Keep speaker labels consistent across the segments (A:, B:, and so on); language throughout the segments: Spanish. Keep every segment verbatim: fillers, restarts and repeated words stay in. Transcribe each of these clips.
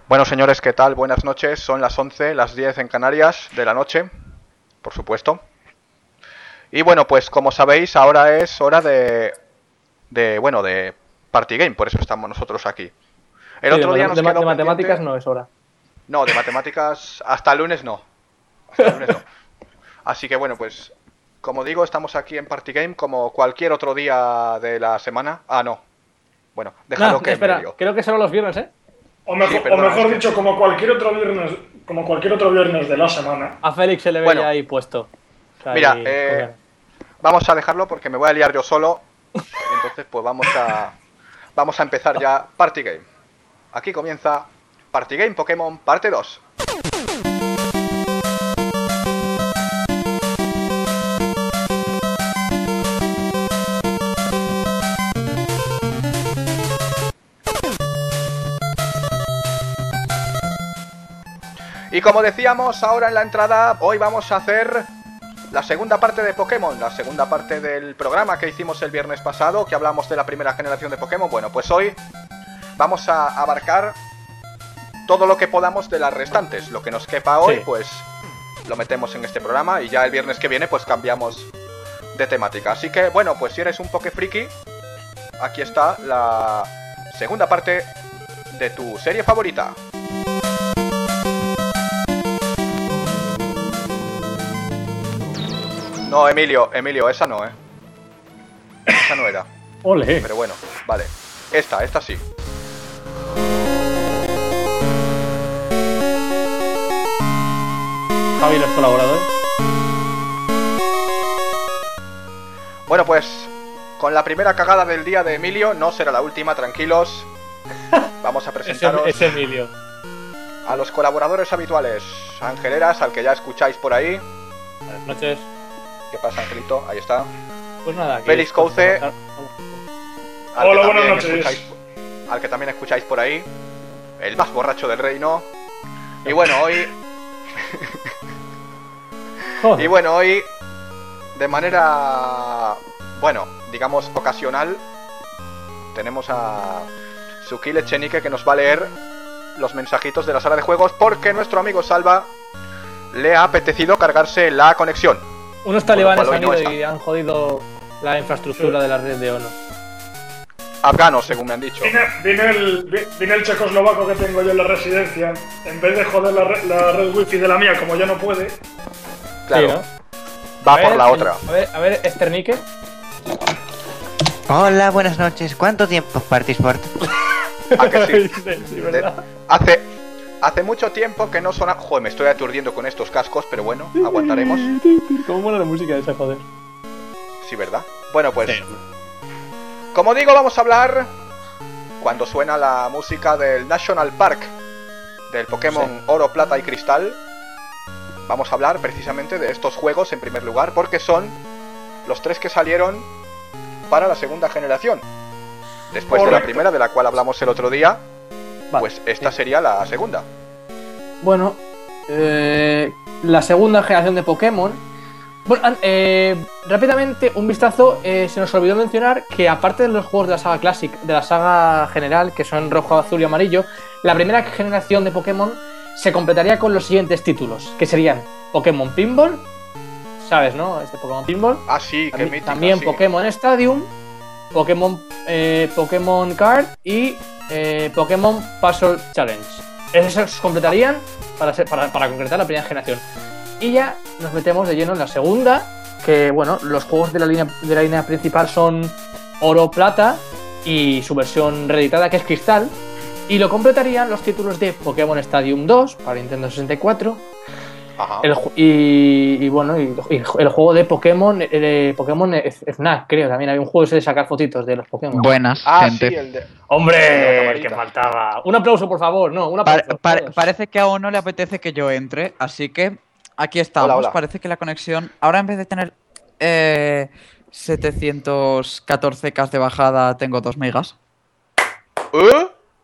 A: Bueno, señores, ¿qué tal? Buenas noches. Son las once, las diez en Canarias de la noche, por supuesto. Y bueno, pues como sabéis, ahora es hora de, de bueno, de Party Game, por eso estamos nosotros aquí. El
B: Sí,
A: otro
B: de,
A: día nos
B: de,
A: quedó
B: de matemáticas
A: pendiente...
B: no es hora.
A: No, de matemáticas hasta el lunes no. Hasta el lunes no. Así que bueno, pues como digo, estamos aquí en Party Game como cualquier otro día de la semana. Ah, no. Bueno, déjalo
B: No,
A: que
B: espera,
A: me lío.
B: creo que solo los viernes, ¿eh?
C: O mejor,
A: Sí, perdona,
C: o mejor
A: es que-
C: dicho, como cualquier otro viernes, como cualquier otro viernes de la semana.
B: A Félix se le ve
A: Bueno.
B: ya ahí puesto. O sea,
A: Mira,
B: ahí,
A: eh,
B: con-
A: vamos a dejarlo porque me voy a liar yo solo. Entonces, pues vamos a vamos a empezar ya Party Game. Aquí comienza Party Game Pokémon parte dos. Y como decíamos ahora en la entrada, hoy vamos a hacer la segunda parte de Pokémon, la segunda parte del programa que hicimos el viernes pasado, que hablamos de la primera generación de Pokémon. Bueno, pues hoy vamos a abarcar todo lo que podamos de las restantes. Lo que nos quepa hoy,
B: Sí.
A: pues lo metemos en este programa y ya el viernes que viene pues cambiamos de temática. Así que bueno, pues si eres un poke friki, aquí está la segunda parte de tu serie favorita. No, Emilio, Emilio, esa no, eh. Esa no era.
B: Ole.
A: Pero bueno, vale. Esta, esta sí.
B: Javi, los colaboradores.
A: Bueno, pues con la primera cagada del día de Emilio, no será la última, tranquilos. Vamos a
B: Ese,
A: presentaros
B: ese Emilio.
A: a los colaboradores habituales. Ángel Eras, al que ya escucháis por ahí.
B: Buenas noches.
A: ¿Qué pasa, Angelito? Ahí está.
B: Pues nada, aquí
A: Félix
B: estamos.
A: Couce. Al
C: Hola,
A: que
C: buenas
A: también
C: noches.
A: escucháis- al que también escucháis por ahí. El más borracho del reino. Y bueno, hoy...
B: Joder.
A: Y bueno, hoy, de manera, bueno, digamos ocasional, tenemos a Suki Echenique que nos va a leer los mensajitos de la sala de juegos porque nuestro amigo Salva le ha apetecido cargarse la conexión.
B: Unos
A: Por lo
B: talibanes
A: cual
B: han
A: hoy no
B: ido
A: está.
B: y han jodido la infraestructura de la red de ONU.
A: Afganos, según me han dicho.
C: Vine, vine el, vi- vine el checoslovaco que tengo yo en la residencia. En vez de joder la, re- la red wifi de la mía, como ya no puede,
A: Claro,
B: Sí, ¿no?
A: va
B: A ver,
A: por la otra.
B: A ver, a ver, Esternique.
D: Hola, buenas noches. ¿Cuánto tiempo Partisport?
A: ¿A que sí?
B: Sí, sí,
A: De-
B: ¿verdad?
A: hace, hace mucho tiempo que no suena... Joder, me estoy aturdiendo con estos cascos, pero bueno, aguantaremos.
B: ¿Cómo mola la música esa, joder?
A: Sí, ¿verdad? Bueno, pues... Como digo, vamos a hablar cuando suena la música del National Park del Pokémon Oro, Plata y Cristal. Vamos a hablar precisamente de estos juegos en primer lugar, porque son los tres que salieron para la segunda generación. Después de la
C: Correcto.
A: primera, de la cual hablamos el otro día,
B: Vale,
A: pues esta
B: sí.
A: sería la segunda.
B: Bueno, eh, la segunda generación de Pokémon. Bueno, an- eh, rápidamente, un vistazo. eh, se nos olvidó mencionar que, aparte de los juegos de la saga Classic, de la saga general, que son rojo, azul y amarillo, la primera generación de Pokémon se completaría con los siguientes títulos, que serían Pokémon Pinball, ¿sabes, no? Este Pokémon Pinball.
A: Ah, sí, qué
B: También,
A: mítica,
B: también
A: sí.
B: Pokémon Stadium, Pokémon, eh, Pokémon Card y eh, Pokémon Puzzle Challenge. Esos se completarían para, ser- para, para concretar la primera generación. Y ya nos metemos de lleno en la segunda, que bueno, los juegos de la línea, de la línea principal son Oro, Plata y su versión reeditada que es Cristal. Y lo completarían los títulos de Pokémon Stadium dos para Nintendo sesenta y cuatro.
A: Ajá.
B: El ju- y, y bueno, y, y el juego de Pokémon, de Pokémon Snap, creo, también había un juego ese de sacar fotitos de los Pokémon.
D: Buenas,
A: Ah,
D: gente.
A: sí, el de...
B: ¡Hombre!
A: La
B: ¡Que
A: camarita.
B: faltaba! Un aplauso, por favor, no, un
D: Pa-
B: aplauso.
D: pa-
B: todos.
D: parece que a uno le apetece que yo entre, así que aquí estamos.
A: Hola, hola.
D: Parece que la conexión, ahora en vez de tener eh, setecientos catorce K de bajada, tengo dos megas.
A: ¿Eh?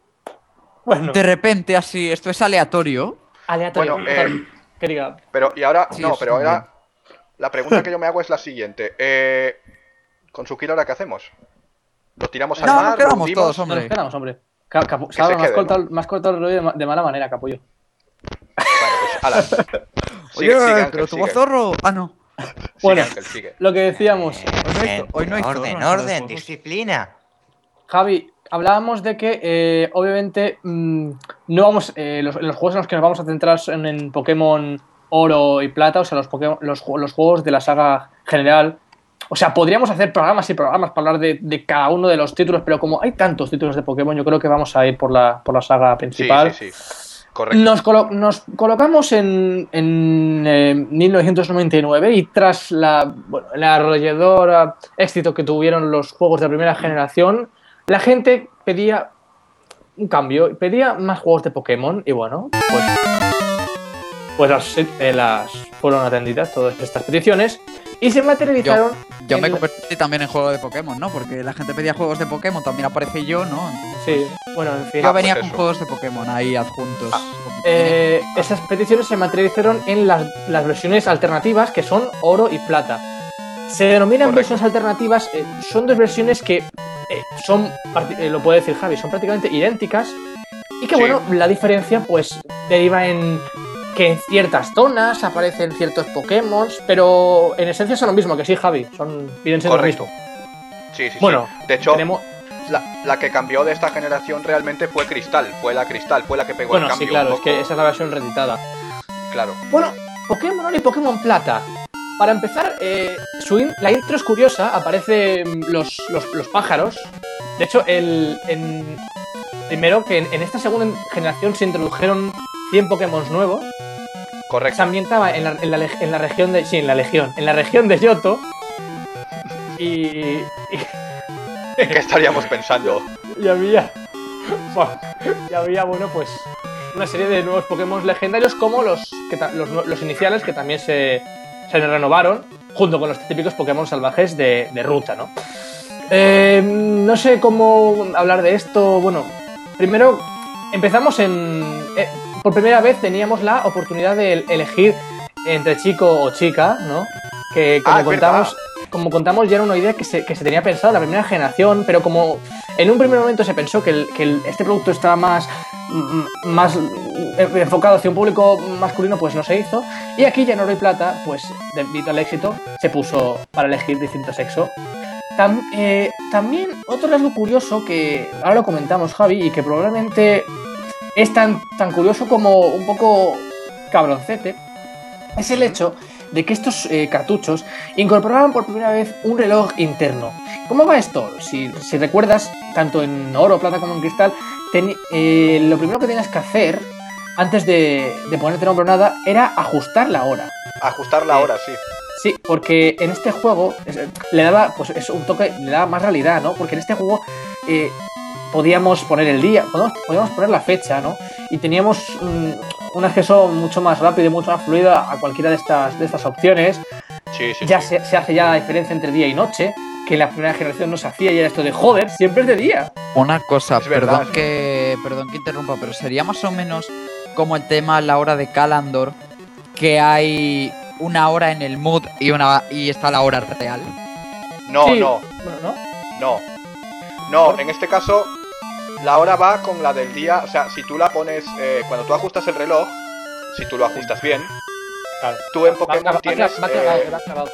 B: Bueno,
D: De repente, así, esto es aleatorio.
B: aleatorio.
A: Bueno, eh,
B: que diga.
A: Pero, y ahora,
D: Sí,
A: no,
D: es
A: pero
D: muy
A: ahora la pregunta que yo me hago es la siguiente. Eh, ¿Con Suki ahora qué hacemos? ¿Lo tiramos al
D: No,
A: mar?
D: nos
A: ¿Lo
D: quedamos
A: hundimos?
D: todos,
B: No nos
D: hombre.
B: quedamos, hombre. Ca- Capu-
A: Que se
B: Salva, me has
A: quede,
B: cortado, me has cortado el rollo de, ma- de mala manera, capullo.
A: Bueno, pues, ala. Sigue,
D: Oye,
A: sigue, Ángel,
D: pero tu
A: sigue.
D: zorro. Ah, no.
A: Sigue,
B: Bueno.
A: Ángel, sigue.
B: Lo que decíamos,
D: Hoy no hay,
E: Gente,
D: hoy no hay zorro
E: orden,
D: en Sala de
E: orden,
D: Juegos.
E: disciplina.
B: Javi, hablábamos de que eh, obviamente mm, no vamos eh, los, los juegos en los que nos vamos a centrar son en Pokémon Oro y Plata, o sea, los, Pokémon- los, ju- los juegos de la saga general. O sea, podríamos hacer programas y programas para hablar de, de cada uno de los títulos, pero como hay tantos títulos de Pokémon, yo creo que vamos a ir por la, por la saga
A: Sí,
B: principal.
A: sí, sí. Correcto.
B: Nos, colo- nos colocamos en, en eh, mil novecientos noventa y nueve y tras la, bueno, el arrollador éxito que tuvieron los juegos de primera generación, la gente pedía un cambio, pedía más juegos de Pokémon y bueno, pues, pues las, eh, las fueron atendidas todas estas peticiones y se materializaron.
D: Yo
B: en
D: me
B: la-
D: convertí también en juego de Pokémon, ¿no? Porque la gente pedía juegos de Pokémon, también aparecí yo, ¿no? Entonces,
B: Sí, bueno, en fin.
D: yo
A: Ah,
D: venía
A: pues
D: con
A: eso.
D: juegos de Pokémon ahí adjuntos.
B: Eh, esas peticiones se materializaron en las, las versiones alternativas que son oro y plata. Se denominan
A: Correcto.
B: versiones alternativas, eh, son dos versiones que eh, son, parti- eh, lo puede decir Javi, son prácticamente idénticas y que
A: Sí.
B: bueno, la diferencia pues deriva en que en ciertas zonas aparecen ciertos Pokémon, pero en esencia son lo mismo, que sí, Javi, son, vienen siendo lo
A: Correcto.
B: mismo.
A: Sí, sí, sí.
B: Bueno,
A: De hecho,
B: tenemos...
A: la, la que cambió de esta generación realmente fue Cristal. Fue la Cristal, fue la que pegó
B: Bueno,
A: el cambio.
B: sí, claro,
A: un
B: es que
A: poco.
B: esa es la versión reeditada.
A: Claro.
B: Bueno, Pokémon Oro y Pokémon Plata. Para empezar, eh, su in- la intro es curiosa, aparecen los, los, los pájaros. De hecho, el, en- primero que en, en esta segunda generación se introdujeron cien Pokémon nuevos. Se
A: Correcto.
B: ambientaba en la, en la leg- en la región de... Sí, en la legión. En la región de Yoto. Y... y,
A: ¿Qué estaríamos pensando?
B: y había... bueno, y había, bueno, pues... una serie de nuevos Pokémon legendarios como los, que ta- los, nue- los iniciales que también se, se renovaron junto con los típicos Pokémon salvajes de, de ruta, ¿no? Eh, no sé cómo hablar de esto. Bueno, primero empezamos en... eh, por primera vez teníamos la oportunidad de elegir entre chico o chica, ¿no? Que como
A: Ah, es
B: contamos... Como contamos, ya era una idea que se, que se tenía pensado en la primera generación, pero como en un primer momento se pensó que, el- que el- este producto estaba más, mm, más mm, enfocado hacia un público masculino, pues no se hizo. Y aquí ya en Oro y Plata, pues debido al éxito, se puso para elegir distinto sexo. Tam- eh, también otro rasgo curioso que ahora lo comentamos, Javi, y que probablemente es tan, tan curioso como un poco cabroncete, es el hecho de que estos eh, cartuchos incorporaban por primera vez un reloj interno. ¿Cómo va esto? Si, si recuerdas, tanto en oro, plata como en cristal, teni- eh, lo primero que tenías que hacer antes de, de ponerte nombre o nada era ajustar la hora.
A: Ajustar la
B: Eh,
A: hora, sí.
B: Sí, porque en este juego es- le daba pues es un toque, le daba más realidad, ¿no? Porque en este juego eh, podíamos poner el día, podíamos, podíamos poner la fecha, ¿no? Y teníamos mm, un acceso mucho más rápido y mucho más fluido a cualquiera de estas, de estas opciones.
A: Sí, sí,
B: Ya
A: sí.
B: se, se hace ya la diferencia entre día y noche, que en la primera generación no se hacía y era esto de joder, siempre es de día.
D: Una cosa,
A: Es verdad,
D: perdón, que, perdón que interrumpa, pero sería más o menos como el tema a la hora de Calandor, que hay una hora en el mood y, una, y está la hora real.
A: No,
B: Sí,
A: no,
B: Bueno, ¿no?
A: no. No, en este caso, la hora va con la del día. O sea, si tú la pones. eh, cuando tú ajustas el reloj, si tú lo ajustas bien,
B: Claro.
A: tú en
B: Va,
A: Pokémon
B: va- va
A: tienes.
B: cla- va clavado,
A: eh,
B: va clavado.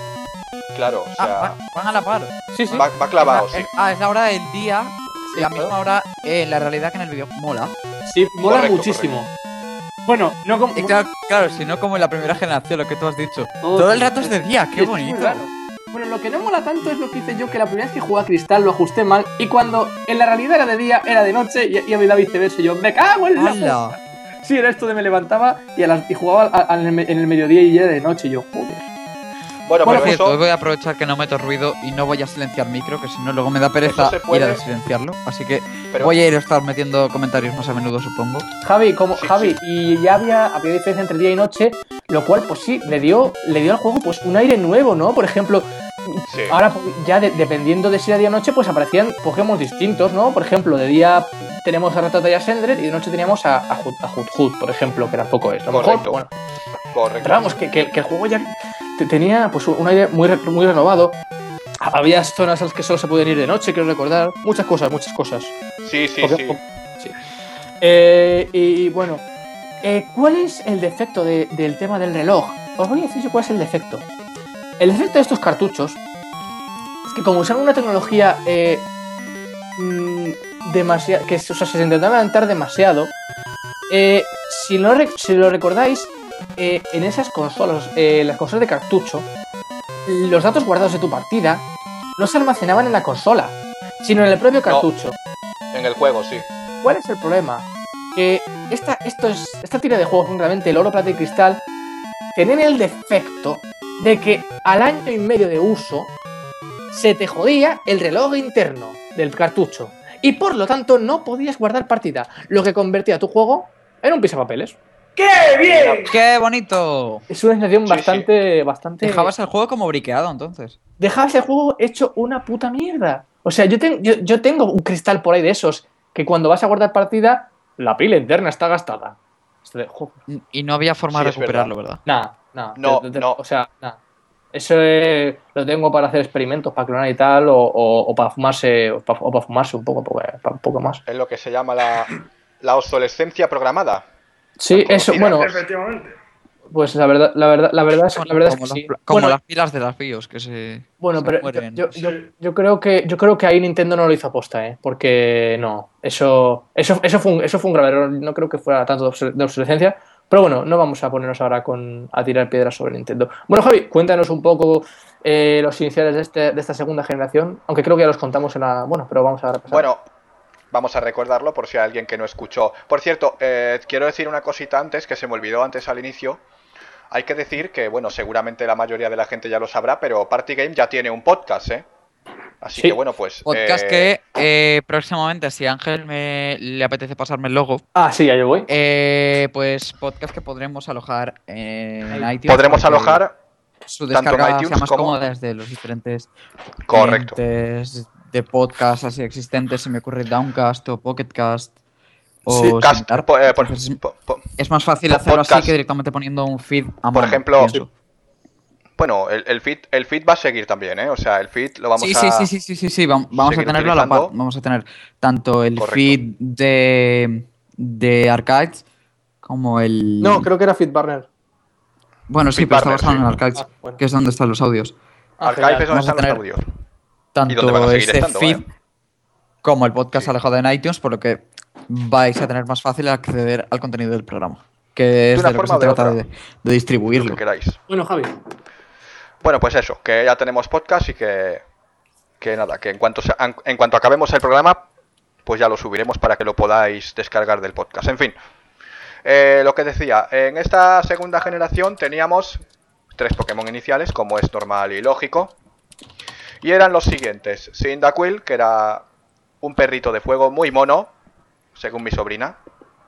A: claro, o
D: Ah,
A: sea,
D: van, van a la par.
B: Sí, sí.
A: va, va clavado,
D: Es
A: sí.
D: la- es- ah, es la hora del día,
B: Sí,
D: la
B: claro.
D: misma hora en la realidad que en el vídeo. Mola.
B: Sí, mola
A: Correcto,
B: muchísimo. Bueno, no como...
D: Y claro, claro, si no como en la primera generación, lo que tú has dicho.
B: Todo-
D: Todo el rato es de día,
B: Sí,
D: qué
B: es muy
D: bonito.
B: raro. Bueno, lo que no mola tanto es lo que hice yo, que la primera vez que jugué a Cristal lo ajusté mal y cuando en la realidad era de día, era de noche y, y a mí la viceversa. Y yo, me cago en la...
D: ¡Hala!
B: Sí, era esto de me levantaba y, a las- y jugaba a- a- en, el, me- en el mediodía y ya era de noche. Y yo, joder.
A: Bueno,
B: Bueno,
A: pero
D: Cierto,
A: eso.
D: voy a aprovechar que no meto ruido y no voy a silenciar micro, que si no luego me da pereza
A: Eso se puede-
D: ir a desilenciarlo. Así que
A: Pero,
D: voy a ir a estar metiendo comentarios más a menudo, supongo.
B: Javi, como,
A: Sí,
B: Javi, y ya había, había diferencia entre día y noche, lo cual, pues sí, le dio, le dio al juego pues un aire nuevo, ¿no? Por ejemplo,
A: sí.
B: ahora ya de- dependiendo de si era día o noche, pues aparecían Pokémon distintos, ¿no? Por ejemplo, de día tenemos a Rattata y a Sendret y de noche teníamos a, a, Hoot- a Hoot Hoot, por ejemplo, que tampoco es. A lo mejor,
A: Correcto.
B: bueno,
A: Correcto.
B: pero vamos, que, que- que el juego ya te- tenía pues un aire muy, re- muy renovado. Había zonas a las que solo se podían ir de noche, quiero recordar. Muchas cosas, muchas cosas.
A: Sí, sí,
B: Porque-
A: sí.
B: po- sí. Eh, y bueno, eh, ¿cuál es el defecto de- del tema del reloj? Os voy a decir yo cuál es el defecto. El defecto de estos cartuchos es que como usan una tecnología eh, demasiado, que o sea, se intentaban adelantar demasiado, eh, si, no rec- si lo recordáis, eh, en esas consolas, eh, las consolas de cartucho, los datos guardados de tu partida no se almacenaban en la consola, sino en el propio cartucho.
A: En el juego, sí.
B: ¿Cuál es el problema? Que esta, esto es, esta tira de juegos, concretamente el oro, plata y cristal, tienen el defecto de que al año y medio de uso se te jodía el reloj interno del cartucho y por lo tanto no podías guardar partida, lo que convertía tu juego en un pisapapeles.
C: ¡Qué bien!
D: ¡Qué bonito!
B: Es una sensación
A: Sí,
B: bastante, bastante...
D: Dejabas el juego como briqueado, entonces.
B: Dejabas el juego hecho una puta mierda. O sea, yo, ten- yo, yo tengo un cristal por ahí de esos que cuando vas a guardar partida, la pila interna está gastada. Esto de, jo,
D: Y no había forma
A: Sí,
D: de
A: es
D: recuperarlo, ¿verdad?
B: nada, nada.
A: No,
B: Te- te-
A: no.
B: O sea, nada. Eso eh, lo tengo para hacer experimentos, para clonar y tal, o, o- o para fumarse, o para, o para fumarse un poco, porque- para un poco más.
A: Es lo que se llama la, la obsolescencia programada.
B: Sí, eso,
A: conocida.
B: bueno,
C: Efectivamente.
B: pues la verdad, la verdad, la verdad es,
D: Bueno,
B: la verdad es
D: como
B: que
D: las,
B: sí.
D: pla- como
B: Bueno,
D: las pilas de las BIOS que se,
B: Bueno,
D: se
B: pero yo,
D: mueren.
B: yo, yo,
C: Sí.
B: yo creo que yo creo que ahí Nintendo no lo hizo aposta, ¿eh? Porque no, eso eso eso fue un, eso fue un grave error. No creo que fuera tanto de obs- de obsolescencia, pero bueno, no vamos a ponernos ahora con a tirar piedras sobre Nintendo. Bueno, Javi, cuéntanos un poco eh, los iniciales de este de esta segunda generación, aunque creo que ya los contamos en la, bueno, pero vamos a repasar.
A: Bueno, vamos a recordarlo por si hay alguien que no escuchó. Por cierto, eh, quiero decir una cosita antes que se me olvidó antes al inicio. Hay que decir que, bueno, seguramente la mayoría de la gente ya lo sabrá, pero Party Game ya tiene un podcast, ¿eh? Así
B: Sí.
A: que, bueno, pues...
D: Podcast
A: eh,
D: que eh, próximamente, si a Ángel me, le apetece pasarme el logo,
B: Ah, sí, ya yo voy.
D: eh, pues podcast que podremos alojar en iTunes.
A: podremos
D: para que
A: alojar...
D: su
A: tanto en
D: descarga
A: iTunes
D: sea más
A: como-
D: cómoda desde los diferentes
A: Correcto.
D: clientes de podcast así existentes. Se me ocurre Downcast o Pocketcast o
B: Sí,
A: Cast,
D: similar.
A: po- eh, por,
D: Entonces, es-
A: po- po-
D: es más fácil
A: po-
D: hacerlo así
A: podcast.
D: que directamente poniendo un feed a
A: Por
D: mano,
A: ejemplo,
D: pienso.
A: bueno, el, el feed el feed va a seguir también, ¿eh? O sea, el feed lo vamos
D: Sí,
A: a...
D: sí, sí, sí, sí, sí, sí, vam- vamos a
A: seguir
D: tenerlo a la par.
A: utilizando.
D: Vamos a tener tanto el
A: Correcto.
D: feed de, de Archives como el...
B: No, creo que era FeedBurner.
D: Bueno, sí,
A: Feed
D: pero está
A: Burner,
D: basado
A: sí.
D: en Archives,
B: Ah, bueno.
D: que es donde están los audios.
B: Ah,
A: Archive
B: genial.
A: es donde
D: Vamos a
A: están los
D: tener-
A: audios.
D: Tanto
A: dónde van a seguir
D: ese
A: estando,
D: feed
A: vaya.
D: como el podcast
A: Sí.
D: alojado en iTunes, por lo que vais a tener más fácil acceder al contenido del programa. Que
A: De
D: es
A: una
D: de lo que
A: forma
D: se
A: o de
D: trata
A: otra.
D: de, de
A: Lo
D: distribuirlo.
A: que queráis.
B: Bueno, Javi.
A: Bueno, pues eso, que ya tenemos podcast y que, que nada, que en cuanto, se- en, en cuanto acabemos el programa, pues ya lo subiremos para que lo podáis descargar del podcast. En fin, eh, lo que decía, en esta segunda generación teníamos tres Pokémon iniciales, como es normal y lógico, y eran los siguientes: Cyndaquil, que era un perrito de fuego muy mono, según mi sobrina.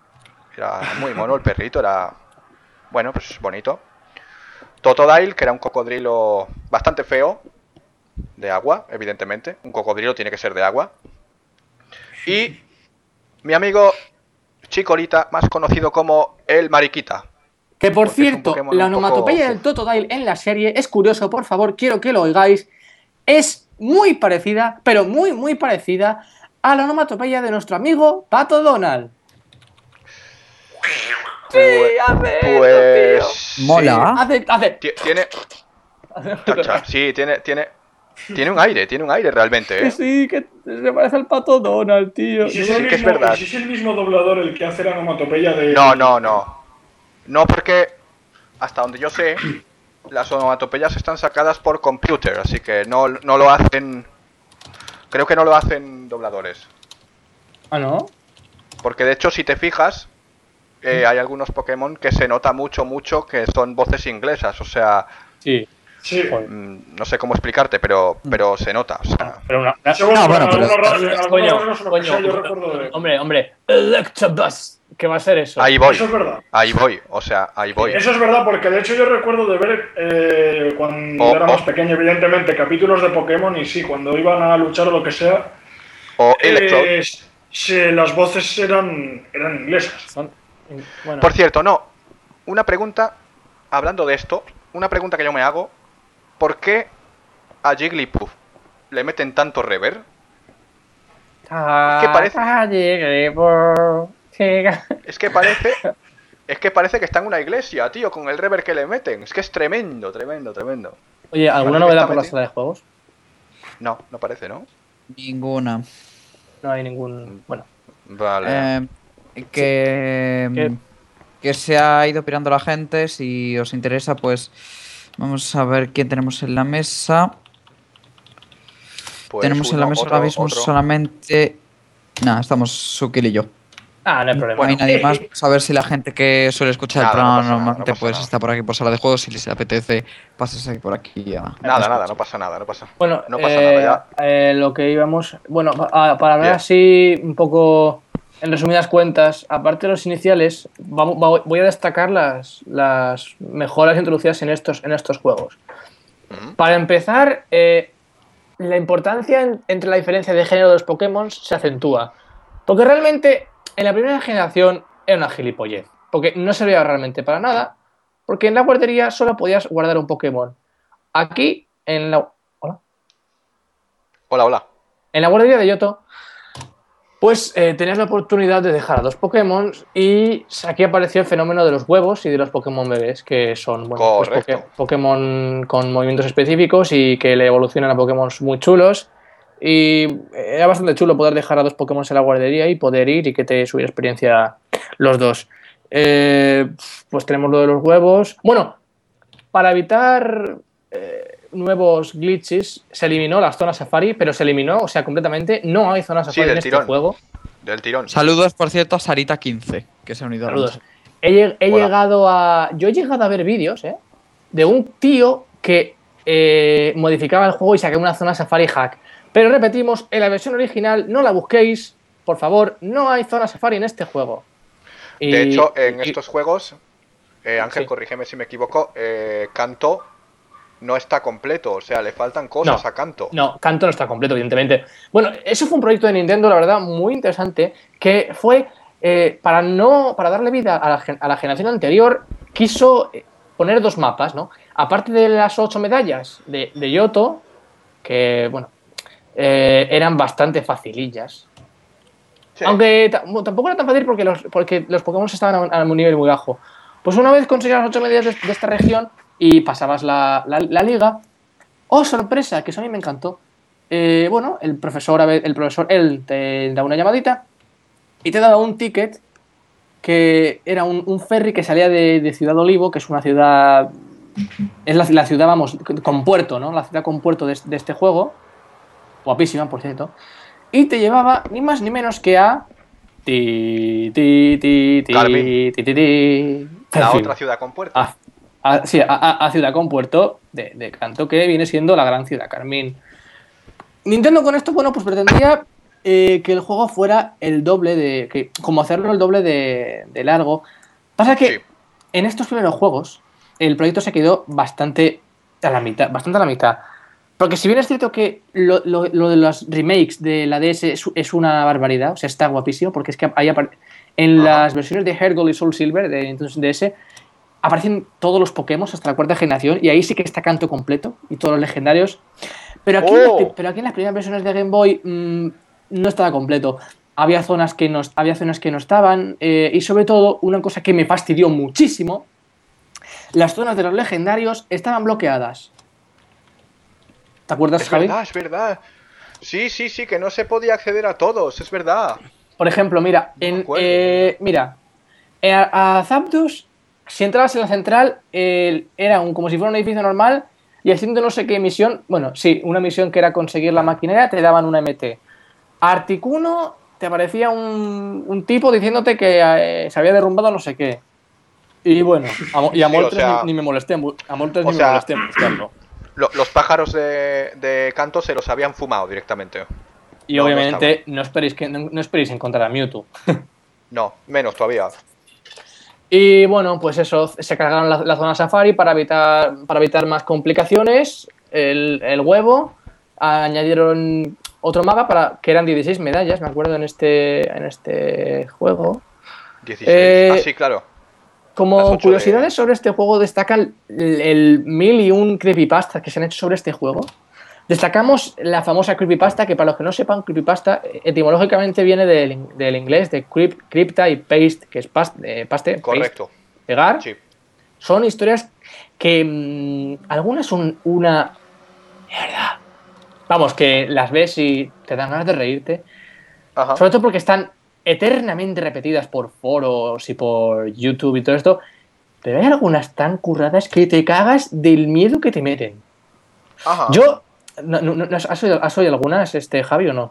A: Era muy mono el perrito, era, bueno, pues bonito. Totodile, que era un cocodrilo bastante feo, de agua, evidentemente. Un cocodrilo tiene que ser de agua. Y mi amigo Chikorita, más conocido como el Mariquita.
B: Que por
A: Porque es un
B: cierto,
A: Pokémon
B: la
A: un poco-
B: onomatopeya del Totodile en la serie es curioso, por favor, quiero que lo oigáis. Es muy parecida, pero muy, muy parecida a la onomatopeya de nuestro amigo Pato Donald. Sí, hace eso,
A: Pues... sí.
D: Mola.
B: Hace, hace.
A: Ti- Tiene... Tacha, sí, tiene, tiene... Tiene un aire, tiene un aire realmente,
B: Que
A: ¿eh?
B: sí, que se parece al Pato Donald, tío.
C: Y si es,
A: Sí,
C: el
A: que es
C: mismo,
A: verdad.
C: y si es el mismo doblador el que hace la onomatopeya de...
A: No, no, no. No, porque hasta donde yo sé, las onomatopeyas están sacadas por computer, así que no, no lo hacen... Creo que no lo hacen dobladores.
B: Ah, ¿no?
A: Porque de hecho, si te fijas, eh, hay algunos Pokémon que se nota mucho, mucho que son voces inglesas. O sea,
B: Sí.
C: Sí.
A: mm, no sé cómo explicarte, pero, pero se nota. O sea,
B: Pero una...
C: Seguro
D: No,
C: que
D: bueno,
C: en
D: pero-
C: algunos ra- en algunos
B: Coño,
C: rasgos, lo que sea,
B: coño,
C: yo recuerdo de...
B: hombre, hombre. Electabuzz. ¿Qué va a ser eso?
A: ahí voy,
C: Eso es verdad.
A: ahí voy. O sea, ahí voy.
C: Eso es verdad, porque de hecho yo recuerdo de ver, eh, cuando
A: Oh,
C: era más
A: oh.
C: pequeño, evidentemente, capítulos de Pokémon, y sí, cuando iban a luchar o lo que sea,
A: O Electrode.
C: eh, se- las voces eran, eran inglesas.
B: Son... Bueno.
A: Por cierto, no. Una pregunta, hablando de esto, una pregunta que yo me hago. ¿Por qué a Jigglypuff le meten tanto reverb?
B: Es
A: que parece- Es que parece... Es que parece que está en una iglesia, tío, con el reverb que le meten. Es que es tremendo, tremendo, tremendo.
B: Oye, ¿alguna
A: Parece que
B: novedad
A: está
B: por la
A: metido.
B: sala de juegos?
A: No, no parece, ¿no?
D: Ninguna.
B: No hay ningún... Bueno,
A: Vale.
D: Eh, que,
B: ¿Qué?
D: que se ha ido pirando la gente. Si os interesa, pues vamos a ver quién tenemos en la mesa.
A: Pues
D: tenemos en
A: uno,
D: la mesa
A: otro,
D: ahora mismo
A: otro.
D: solamente. Nada, estamos Sukil y yo.
B: ah, no hay problema.
D: No hay nadie más. Vamos a ver si la gente que suele escuchar
A: Nada,
D: el
A: no
D: programa
A: pasa nada, no
D: normalmente
A: pasa
D: pues
A: nada.
D: está por aquí por sala de juegos. Si les apetece, pasarse por aquí. A,
A: Nada,
D: a
A: nada, no pasa nada, no pasa.
B: Bueno,
A: No pasa
B: eh,
A: nada,
B: eh, lo que íbamos. Bueno, a- para hablar
A: Bien.
B: así un poco en resumidas cuentas, aparte de los iniciales, vamos, va- voy a destacar las, las mejoras introducidas en estos, en estos juegos.
A: Ujú.
B: Para empezar, eh, la importancia en- entre la diferencia de género de los Pokémon se acentúa. Porque realmente en la primera generación era una gilipollez. Porque no servía realmente para nada. Porque en la guardería solo podías guardar un Pokémon. Aquí, en la. Hola.
A: Hola, hola.
B: En la guardería de Yoto, pues eh, tenías la oportunidad de dejar a dos Pokémon y aquí apareció el fenómeno de los huevos y de los Pokémon bebés, que son bueno, pues,
A: Correcto.
B: Poké- Pokémon con movimientos específicos y que le evolucionan a Pokémon muy chulos. Y era bastante chulo poder dejar a dos Pokémon en la guardería y poder ir y que te subiera experiencia los dos. Eh, pues tenemos lo de los huevos. Bueno, para evitar eh, nuevos glitches, se eliminó la zona safari, pero se eliminó, o sea, completamente. No hay zona
A: Sí,
B: safari
A: del
B: en este
A: tirón.
B: juego.
A: Del tirón.
D: Saludos, por cierto, a Sarita quince, que se ha unido a la
B: Saludos.
D: mesa.
B: He, lleg- he
A: Hola.
B: llegado a. Yo he llegado a ver vídeos, ¿eh? De un tío que eh, modificaba el juego y sacaba una zona safari hack. Pero repetimos, en la versión original, no la busquéis, por favor, no hay zona safari en este juego. Y-
A: De hecho, en
B: y-
A: estos juegos, eh, Ángel,
B: Sí.
A: corrígeme si me equivoco, eh, Canto no está completo, o sea, le faltan cosas
B: No.
A: a Canto.
B: No, Kanto no está completo, evidentemente. Bueno, eso fue un proyecto de Nintendo, la verdad, muy interesante, que fue, eh, para no para darle vida a la, gen- a la generación anterior, quiso eh, poner dos mapas, ¿no? Aparte de las ocho medallas de, de Yoto, que, bueno, eh, eran bastante facilillas.
A: Sí.
B: Aunque ta- bueno, tampoco era tan fácil porque los, porque los Pokémon estaban a un, a un nivel muy bajo. Pues una vez conseguías las ocho medallas de, de esta región y pasabas la, la- la liga, ¡oh, sorpresa! Que eso a mí me encantó. Eh, bueno, el profesor, a ve- el profesor, él te da una llamadita y te daba un ticket que era un, un ferry que salía de, de Ciudad Olivo, que es una ciudad... Es la, la ciudad, vamos, con puerto, ¿no? La ciudad con puerto de, de este juego. Guapísima, por cierto. Y te llevaba ni más ni menos que a... Ti, ti, ti, ti,
A: Carmín.
B: ti, ti, ti.
A: La
B: En fin.
A: otra ciudad con puerto.
B: A, a- sí, a, a- a Ciudad con Puerto de, de Canto, que viene siendo la gran ciudad Carmín. Nintendo con esto, bueno, pues pretendía eh, que el juego fuera el doble de. Que, como hacerlo el doble de, de largo. Pasa que
A: Sí.
B: en estos primeros juegos el proyecto se quedó bastante a la mitad. Bastante a la mitad. Porque si bien es cierto que lo, lo- lo de los remakes de la D S es, es una barbaridad, o sea, está guapísimo, porque es que ahí apare- en
A: Ajá.
B: las versiones de Heart Gold y Soul Silver de Nintendo D S aparecen todos los Pokémon hasta la cuarta generación y ahí sí que está Canto completo y todos los legendarios. Pero aquí, en las
A: ¡Oh!
B: pri- pero aquí en las primeras versiones de Game Boy mmm, no estaba completo. Había zonas que no, había zonas que no estaban eh, y sobre todo una cosa que me fastidió muchísimo, las zonas de los legendarios estaban bloqueadas. ¿Te acuerdas,
A: Es
B: Javi?
A: verdad, es verdad. Sí, sí, sí, que no se podía acceder a todos, es verdad.
B: Por ejemplo, mira,
A: No me
B: en,
A: acuerdo.
B: eh, mira, eh, a, a Zapdos, si entrabas en la central, eh, era un, como si fuera un edificio normal y haciendo no sé qué misión, bueno, sí, una misión que era conseguir la maquinaria, te daban una M T. A Articuno te aparecía un, un tipo diciéndote que eh, se había derrumbado no sé qué. Y bueno, a, Mo- y a
A: Sí, o
B: Moltres
A: sea-
B: ni, ni me molesté, en bu- a Moltres
A: o
B: ni
A: sea-
B: me molesté en buscarlo.
A: Lo- los pájaros de, de Canto se los habían fumado directamente.
B: Y
A: No, no
B: obviamente no, esperéis que, no, no esperéis encontrar a Mewtwo.
A: No, menos todavía.
B: Y bueno, pues eso, se cargaron la, la zona Safari para evitar, para evitar más complicaciones. El, el huevo, añadieron otro mapa para que eran dieciséis medallas, me acuerdo, en este, en este juego.
A: dieciséis.
B: Eh,
A: Ah, sí, claro. Las
B: Como
A: ocho
B: curiosidades
A: de-
B: sobre este juego destacan el, el mil y un creepypastas que se han hecho sobre este juego. Destacamos la famosa creepypasta, que para los que no sepan, creepypasta etimológicamente viene del, del inglés de creep, crypta y paste, que es past, eh, paste,
A: Correcto.
B: paste, pegar.
A: Sí.
B: Son historias que mmm, algunas son una... De verdad. Vamos, que las ves y te dan ganas de reírte.
A: Ajá.
B: Sobre todo porque están eternamente repetidas por foros y por YouTube y todo esto. Pero hay algunas tan curradas que te cagas del miedo que te meten.
A: Ajá.
B: Yo... No, no, no, ¿has, oído, ¿Has oído algunas, este, Javi, o no?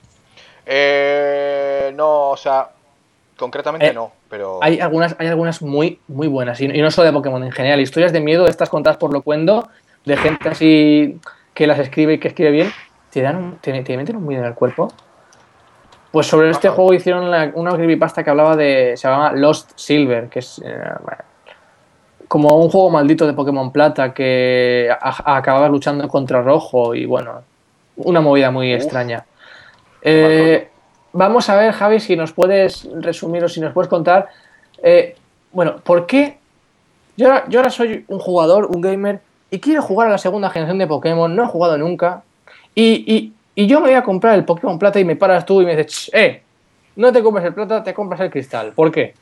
A: Eh, no, o sea, concretamente
B: Eh,
A: no, pero...
B: Hay algunas, hay algunas muy, muy buenas. Y, y no solo de Pokémon, en general. Historias de miedo, estas contadas por Locuendo, de gente así que las escribe y que escribe bien, te dan un, te, te meten un miedo en el cuerpo. Pues sobre este
A: Ajá.
B: juego hicieron la, una creepypasta que hablaba de... Se llama Lost Silver, que es... Eh, bueno, como un juego maldito de Pokémon Plata que a, acababa luchando contra Rojo y bueno, una movida muy
A: Uf,
B: extraña.
A: qué mal
B: Eh,
A: rollo.
B: vamos a ver, Javi, si nos puedes resumir o si nos puedes contar. Eh, bueno, ¿por qué? Yo ahora, yo ahora soy un jugador, un gamer, y quiero jugar a la segunda generación de Pokémon, no he jugado nunca, y, y, y yo me voy a comprar el Pokémon Plata y me paras tú y me dices, eh, no te compres el Plata, te compras el Cristal. ¿Por qué?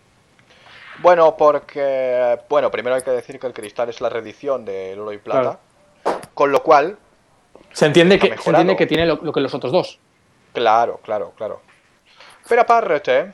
A: Bueno, porque... Bueno, primero hay que decir que el Cristal es la reedición del Oro y Plata.
B: Claro.
A: Con lo cual...
B: Se entiende,
A: Está
B: que, se
A: mejorado.
B: entiende que tiene lo, lo que los otros dos.
A: Claro, claro, claro. Pero aparte,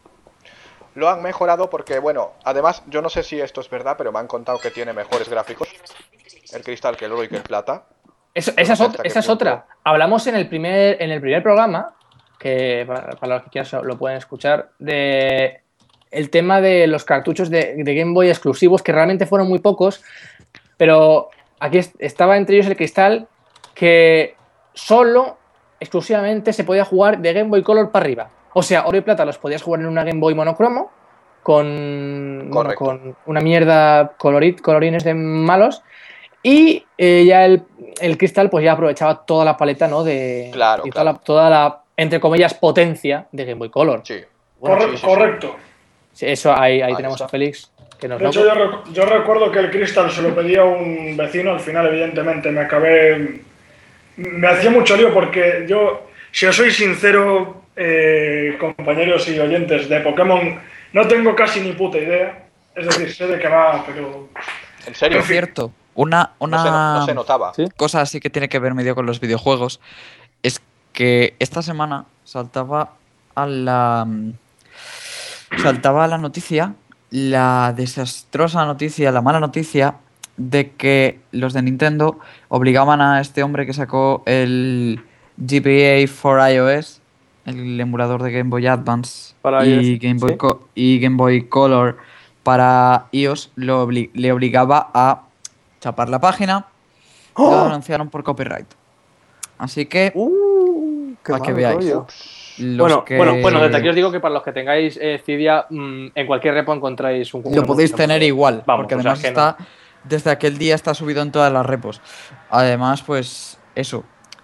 A: lo han mejorado porque, bueno, además, yo no sé si esto es verdad, pero me han contado que tiene mejores gráficos el Cristal que el Oro y que el Plata.
B: Eso,
A: No
B: esa es,
A: sé
B: otra,
A: hasta qué
B: esa es
A: punto.
B: otra. Hablamos en el primer, en el primer programa, que para, para los que quieran lo pueden escuchar, de el tema de los cartuchos de, de Game Boy exclusivos, que realmente fueron muy pocos, pero aquí est- estaba entre ellos el Cristal, que solo, exclusivamente, se podía jugar de Game Boy Color para arriba. O sea, Oro y Plata los podías jugar en una Game Boy monocromo, con, bueno,
A: Correcto.
B: con una mierda colorit, colorines de malos, y eh, ya el, el Cristal pues ya aprovechaba toda la paleta, ¿no? De,
A: Claro,
B: y toda,
A: claro.
B: la, toda la, entre comillas, potencia de Game Boy Color.
A: Sí.
B: Bueno,
C: Corre-
A: sí, sí, sí.
C: correcto.
B: sí, eso ahí, ahí
A: Ahí
B: tenemos
A: está.
B: a Félix, que nos
C: De
B: lo...
C: hecho, yo, rec- yo recuerdo que el Crystal se lo pedía a un vecino, al final, evidentemente, me acabé... Me hacía mucho lío porque yo, si os soy sincero, eh, compañeros y oyentes de Pokémon, no tengo casi ni puta idea. Es decir, sé de qué va, pero...
A: ¿En serio?
D: Por cierto, una,
A: No se, no,
D: una
A: no se notaba.
B: ¿Sí?
D: cosa así que tiene que ver medio con los videojuegos es que esta semana saltaba a la saltaba a la noticia, la desastrosa noticia, la mala noticia de que los de Nintendo obligaban a este hombre que sacó el G B A for iOS, el emulador de Game Boy Advance
B: Para
D: y,
B: iOS,
D: Game Boy
B: ¿sí?
D: Co- y Game Boy Color para iOS, lo obli- le obligaba a chapar la página y lo
B: ¡Oh!
D: denunciaron por copyright. Así que,
B: ¡Uh! ¡Qué
D: para que
B: mal
D: veáis.
B: rollo!
D: los
B: Bueno,
D: que
B: bueno, bueno, desde aquí os digo que para los que tengáis eh, Cydia, mmm, en cualquier repo encontráis un
D: lo podéis
B: un-
D: tener igual,
B: Vamos,
D: porque
B: o sea,
D: además
B: que
D: está, desde aquel día está subido en todas las repos. Además, pues eso,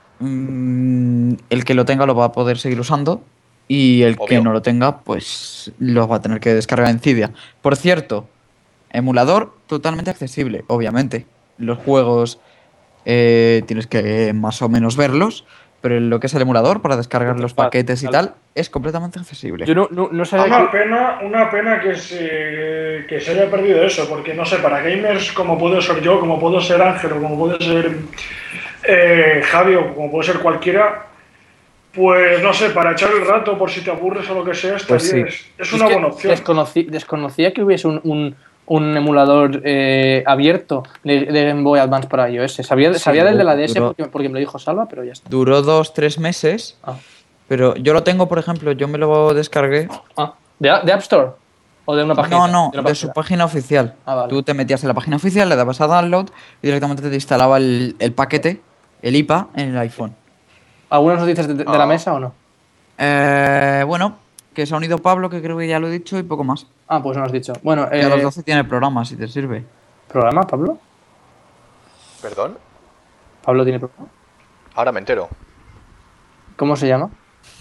D: mm, el que lo tenga lo va a poder seguir usando y el que
A: Obvio.
D: no lo tenga, pues lo va a tener que descargar en Cydia. Por cierto, emulador totalmente accesible, obviamente. Los juegos eh, tienes que más o menos verlos, pero lo que es el emulador para descargar los
B: Interfaz,
D: paquetes y
B: vale.
D: tal es completamente accesible.
B: Yo no, no, no sabía
C: Una
B: que...
C: pena, una pena que se, que se haya perdido eso, porque no sé, para gamers como puedo ser yo, como puedo ser Ángel o como puede ser eh, Javi o como puede ser cualquiera, pues no sé, para echar el rato por si te aburres o lo que sea, está
D: Pues
C: bien,
D: sí.
C: es, es
B: Es
C: una
B: que
C: buena opción.
B: desconocí- desconocía que hubiese un, un, un emulador eh, abierto de, de Game Boy Advance para iOS. Sabía,
D: Sí,
B: sabía del de la D S
D: duró-
B: porque, porque me lo dijo Salva, pero ya está.
D: Duró dos, tres meses,
B: Ah.
D: pero yo lo tengo, por ejemplo, yo me lo descargué.
B: Ah, ¿de, de App Store? ¿O de una página?
D: No, no,
B: de, una
D: de su página oficial.
B: Ah, vale.
D: Tú te metías en la página oficial, le dabas a download y directamente te instalaba el, el paquete, el I P A, en el iPhone.
B: ¿Algunas noticias de, de la
A: Ah.
B: mesa o no?
D: Eh, bueno, que se ha unido Pablo, que creo que ya lo he dicho, y poco más.
B: Ah, pues no has dicho. Bueno,
D: Que a las
B: eh,
D: doce tiene el programa, si te sirve.
B: ¿programa, Pablo?
A: ¿Perdón?
B: ¿Pablo tiene programa?
A: Ahora me entero.
B: ¿Cómo se llama?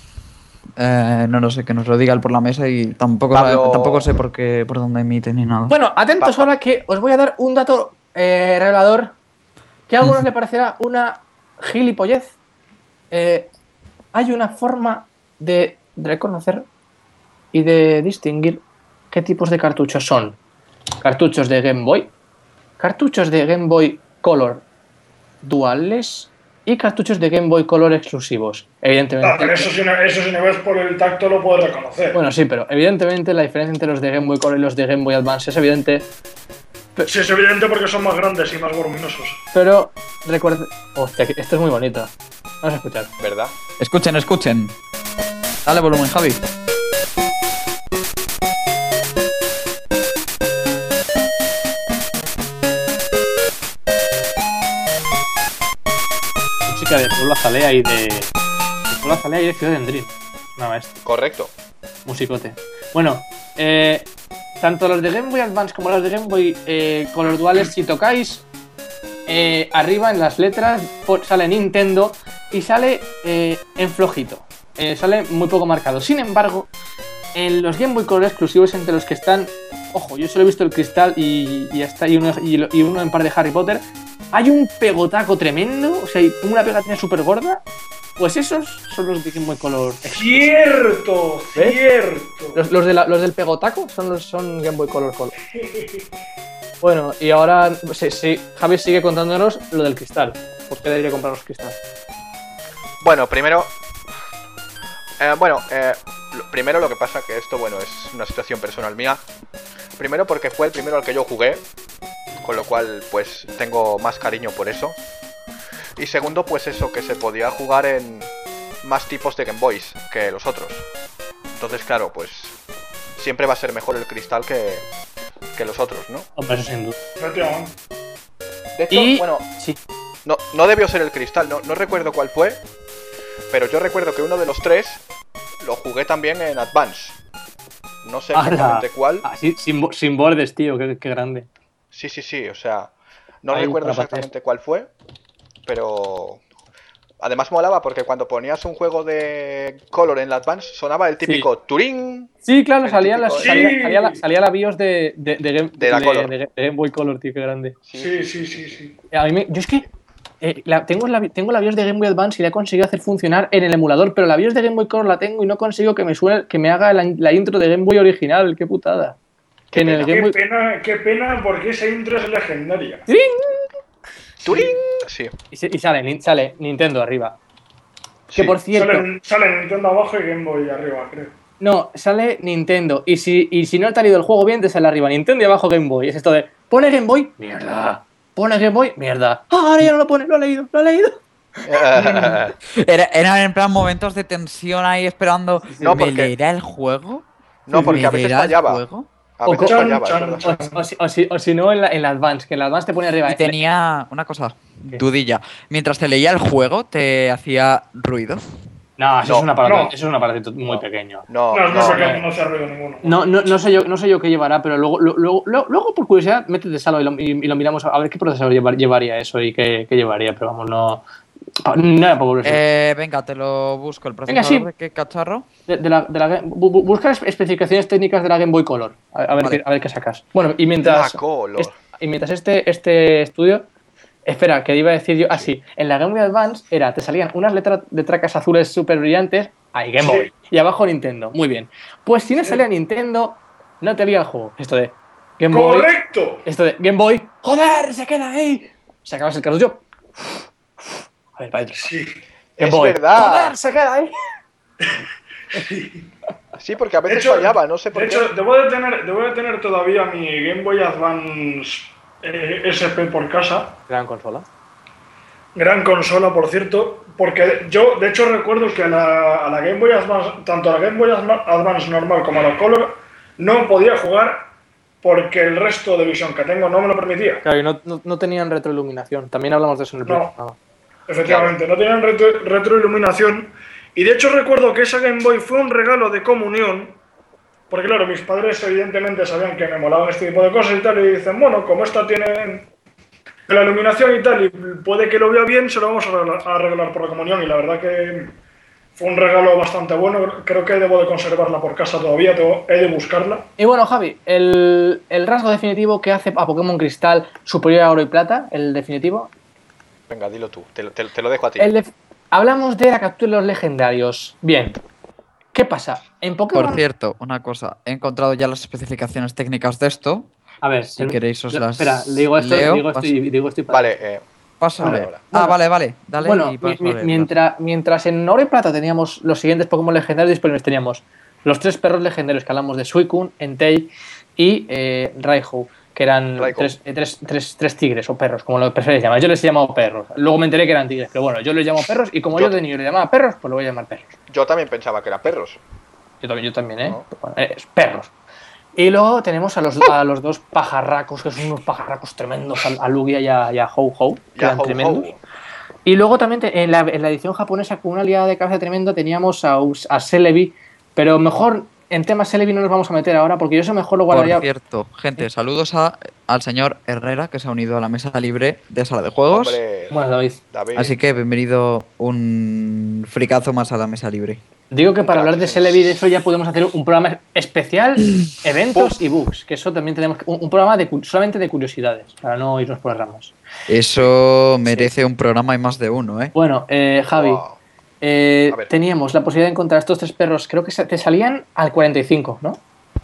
D: Eh, no lo sé, que nos lo diga él por la mesa y tampoco,
A: Pablo-
D: tampoco sé por qué, por dónde emite ni nada.
B: Bueno, atentos
A: Pa-
B: ahora que os voy a dar un dato eh, revelador que a algunos le parecerá una gilipollez, eh, hay una forma de reconocer y de distinguir qué tipos de cartuchos son. Cartuchos de Game Boy, cartuchos de Game Boy Color duales y cartuchos de Game Boy Color exclusivos. Evidentemente.
C: Ah, pero eso si, no, eso si no ves por el tacto lo puedes reconocer.
B: Bueno, sí, pero evidentemente la diferencia entre los de Game Boy Color y los de Game Boy Advance es evidente.
C: Sí, es evidente porque son más grandes y más voluminosos.
B: Pero recuerda... Hostia, esto es muy bonito. Vamos a escuchar.
A: ¿Verdad?
D: Escuchen, escuchen. Dale volumen, Javi.
B: Música de Pueblo Azalea y de... de Pueblo Azalea y de Ciudad de Endrin. Nada más.
A: Correcto.
B: Musicote. Bueno, eh... tanto los de Game Boy Advance como los de Game Boy eh, Color duales, si tocáis eh, arriba en las letras sale Nintendo y sale eh, en flojito, eh, sale muy poco marcado. Sin embargo, en los Game Boy Color exclusivos, entre los que están, ojo, yo solo he visto el Cristal y, y, hasta, y, uno, y, y uno en par de Harry Potter, hay un pegotaco tremendo, o sea, hay una pegatina súper gorda. Pues esos son los de Game Boy Color.
C: ¡Cierto!
B: ¿Ves?
C: ¡Cierto!
B: Los, los, de la, los del pegotaco son los son Game Boy Color Color. Bueno, y ahora sí, sí, Javi sigue contándonos lo del cristal. ¿Por qué debería comprar los cristal?
A: Bueno, primero... Eh, bueno, eh, lo, primero lo que pasa que esto, bueno, es una situación personal mía. Primero porque fue el primero al que yo jugué, con lo cual, pues, tengo más cariño por eso. Y segundo, pues eso, que se podía jugar en más tipos de Game Boys que los otros. Entonces, claro, pues siempre va a ser mejor el cristal que, que los otros, ¿no?
B: Hombre, eso sin duda.
C: Efectivamente.
A: De hecho,
B: Y...
A: bueno,
B: sí.
A: no, no debió ser el cristal, no, no recuerdo cuál fue, pero yo recuerdo que uno de los tres lo jugué también en Advance. No sé exactamente cuál.
B: Ah, sí, sin, sin bordes, tío, qué, qué grande.
A: Sí, sí, sí, o sea, no
B: Ahí,
A: recuerdo
B: para
A: exactamente cuál fue, pero además molaba porque cuando ponías un juego de Color en la Advance sonaba el típico
B: Sí.
A: Turing.
B: Sí, claro,
A: El
B: salía,
A: típico-
B: las, salía,
C: Sí.
B: salía la, salía la BIOS de, de, de, Game,
A: De la Color.
B: de- de Game Boy Color, tío, qué grande.
C: Sí, sí, sí, sí.
B: A mí me, yo es que eh, la, tengo, la, tengo la BIOS de Game Boy Advance y la he conseguido hacer funcionar en el emulador, pero la BIOS de Game Boy Color la tengo y no consigo que me suene, que me haga la, la intro de Game Boy original, qué putada. Que
A: Qué
B: en el
A: pena.
B: Game
C: Qué
B: Boy...
C: pena, qué pena porque esa intro es legendaria.
A: Turing. Sí.
B: Y, se- y sale, ni- sale Nintendo arriba. Que
A: Sí.
B: por cierto,
C: Sale, sale Nintendo abajo y Game Boy arriba, creo.
B: no, sale Nintendo. Y si, y si no te ha ido el juego bien, te sale arriba Nintendo y abajo Game Boy. Es esto de, ¿pone Game Boy? Mierda. ¿Pone Game Boy? Mierda. Ah, ahora ya no lo pone, lo he leído, lo he leído.
D: Era, eran en plan momentos de tensión ahí esperando.
A: No,
D: ¿Me
A: porque-
D: leerá el juego?
A: No, porque
D: ¿Me
A: a veces
D: leerá el
A: fallaba.
D: juego?
A: A
B: O
A: veces
C: chan,
A: fallaba, es
C: chan,
A: verdad.
C: chan.
B: O, si, o, si, o si no en la, en la Advance, que en la Advance te pone arriba.
D: Y tenía una cosa,
B: ¿Qué?
D: dudilla. Mientras te leía el juego, te hacía ruido.
B: No, eso
A: No,
B: es un aparato,
C: no.
B: eso es un aparatito muy
A: No.
B: pequeño.
A: No,
C: No, no,
A: no,
C: sé
A: no.
C: qué, no hace ruido ninguno.
B: No, no, no sé yo, no sé yo qué llevará, pero luego, luego, luego, luego por curiosidad, métete salo y lo, y, y lo miramos a ver qué procesador llevar- llevaría eso y qué, qué llevaría, pero vamos, no. pa- Nada, por curiosidad.
D: Eh, venga, te lo busco. ¿El
B: Venga,
D: procesador
B: sí.
D: de qué cacharro?
B: De, de la, de la, Game- bu- bu- busca es- especificaciones técnicas de la Game Boy Color. A, a ver,
D: Vale.
B: qué, a ver qué sacas. Bueno, y mientras.
A: La Color.
B: est- y mientras este, este estudio. Espera, que iba a decir yo. Ah, sí. En la Game Boy Advance era, te salían unas letras de tracas azules súper brillantes. Ahí, Game
C: Sí.
B: Boy. Y abajo Nintendo. Muy bien. Pues si no
C: Sí.
B: salía Nintendo, no te había el juego. Esto de Game Boy.
C: ¡Correcto!
B: Esto de Game Boy. ¡Joder! ¡Se queda ahí! Sacabas el cartucho. A ver, para adentro.
C: Sí.
B: Game
A: Es
B: Boy.
A: verdad.
B: ¡Joder! ¡Se queda ahí!
A: Sí, porque a
C: De
A: veces
C: hecho,
A: fallaba, no sé por
C: de
A: qué.
C: hecho debo, de tener, debo de tener todavía mi Game Boy Advance eh, S P por casa.
B: Gran consola.
C: Gran consola, por cierto, porque yo, de hecho, recuerdo que a la, a la Game Boy Advance, tanto a la Game Boy Adva- Advance normal como a la Color, no podía jugar porque el resto de visión que tengo no me lo permitía.
B: Claro, y no, no, no tenían retroiluminación. También hablamos de eso en el
C: No.
B: programa.
C: Efectivamente, no tenían retro- retroiluminación. Y de hecho recuerdo que esa Game Boy fue un regalo de comunión, porque claro, mis padres evidentemente sabían que me molaban este tipo de cosas y tal, y dicen, bueno, como esta tiene la iluminación y tal, y puede que lo vea bien, se lo vamos a regalar, a regalar por la comunión. Y la verdad que fue un regalo bastante bueno, creo que debo de conservarla por casa todavía, tengo- he de buscarla.
B: Y bueno, Javi, el, el rasgo definitivo que hace a Pokémon Cristal superior a Oro y Plata, el definitivo.
A: Venga, dilo tú, te, lo- te- te lo dejo a ti.
B: El de- Hablamos de la captura de los legendarios. Bien. ¿Qué pasa? En Pokémon...
D: Por cierto, una cosa, he encontrado ya las especificaciones técnicas de esto.
B: A ver,
D: Si
B: el-
D: queréis os
B: lo-
D: las
B: Espera, digo esto,
D: leo.
B: digo esto, y, digo esto y para-
A: Vale, eh,
D: Paso a
B: Vale.
D: leer.
A: ahora.
D: Ah,
B: Bueno,
D: vale, vale. Dale
B: Bueno,
D: y
B: mi-
D: paso
B: mi-
D: a leerlas.
B: mientras, mientras en Oro y Plata teníamos los siguientes Pokémon legendarios disponibles, teníamos los tres perros legendarios que hablamos de Suicune, Entei y eh, Raikou, que eran
A: Raikou.
B: tres, eh, tres, tres, tres tigres o perros, como lo preferís llamar. Yo les he llamado perros. Luego me enteré que eran tigres, pero bueno, yo les llamo perros y como
A: Yo-
B: yo de niño le llamaba perros, pues lo voy a llamar perros.
A: Yo también pensaba que eran perros.
B: Yo también, yo también, ¿eh?
A: No.
B: Bueno, eh, perros. Y luego tenemos a los, a los dos pajarracos, que son unos pajarracos tremendos, a, a Lugia y a, y a Ho-Ho, que
A: Ya,
B: eran
A: ho,
B: tremendos.
A: ho.
B: Y luego también te- en, la, en la edición japonesa con una liada de cabeza tremenda teníamos a, Us- a Celebi, pero mejor en temas Celebi no nos vamos a meter ahora porque yo eso mejor lo
D: Por
B: guardaría.
D: cierto, gente, saludos a, al señor Herrera que se ha unido a la mesa libre de sala de juegos.
A: Hombre,
B: Bueno, David,
A: David.
D: Así que bienvenido un fricazo más a la mesa libre.
B: digo que para
A: Un
B: hablar de
A: crack, sí.
B: Celebi de eso ya podemos hacer un programa especial, eventos
A: Uf.
B: y bugs, que eso también tenemos que- un, un programa de, cu- solamente de curiosidades, para no irnos por las ramas.
D: Eso merece un programa y más de uno, ¿eh?
B: Bueno, eh, Javi,
A: Wow.
B: eh,
A: A ver.
B: teníamos la posibilidad de encontrar estos tres perros, creo que sa- te salían al cuarenta y cinco, ¿no?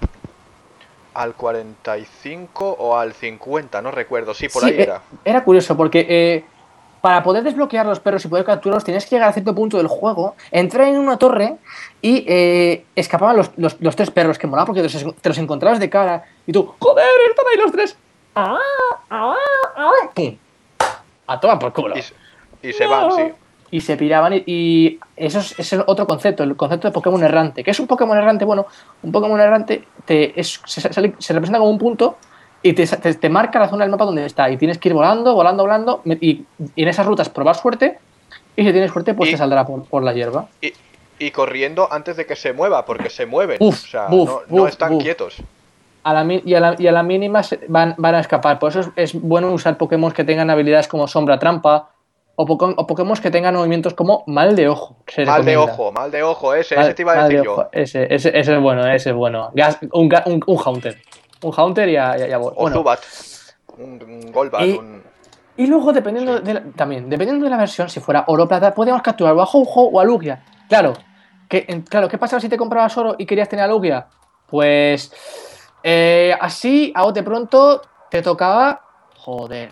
A: Al cuarenta y cinco o al cincuenta, no recuerdo. Sí, por
B: Sí,
A: ahí
B: eh,
A: era.
B: Era curioso porque eh, para poder desbloquear los perros y poder capturarlos tenías que llegar a cierto punto del juego, entrar en una torre y eh, escapaban los, los- los tres perros, que molaba porque te los, te los encontrabas de cara y tú, ¡joder, están ahí los tres! ¡Ah, ah, ah! ¡Pum! A tomar por culo.
A: Y, s- y se van, sí.
B: Y se piraban y, y eso es, ese es otro concepto, el concepto de Pokémon errante. ¿Qué es un Pokémon errante? Bueno, un Pokémon errante te, es, se, sale- se representa como un punto y te, te, te marca la zona del mapa donde está y tienes que ir volando, volando, volando me- y, y en esas rutas probar suerte y si tienes suerte pues
A: Y-
B: te saldrá por, por la hierba.
A: Y, y corriendo antes de que se mueva, porque se mueven.
B: Uf,
A: o sea,
B: buf,
A: no, no
B: buf,
A: están
B: buf.
A: quietos.
B: A la, mi- y, a la, y a la mínima se- van, van a escapar. Por eso es, es bueno usar Pokémon que tengan habilidades como Sombra Trampa o, Pokémon, o Pokémon que tengan movimientos como Mal de Ojo. se
A: Mal de
B: recomienda.
A: ojo, mal de ojo, ese,
B: Mal-
A: ese te iba a
B: mal
A: decir
B: de
A: yo.
B: ojo. Ese, ese, ese es bueno, ese es bueno. Gas- un, ga- un, un Haunter. Un Haunter y a, y a- y a-
A: O
B: bueno.
A: Zubat. Un, un Golbat,
B: Y-
A: un...
B: Y luego, dependiendo
A: Sí.
B: de la- también, dependiendo de la versión, si fuera oro o plata, podemos capturar o a Ho-Ho o a Lugia. Claro, que, en- claro, ¿qué pasaba si te comprabas oro y querías tener a Lugia? Pues eh, así, a bote pronto, te tocaba joder.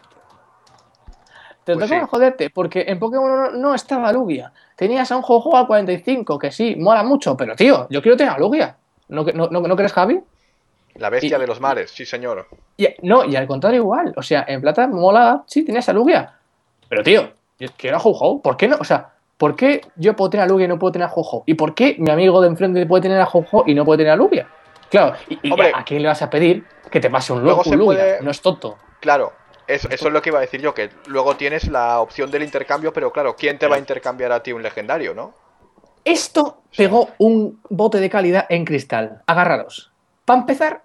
B: Te
A: Pues
B: tocaba
A: sí.
B: joderte, porque en Pokémon no, no estaba Lugia. Tenías a un Ho-Ho al cuarenta y cinco, que sí, mola mucho, pero tío, yo quiero tener a Lugia. ¿No, no, no, ¿no crees, Javi?
A: La bestia
B: y-
A: de los mares, sí señor.
B: Y, no, y al contrario igual. O sea, en plata mola, sí, tienes a Lugia. Pero tío, yo quiero a Ho-Ho. ¿Por qué no? O sea, ¿por qué yo puedo tener a Lugia y no puedo tener a Ho-Ho? ¿Y por qué mi amigo de enfrente puede tener a Ho-Ho y no puede tener a Lugia? Claro, y, y
A: Hombre.
B: ¿a quién le vas a pedir que te pase un, Lu-
A: Luego
B: un
A: se
B: Lugia?
A: puede-
B: No es tonto.
A: Claro, eso, eso es lo que iba a decir yo, que luego tienes la opción del intercambio, pero claro, ¿quién te va a intercambiar a ti un legendario, no?
B: Esto pegó un bote de calidad en cristal. Agarraros. Para empezar,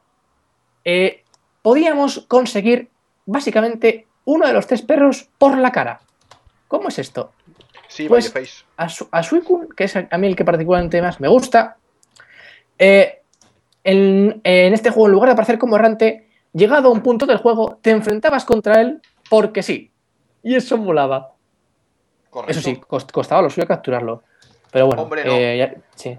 B: eh, podíamos conseguir básicamente uno de los tres perros por la cara. ¿Cómo es esto?
A: Sí,
B: Pues-
A: by the face.
B: A, Su- a Suicune, que es a mí el que particularmente más me gusta, eh, en, en este juego, en lugar de aparecer como errante, llegado a un punto del juego, te enfrentabas contra él porque sí. Y eso molaba.
A: Correcto.
B: Eso sí, cost- costaba lo suyo capturarlo. Pero bueno,
A: Hombre, no.
B: eh, ya- sí.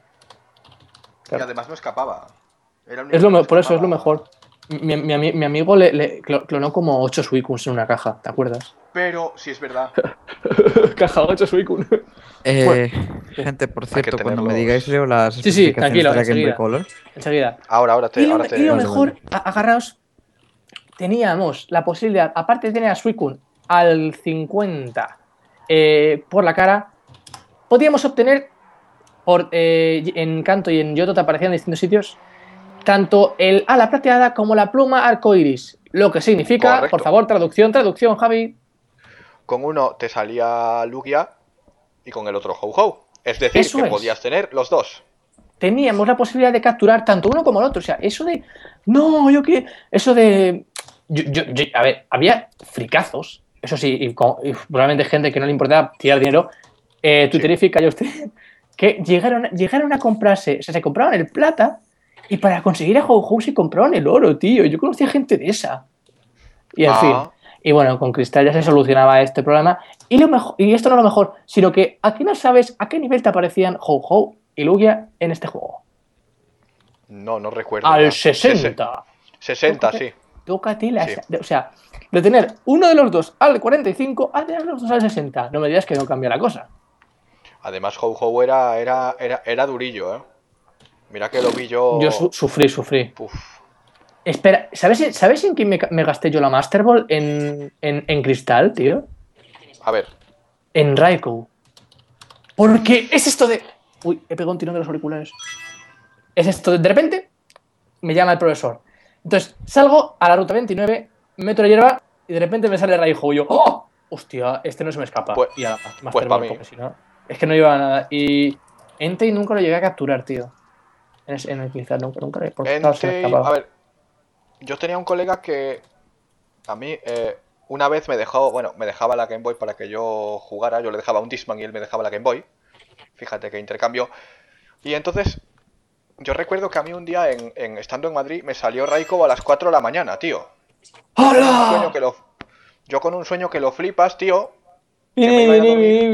A: Y
B: claro.
A: además no escapaba. Era un
B: Es lo
A: niño
B: me-
A: que
B: por eso es lo
A: escapaba.
B: mejor. Mi, mi ami- mi amigo le, le clo- clonó como ocho Suicunes en una caja, ¿te acuerdas?
A: Pero, si es verdad,
B: Caja ocho Suicune.
D: Eh,
B: Bueno.
D: gente, por
A: Hay que
D: cierto, cuando me
A: tenerlos.
D: digáis leo las
B: Sí, sí,
D: especificaciones
B: tranquilo,
D: de la Game Boy
B: enseguida.
D: Color.
B: Enseguida.
A: ahora, ahora te...
B: Y lo,
A: ahora te...
B: y lo
D: Vale,
B: mejor,
D: vale.
B: a- agarraos, teníamos la posibilidad, aparte de tener a Suicune al cincuenta eh, por la cara, podíamos obtener, por, eh, en Kanto y en Yoto te aparecían en distintos sitios, tanto el ala plateada como la pluma arcoiris. Lo que significa,
A: Correcto.
B: por favor, traducción, traducción, Javi.
A: Con uno te salía Lugia y con el otro Ho-Ho. Es decir,
B: Eso
A: que
B: es.
A: podías tener los dos.
B: Teníamos la posibilidad de capturar tanto uno como el otro. O sea, eso de. No, yo que. Eso de. Yo, yo- yo- a ver, había fricazos. Eso sí, y, con- y probablemente gente que no le importaba tirar dinero. Eh, Twitterifica ya usted. Que llegaron, llegaron a comprarse. O sea, se compraban el plata. Y para conseguir a Ho-Ho se compraban el oro, tío. Yo conocía gente de esa. Y en
A: Ah.
B: fin. Y bueno, con Cristal ya se solucionaba este problema. Y, lo mejor, y esto no es lo mejor, sino que aquí no sabes a qué nivel te aparecían Ho-Ho y Lugia en este juego.
A: No, no recuerdo.
B: Al
A: ya.
B: sesenta.
A: sesenta,
B: Tócate-
A: sí.
B: Tócate la...
A: Sí.
B: O sea, de tener uno de los dos al cuarenta y cinco a tener los dos al sesenta. No me digas que no cambia la cosa.
A: Además, Ho Ho era, era, era, era durillo, ¿eh? Mira que lo vi yo.
B: Yo su- sufrí, sufrí.
A: Uf.
B: Espera, ¿sabes, ¿sabes en quién me, me gasté yo la Master Ball? En, en, en Cristal, tío.
A: A ver.
B: En Raikou. Porque es esto de... Uy, he pegado un tirón de los auriculares. Es esto de... De repente, me llama el profesor. Entonces, salgo a la ruta veintinueve, meto la hierba y de repente me sale Raikou. Y yo, ¡oh! Hostia, este no se me escapa.
A: Pues-
B: y a la Master
A: pues pa'
B: Ball,
A: mí.
B: porque si no... Es que no llevaba nada. Y Entei nunca lo llegué a capturar, tío. En, ese- en el Cristal, nunca, nunca. Porque claro, se me
A: Entei,
B: escapaba.
A: a ver, yo tenía un colega que a mí eh, una vez me dejó, bueno, me dejaba la Game Boy para que yo jugara, yo le dejaba un Discman y él me dejaba la Game Boy. Fíjate qué intercambio. Y entonces, yo recuerdo que a mí un día, en, en- estando en Madrid, me salió Raikou a las cuatro de la mañana, tío. Yo con un sueño que lo, yo con un sueño que lo flipas, tío. que me iba a ir a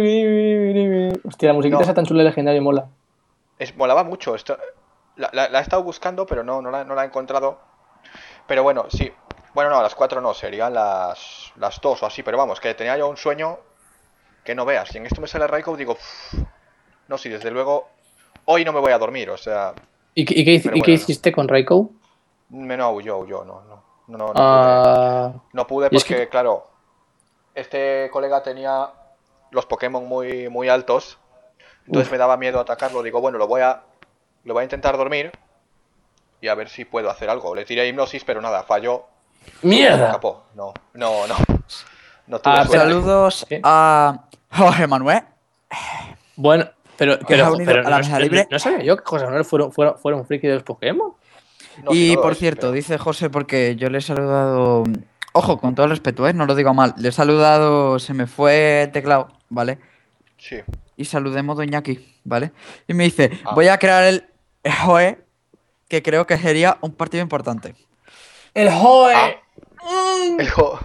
A: dormir.
B: Hostia, la musiquita
A: No.
B: esa tan chula y legendaria mola.
A: Es, molaba mucho. Esto, la, la- la he estado buscando, pero no, no, la, no la he encontrado. Pero bueno, sí. Bueno, no, a las cuatro no, serían las, las dos o así. Pero vamos, que tenía yo un sueño que no veas. Y en esto me sale Raikou, digo, "Uf, no, sí, desde luego, hoy no me voy a dormir". O sea,
B: ¿Y, qué- y qué,
A: Pero
B: y qué
A: bueno, no.
B: hiciste con Raikou?
A: me no aulló, yo no, no, no, no, no pude.
B: Ah,
A: No pude
B: y es
A: porque, claro, este colega tenía los Pokémon muy, muy altos. Entonces
B: Uf.
A: me daba miedo atacarlo. Digo, bueno, lo voy a, lo voy a intentar dormir y a ver si puedo hacer algo. Le tiré hipnosis, pero nada, falló.
B: ¡Mierda!
A: Escapó. No, no, no. No tuve
B: Ah,
A: suerte.
D: Saludos
B: Sí.
D: a Jorge Manuel.
B: Bueno, pero,
D: Que
B: pero,
D: ha unido
B: pero
D: a la
B: no,
D: mesa
B: no-
D: libre.
B: no sabía yo que José Manuel fuera, fuera, fuera un friki de los Pokémon.
A: No, si
D: Y
A: no lo
D: por
A: es,
D: cierto,
A: pero-
D: dice José, porque yo le he saludado. Ojo, con todo el respeto, ¿eh? No lo digo mal. Le he saludado, se me fue el teclado, ¿vale?
A: Sí.
D: Y saludé modo Iñaki, ¿vale? Y me dice,
A: Ah.
D: voy a crear el Joe, que creo que sería un partido importante.
B: ¡El Joe!
A: Ah. El jo-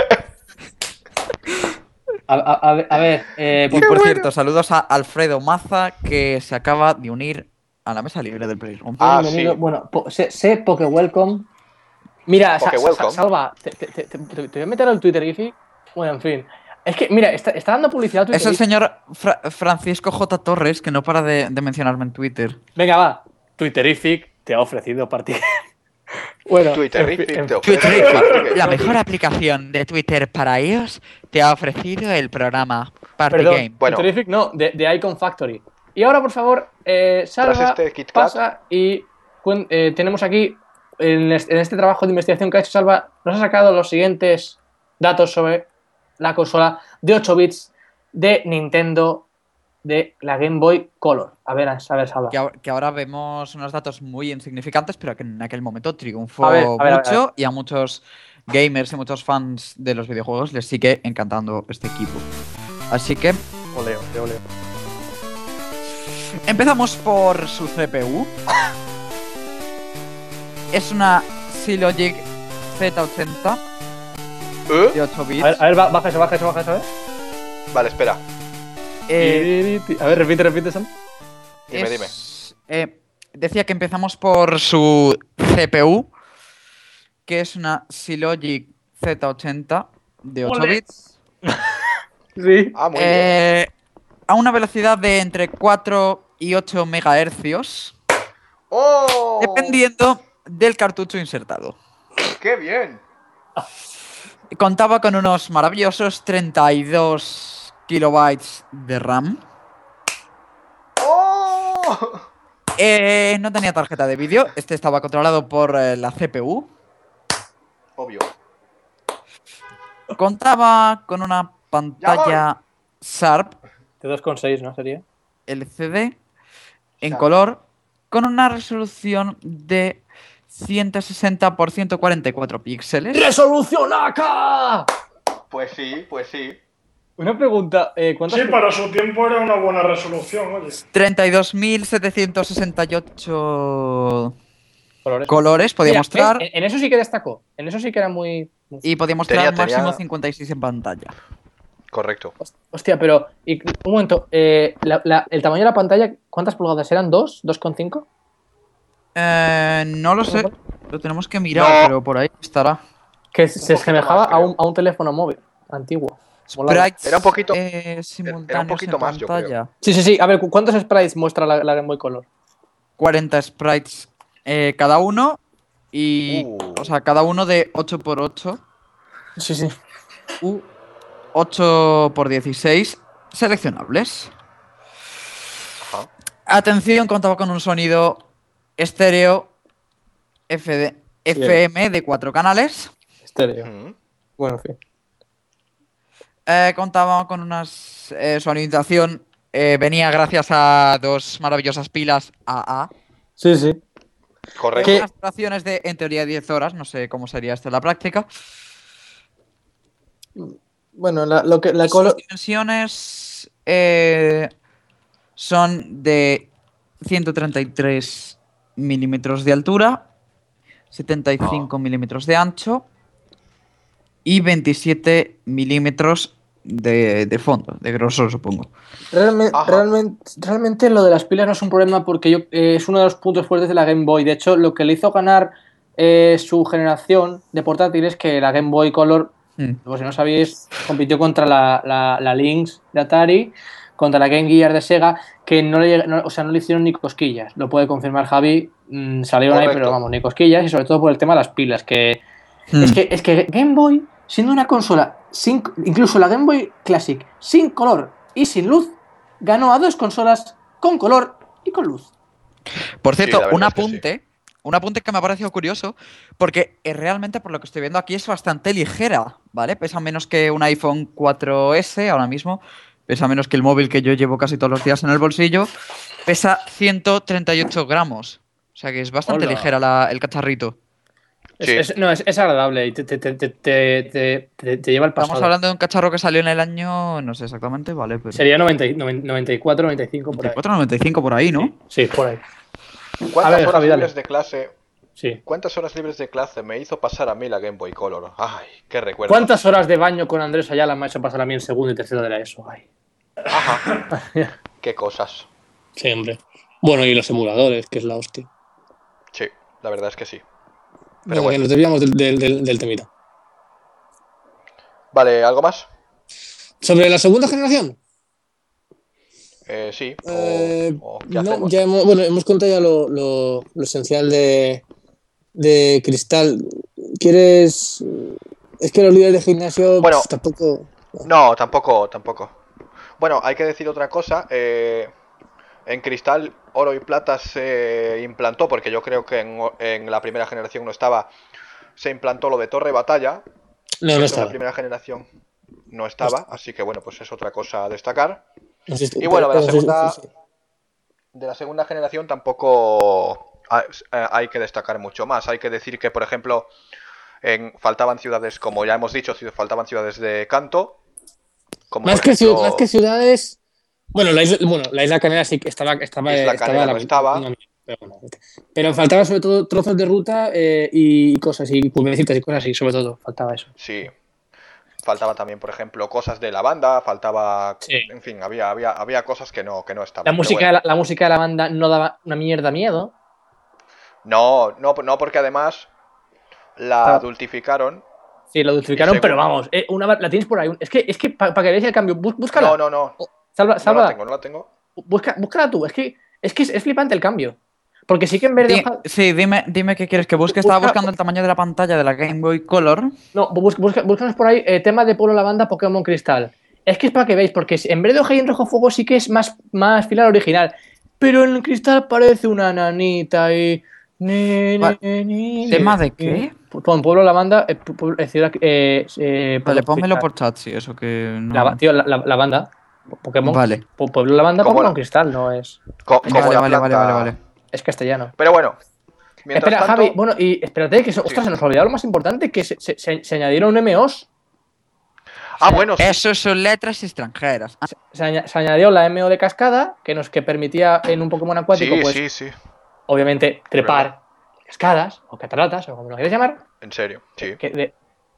B: A, a- a ver, a ver, eh,
D: Y
B: por-
D: por cierto, saludos a Alfredo Maza, que se acaba de unir a la mesa libre del Playroom.
A: Ah,
B: bienvenido.
A: sí.
B: Bueno, po- sé, sé Poke Welcome. Mira, sa-
A: Poke
B: sa-
A: Welcome.
B: Salva, te, te- te- te- te voy a meter al Twitter, Gifi. Bueno, en fin. Es que, mira, está, está dando publicidad a Twitter.
D: Es el señor Fra- Francisco J. Torres, que no para de, de mencionarme en Twitter.
B: Venga, va. Twitterific te ha ofrecido partir. Bueno,
A: Twitterific
B: en fin, en
A: te
B: fin.
A: ofrece-
D: Twitterific, la mejor aplicación de Twitter para iOS, te ha ofrecido el programa Party
B: Perdón,
D: Game.
A: Bueno.
B: Twitterific no, de, de Icon Factory. Y ahora, por favor, eh, Salva,
A: Tras este Kit Kat.
B: pasa y cuen- eh, tenemos aquí, en este, en este trabajo de investigación que ha hecho Salva, nos ha sacado los siguientes datos sobre la consola de ocho bits de Nintendo de la Game Boy Color. A ver, a ver, Salva.
D: Que, ahora- que ahora vemos unos datos muy insignificantes, pero que en aquel momento triunfó
B: A ver, a ver, a ver, a
D: mucho
B: ver.
D: y a muchos gamers y muchos fans de los videojuegos les sigue encantando este equipo. Así que
B: Oleo, oleo, oleo.
D: empezamos por su C P U. Es una Sylogic Z ochenta
A: ¿Eh?
D: de ocho bits.
B: A ver, a ver, ba- baja eso, baja eso, baja eso, ¿eh?
A: Vale, espera.
D: Eh,
B: A ver, repite, repite, Sam.
A: Dime, dime.
D: es- eh, decía que empezamos por su C P U, que es una Sylogic Z ochenta de ocho
B: Ole.
D: bits.
B: Sí.
A: Ah, muy bien.
D: Eh, a una velocidad de entre cuatro y ocho megahercios,
A: ¡Oh!
D: dependiendo del cartucho insertado.
A: ¡Qué bien!
D: Contaba con unos maravillosos treinta y dos kilobytes de RAM.
A: ¡Oh!
D: Eh, no tenía tarjeta de vídeo, este estaba controlado por eh, la C P U.
A: Obvio.
D: Contaba con una pantalla Sharp
B: De dos coma seis, ¿no? Sería.
D: L C D en
A: Sharp.
D: color con una resolución de ciento sesenta por ciento cuarenta y cuatro píxeles.
B: ¡Resolución acá!
A: Pues sí, pues sí.
B: Una pregunta, eh, ¿cuántas
C: Sí, para su tiempo era una buena resolución, oye.
D: treinta y dos mil setecientos sesenta y ocho
B: colores?
D: colores podía
B: Mira,
D: mostrar.
B: ¿ves? En, en eso sí que destacó. En eso sí que era muy.
D: Y podíamos
A: Tenía-
D: tirar máximo
A: tenía-
D: cincuenta y seis en pantalla.
A: Correcto.
B: Hostia, pero. Y, un momento. Eh, la- la- el tamaño de la pantalla, ¿cuántas pulgadas eran? ¿Dos? ¿dos coma cinco?
D: Eh, no lo sé. Lo tenemos que mirar,
A: No.
D: pero por ahí estará.
B: Que se
A: poquito
B: asemejaba
A: más,
B: a, un,
A: creo.
B: a un teléfono móvil antiguo. Molaba.
D: Sprites
A: Era un poquito-
D: eh, simultáneos
A: poquito
D: en
A: más, yo creo.
D: pantalla.
B: Sí, sí, sí. A ver, ¿cu- ¿cuántos sprites muestra la, la Game Boy Color?
D: cuarenta sprites eh, cada uno. Y.
A: Uh.
D: O sea, cada uno de ocho por ocho.
B: Sí, sí.
D: U ocho por dieciséis seleccionables.
A: Ajá.
D: Atención, contaba con un sonido estéreo F D F M de cuatro canales.
B: Estéreo.
A: Mm.
B: Bueno, en fin.
D: Eh, contaba con unas. Eh, su alimentación eh, venía gracias a dos maravillosas pilas A A.
B: Sí, sí.
A: Correcto.
D: Unas duraciones de, en teoría, diez horas. No sé cómo sería esto en la práctica.
B: Bueno, la, lo que, la
D: Sus
B: color.
D: dimensiones eh, son de ciento treinta y tres milímetros de altura, setenta y cinco milímetros de ancho y veintisiete milímetros de, de fondo, de grosor, supongo.
B: Realmente,
A: Ajá.
B: realmente, realmente lo de las pilas no es un problema porque yo, eh, es uno de los puntos fuertes de la Game Boy. De hecho, lo que le hizo ganar eh, su generación de portátiles es que la Game Boy Color,
D: Mm.
B: pues si no sabéis, compitió contra la, la, la Lynx de Atari, contra la Game Gear de Sega, que no le, lleg- no- o sea, no le hicieron ni cosquillas. Lo puede confirmar Javi. Mm, salieron ahí,
A: Correcto.
B: pero vamos, ni cosquillas. Y sobre todo por el tema de las pilas, que
D: Mm.
B: es que, es que Game Boy, siendo una consola, sin, incluso la Game Boy Classic, sin color y sin luz, ganó a dos consolas con color y con luz.
D: Por
A: Sí,
D: cierto,
A: la verdad
D: un
A: es que
D: apunte, un apunte que me ha parecido curioso, porque eh, realmente, por lo que estoy viendo aquí, es bastante ligera, ¿vale? Pesa menos que un iPhone cuatro ese ahora mismo, pesa menos que el móvil que yo llevo casi todos los días en el bolsillo, pesa ciento treinta y ocho gramos, o sea que es bastante
B: Hola.
D: ligera la- el cacharrito.
B: Es-
A: Sí.
B: es- no, es, es agradable y te, te, te, te, te, te- te lleva el pasado.
D: Estamos hablando de un cacharro que salió en el año, no sé exactamente, ¿vale? Pero
B: Sería noventa, y- noventa y cuatro, noventa y cinco por ahí.
D: noventa y cuatro, noventa y cinco por ahí, ¿no?
B: Sí, por ahí.
A: ¿Cuántas
B: A ver,
A: horas
B: Javi, dale.
A: libres de clase?
B: Sí.
A: ¿Cuántas horas libres de clase me hizo pasar a mí la Game Boy Color? Ay, qué recuerdo.
B: ¿Cuántas horas de baño con Andrés Ayala me ha hecho pasar a mí en segundo y tercero de la ESO? Ay.
A: Ajá. Qué cosas.
E: Sí, hombre. Bueno, y los emuladores, que es la hostia.
A: Sí, la verdad es que sí.
E: Pero
A: Pero
E: bueno,
A: bueno.
E: nos desviamos del, del, del, del temita.
A: Vale, ¿algo más?
E: Sobre la segunda generación,
A: Eh, sí. O,
E: eh,
A: o ¿qué
E: no,
A: hacemos?
E: ya hemos, bueno, hemos contado ya lo, lo, lo esencial de, de Cristal. ¿Quieres...? Es que los líderes de gimnasio
A: Bueno.
E: pf, tampoco...
A: No, tampoco, tampoco. Bueno, hay que decir otra cosa. eh, en Cristal, Oro y Plata se implantó, porque yo creo que en, en la primera generación no estaba, se implantó lo de Torre Batalla.
E: No, no
A: Eso en la
E: estaba.
A: primera generación no estaba, así que bueno, pues es otra cosa a destacar.
E: No sé si-
A: Y bueno, de la
E: no sé-
A: segunda,
E: sí, sí.
A: de la segunda generación tampoco hay, hay que destacar mucho más. Hay que decir que, por ejemplo, en, faltaban ciudades, como ya hemos dicho, ci- faltaban ciudades de canto. Como
E: Más
A: por
E: que,
A: ejemplo,
E: ciu- más que ciudades... Bueno, la isla, bueno, la isla Canela sí que estaba... estaba
A: Isla
E: estaba
A: Canela
E: la-
A: no estaba.
E: no, pero, bueno, pero faltaba sobre todo trozos de ruta eh, y cosas, y pulvecitas y cosas así, sobre todo, faltaba eso.
A: sí. Faltaba también, por ejemplo, cosas de la banda, faltaba...
E: Sí.
A: En fin, había, había, había cosas que no, que no estaban.
B: La
A: pero
B: música,
A: bueno.
B: de la, la música de la banda no daba una mierda miedo.
A: No, no, no, porque además la
B: Ah.
A: adultificaron.
B: Sí, lo dulcificaron,
A: Y
B: pero
A: según-
B: vamos, eh, una, la tienes por ahí. Es que, es que para que veáis el cambio, bú- búscala.
A: No, no, no.
B: Salva,
A: No
B: salva,
A: la tengo, no la tengo.
B: busca, búscala tú. Es que, es que es, es flipante el cambio. Porque sí que en vez de
D: Di-
B: hoja-
D: sí, dime, dime qué quieres que busque. Estaba
B: Busca-
D: buscando el tamaño de la pantalla de la Game Boy Color.
B: No, busca, busca- búscanos por ahí eh, tema de Pueblo Lavanda, Pokémon Cristal. Es que es para que veáis, porque si- en vez de hoja y en rojo fuego sí que es más, más fiel al original. Pero en el Cristal parece una nanita y... Ni,
D: Va-
B: ni, ni,
D: ¿Tema
B: ni.
D: de qué?
B: Pon Pueblo Lavanda, eh, pu- pu- eh, ciudad, eh, eh,
D: Vale,
B: Pueblo
D: pónmelo
B: Cristal.
D: por chat, sí, eso que no...
B: La, tío, la, la- Lavanda, Pokémon.
D: Vale.
B: Pu- Pueblo Lavanda,
A: ¿Cómo
B: Pokémon
A: la-
B: Cristal, no es...
A: Co- como
D: Vale,
A: la
D: vale, vale,
A: planta.
D: vale, vale.
B: Es castellano.
A: Pero bueno, mientras
B: Espera,
A: tanto,
B: Javi, bueno, y espérate, que se, ostras, se nos olvidó lo más importante, que se, se- se- se añadieron M Os.
A: ah, bueno, sí,
D: Eso son letras extranjeras. Ah,
B: Se, aña- se añadió la M O de cascada, que nos que permitía en un Pokémon acuático,
A: sí,
B: pues,
A: sí, sí,
B: obviamente, trepar cascadas o cataratas, o como lo queréis llamar.
A: en serio, sí.
B: Que de-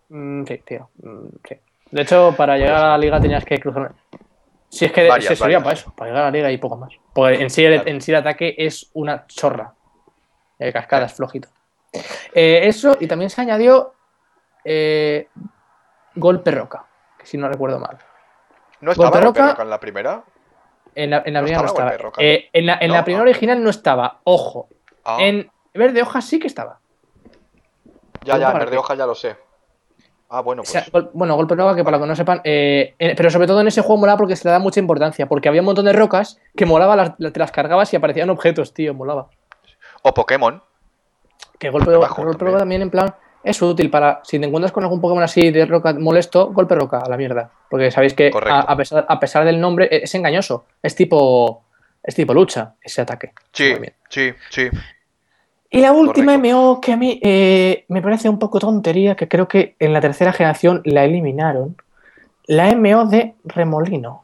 B: Mm, sí, tío. Mm, sí. De hecho, para llegar a la liga tenías que cruzar. Si es que
A: Varias,
B: se sería
A: varias.
B: para eso, para llegar a la liga y poco más. Porque en sí el,
A: Claro.
B: en sí el ataque es una chorra. Eh, cascadas,
A: Sí.
B: flojito. Eh, eso, y también se añadió eh, golpe roca, que si no recuerdo mal.
A: ¿No estaba
B: Golpe
A: Golpe
B: roca-
A: Roca en la primera?
B: En la, en la
A: No
B: primera no
A: estaba
B: estaba.
A: golpe roca,
B: Eh, en la, en
A: ¿no?
B: la primera
A: Ah.
B: original no estaba. Ojo.
A: Ah.
B: En verde hoja sí que estaba.
A: Ya, ya, en
B: Golpe
A: verde hoja ya lo sé. Ah, bueno,
B: O sea,
A: pues.
B: gol- bueno, golpe roca que para
A: Vale.
B: los que no sepan, eh, eh, pero sobre todo en ese juego molaba porque se le da mucha importancia, porque había un montón de rocas que molaba, las, te las cargabas y aparecían objetos, tío, molaba.
A: O Pokémon.
B: Que golpe,
A: Debajo
B: que golpe
A: también.
B: roca también en plan es útil para, si te encuentras con algún Pokémon así de roca molesto, golpe roca a la mierda. Porque sabéis que a,
A: Correcto.
B: a pesar, a pesar del nombre eh, es engañoso, es tipo, es tipo lucha ese ataque. ese
A: Sí,
B: movimiento.
A: sí, sí.
B: Y la última
A: Correcto.
B: M O que a mí eh, me parece un poco tontería, que creo que en la tercera generación la eliminaron, la M O de Remolino.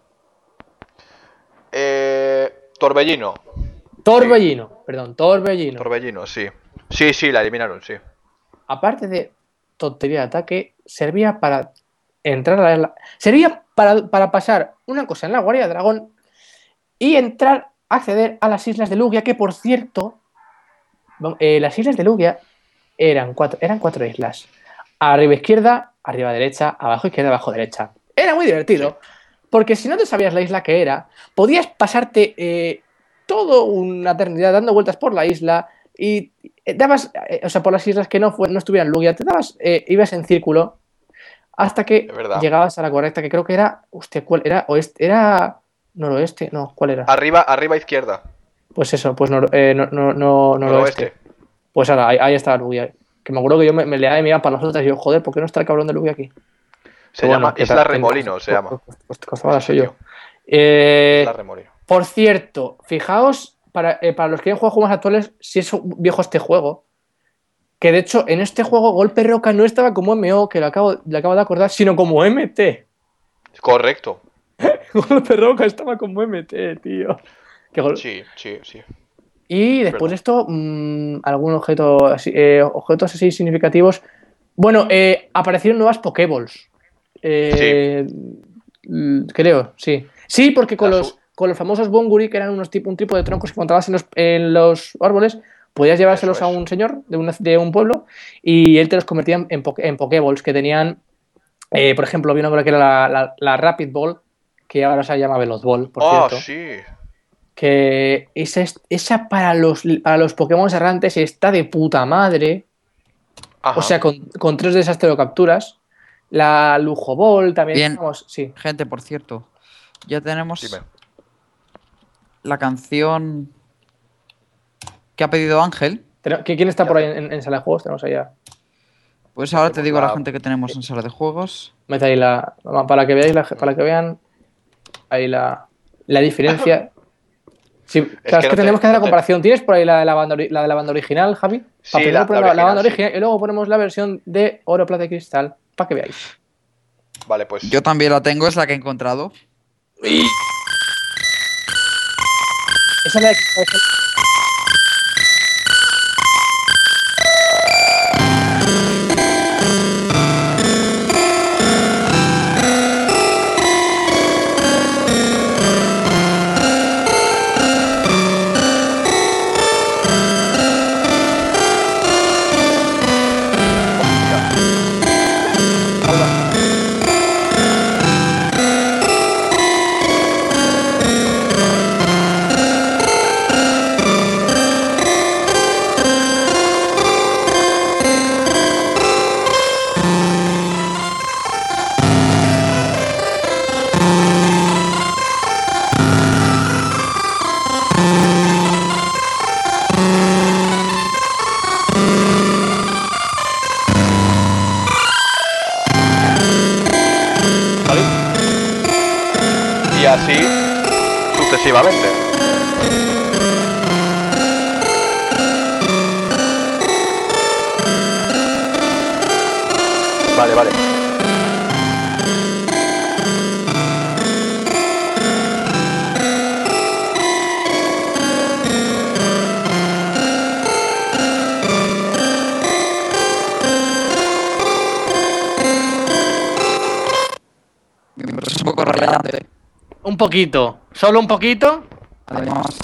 A: Eh, Torbellino.
B: Torbellino, perdón, Torbellino.
A: Torbellino, sí. Sí, sí, la eliminaron, sí.
B: Aparte de tontería de ataque, servía para entrar a la... Servía para, para pasar una cosa en la Guardia de Dragón y entrar, acceder a las islas de Lugia, que por cierto, eh, las islas de Lugia eran cuatro, eran cuatro islas. Arriba izquierda, arriba derecha, abajo izquierda, abajo derecha. Era muy divertido, porque si no te sabías la isla que era, podías pasarte eh, toda una eternidad dando vueltas por la isla y eh, dabas, eh, o sea, por las islas que no, fue, no estuvieran Lugia, te dabas, eh, ibas en círculo hasta que
A: Es verdad.
B: llegabas a la correcta, que creo que era, hostia, ¿cuál era? Oeste, era noroeste, no, ¿cuál era?
A: Arriba, arriba izquierda.
B: Pues eso, pues nor, eh, no, no, no, noroeste.
A: Noroeste.
B: Pues ahora, ahí, ahí estaba Lugia. Que me acuerdo que yo me, me leía y me iba para las otras y yo, joder, ¿por qué no está el cabrón de Lugia aquí?
A: Se
B: Pero
A: llama
B: bueno, que
A: Isla
B: tal-
A: Remolino, se
B: cost-
A: llama.
B: cost- cost- Costaba la
A: Ese
B: suyo.
A: sitio.
B: Eh,
A: Isla Remolino.
B: por cierto, fijaos, para, eh, para los que quieren jugar juegos más actuales, si es viejo este juego, que de hecho en este juego Golpe Roca no estaba como M O, que lo acabo, le acabo de acordar, sino como M T.
A: Correcto.
B: Golpe Roca estaba como M T, tío. Que gol-
A: Sí, sí, sí.
B: Y
A: Es
B: después de
A: verdad.
B: esto, mmm, algún objeto así, eh, objetos así significativos. Bueno, eh, aparecieron nuevas Pokéballs. Eh, l- Creo, sí. Sí, porque con
A: Las
B: los,
A: u-
B: con los famosos Bonguri, que eran unos tipo, un tipo de troncos que encontrabas en los, en los árboles, podías llevárselos
A: Eso
B: a
A: es.
B: un señor de, una- de un pueblo y él te los convertía en, en, poke- en Pokéballs que tenían, eh, por ejemplo, había una por aquí que era la, la, la Rapid Ball, que ahora se llama Veloz Ball, por
A: Ah,
B: cierto.
A: sí.
B: Que esa, es- esa para los, para los Pokémon errantes está de puta madre.
A: Ajá.
B: O sea, con, con tres de esas te lo capturas. La Lujo Ball también.
D: Bien.
B: Vamos, sí.
D: Gente, por cierto, ya tenemos
A: Dime.
D: la canción que ha pedido Ángel.
B: Ten- ¿qui- ¿Quién está
A: Ya
B: por ahí
A: hace-
B: en, en sala de juegos? Tenemos allá.
D: Pues ahora te
A: Hacemos
D: digo a la
A: la-
D: gente que tenemos en sala de juegos.
B: Mete ahí la. Para que veáis, la- para que vean ahí la, la diferencia. Sí, claro, es
A: que
B: que,
A: no te-
B: tenemos que hacer la
A: no te-
B: comparación. ¿Tienes por ahí la de la banda, ori- la de la banda original, Javi?
A: Sí,
B: Para primero
A: la-
B: poner
A: la
B: la, la banda
A: original, sí.
B: original y luego ponemos la versión de oro, plata y cristal. Para que veáis.
A: Vale, pues.
D: Yo también la tengo, es la que he encontrado.
B: Esa es la de cristal. ¿Vale?
A: Y así sucesivamente. Vale, vale.
D: brillante.
B: Un poquito. Solo un poquito.
D: Además,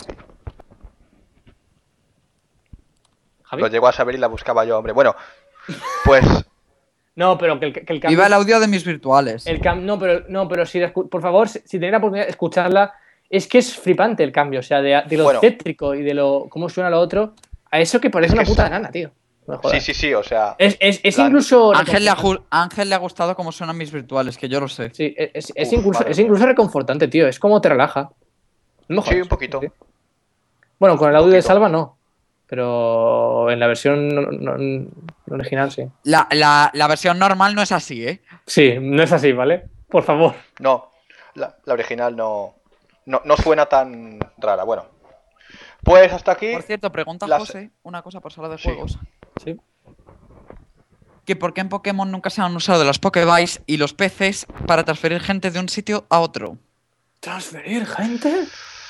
B: Javi.
A: Lo llego a saber y la buscaba yo, hombre. Bueno, pues
B: No, pero que el, que el cambio.
D: viva el audio de mis virtuales.
B: el cam- no, pero, no, pero si la escu- por favor, si, si tenéis la oportunidad de escucharla, es que es flipante el cambio. O sea, de, de lo
A: Bueno.
B: tétrico y de lo cómo suena lo otro, a eso que parece
A: Es
B: una
A: que
B: puta
A: sí.
B: enana, tío. No me
A: sí,
B: jodas.
A: sí, sí, o sea,
B: Es, es, es
A: Plan,
B: incluso.
D: A Ángel le, ha,
B: reconfortante.
D: ju- a Ángel le ha gustado cómo suenan mis virtuales, que yo lo sé.
B: Sí, es, es- es
A: Uf,
B: incluso,
A: madre
B: es
A: mía.
B: incluso reconfortante, tío. Es como te relaja. No me
A: Sí,
B: jodas.
A: un poquito.
B: Sí. Bueno, con el audio de
A: poquito.
B: Salva no. Pero en la versión no- no- no original sí.
D: La, la, la versión normal no es así, ¿eh?
B: Sí, no es así, ¿vale? Por favor.
A: no, la, la original no, no, no suena tan rara. Bueno, pues hasta aquí.
D: Por cierto, pregunta
A: las-
D: José una cosa por sala de
A: Sí.
D: juegos.
B: Sí.
D: Que por qué en Pokémon nunca se han usado las Pokébytes y los P Cs para transferir gente de un sitio a otro.
B: ¿Transferir gente?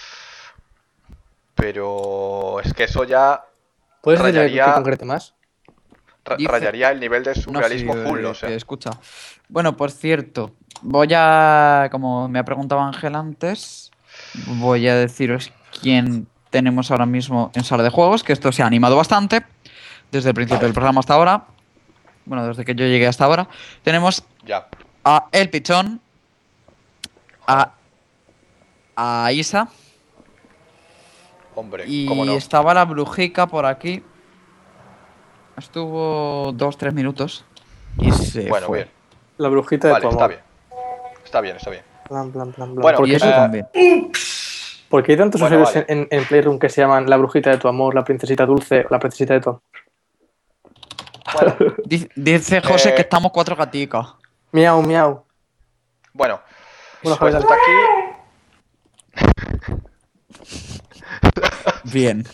A: Pero es que eso ya
B: ¿Puedes decirle
A: Rayaría-
B: que concrete más?
A: ra-
D: Dice-
A: rayaría el nivel de
D: No,
A: surrealismo
D: sí,
A: full,
D: eh,
A: o sea.
D: que escucha. Bueno, por cierto, voy a, como me ha preguntado Ángel antes, voy a deciros quién tenemos ahora mismo en sala de juegos, que esto se ha animado bastante desde el principio del programa hasta ahora. Bueno, desde que yo llegué hasta ahora. Tenemos
A: Ya.
D: a El Pichón, a, a Isa
A: Hombre,
D: y
A: cómo no.
D: estaba la Brujica por aquí. Estuvo dos, tres minutos y se
A: Bueno,
D: fue.
A: bien.
B: La brujita
A: Vale, está bien. Está bien, está bien.
B: Plan, plan, plan, plan.
A: Bueno,
B: ¿Por,
D: Y
B: qué,
D: eso
A: eh,
D: también.
B: por qué hay tantos
A: bueno,
B: usuarios
A: vale.
B: en, en Playroom que se llaman la brujita de tu amor, la princesita dulce o la princesita de tu amor?
A: Bueno,
D: Dice, dice José
A: Eh,
D: que estamos cuatro gaticas.
B: Miau, miau.
A: bueno.
B: Bueno,
A: Pues
B: Javi,
A: hasta aquí.
D: Bien.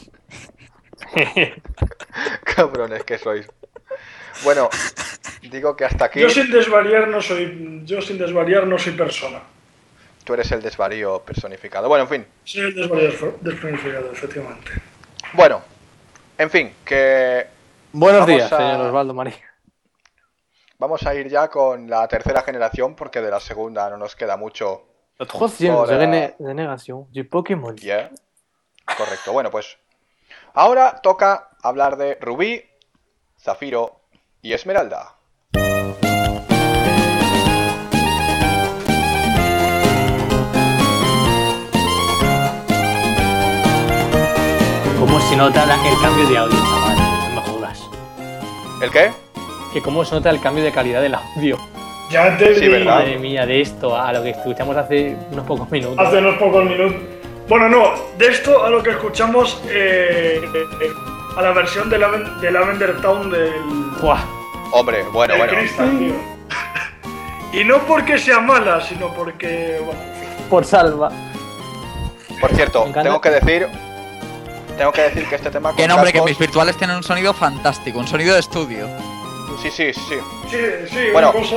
A: Cabrones que sois. Bueno, digo que hasta aquí
C: Yo sin desvariar no soy, yo sin desvariar no soy persona.
A: tú eres el desvarío personificado. Bueno, en fin.
C: Soy el desvariador desplanificado, efectivamente.
A: Bueno, en fin, que
B: Buenos
A: Vamos
B: días,
A: a-
B: señor Osvaldo María.
A: vamos a ir ya con la tercera generación porque de la segunda no nos queda mucho.
B: La troisième
A: Ahora-
B: gene- génération du Pokémon.
A: Yeah. Correcto. Bueno, pues ahora toca hablar de Rubí, Zafiro y Esmeralda.
B: ¿Cómo se nota la- el cambio de audio, chaval? No me jodas.
A: ¿El qué?
B: Que cómo se nota el cambio de calidad del audio.
C: Ya te
A: Sí,
C: digo,
A: ¿verdad?
B: Madre mía, de esto a lo que escuchamos hace unos pocos minutos.
C: hace unos pocos minutos. Bueno, no, de esto a lo que escuchamos eh, eh, a la versión de, Laven- de Lavender Town del,
B: Buah.
A: Hombre, bueno,
C: del
A: bueno.
C: Crystal, tío. Y no porque sea mala, sino porque, bueno, en fin.
B: Por salva.
A: Por cierto,
B: Me encanta.
A: tengo que decir. Tengo que decir que este tema.
D: Que
A: con
D: no, hombre, que
A: cascos-
D: mis virtuales tienen un sonido fantástico, un sonido de estudio.
A: Sí, sí, sí, sí.
C: Sí, sí,
A: Bueno.
C: una cosa.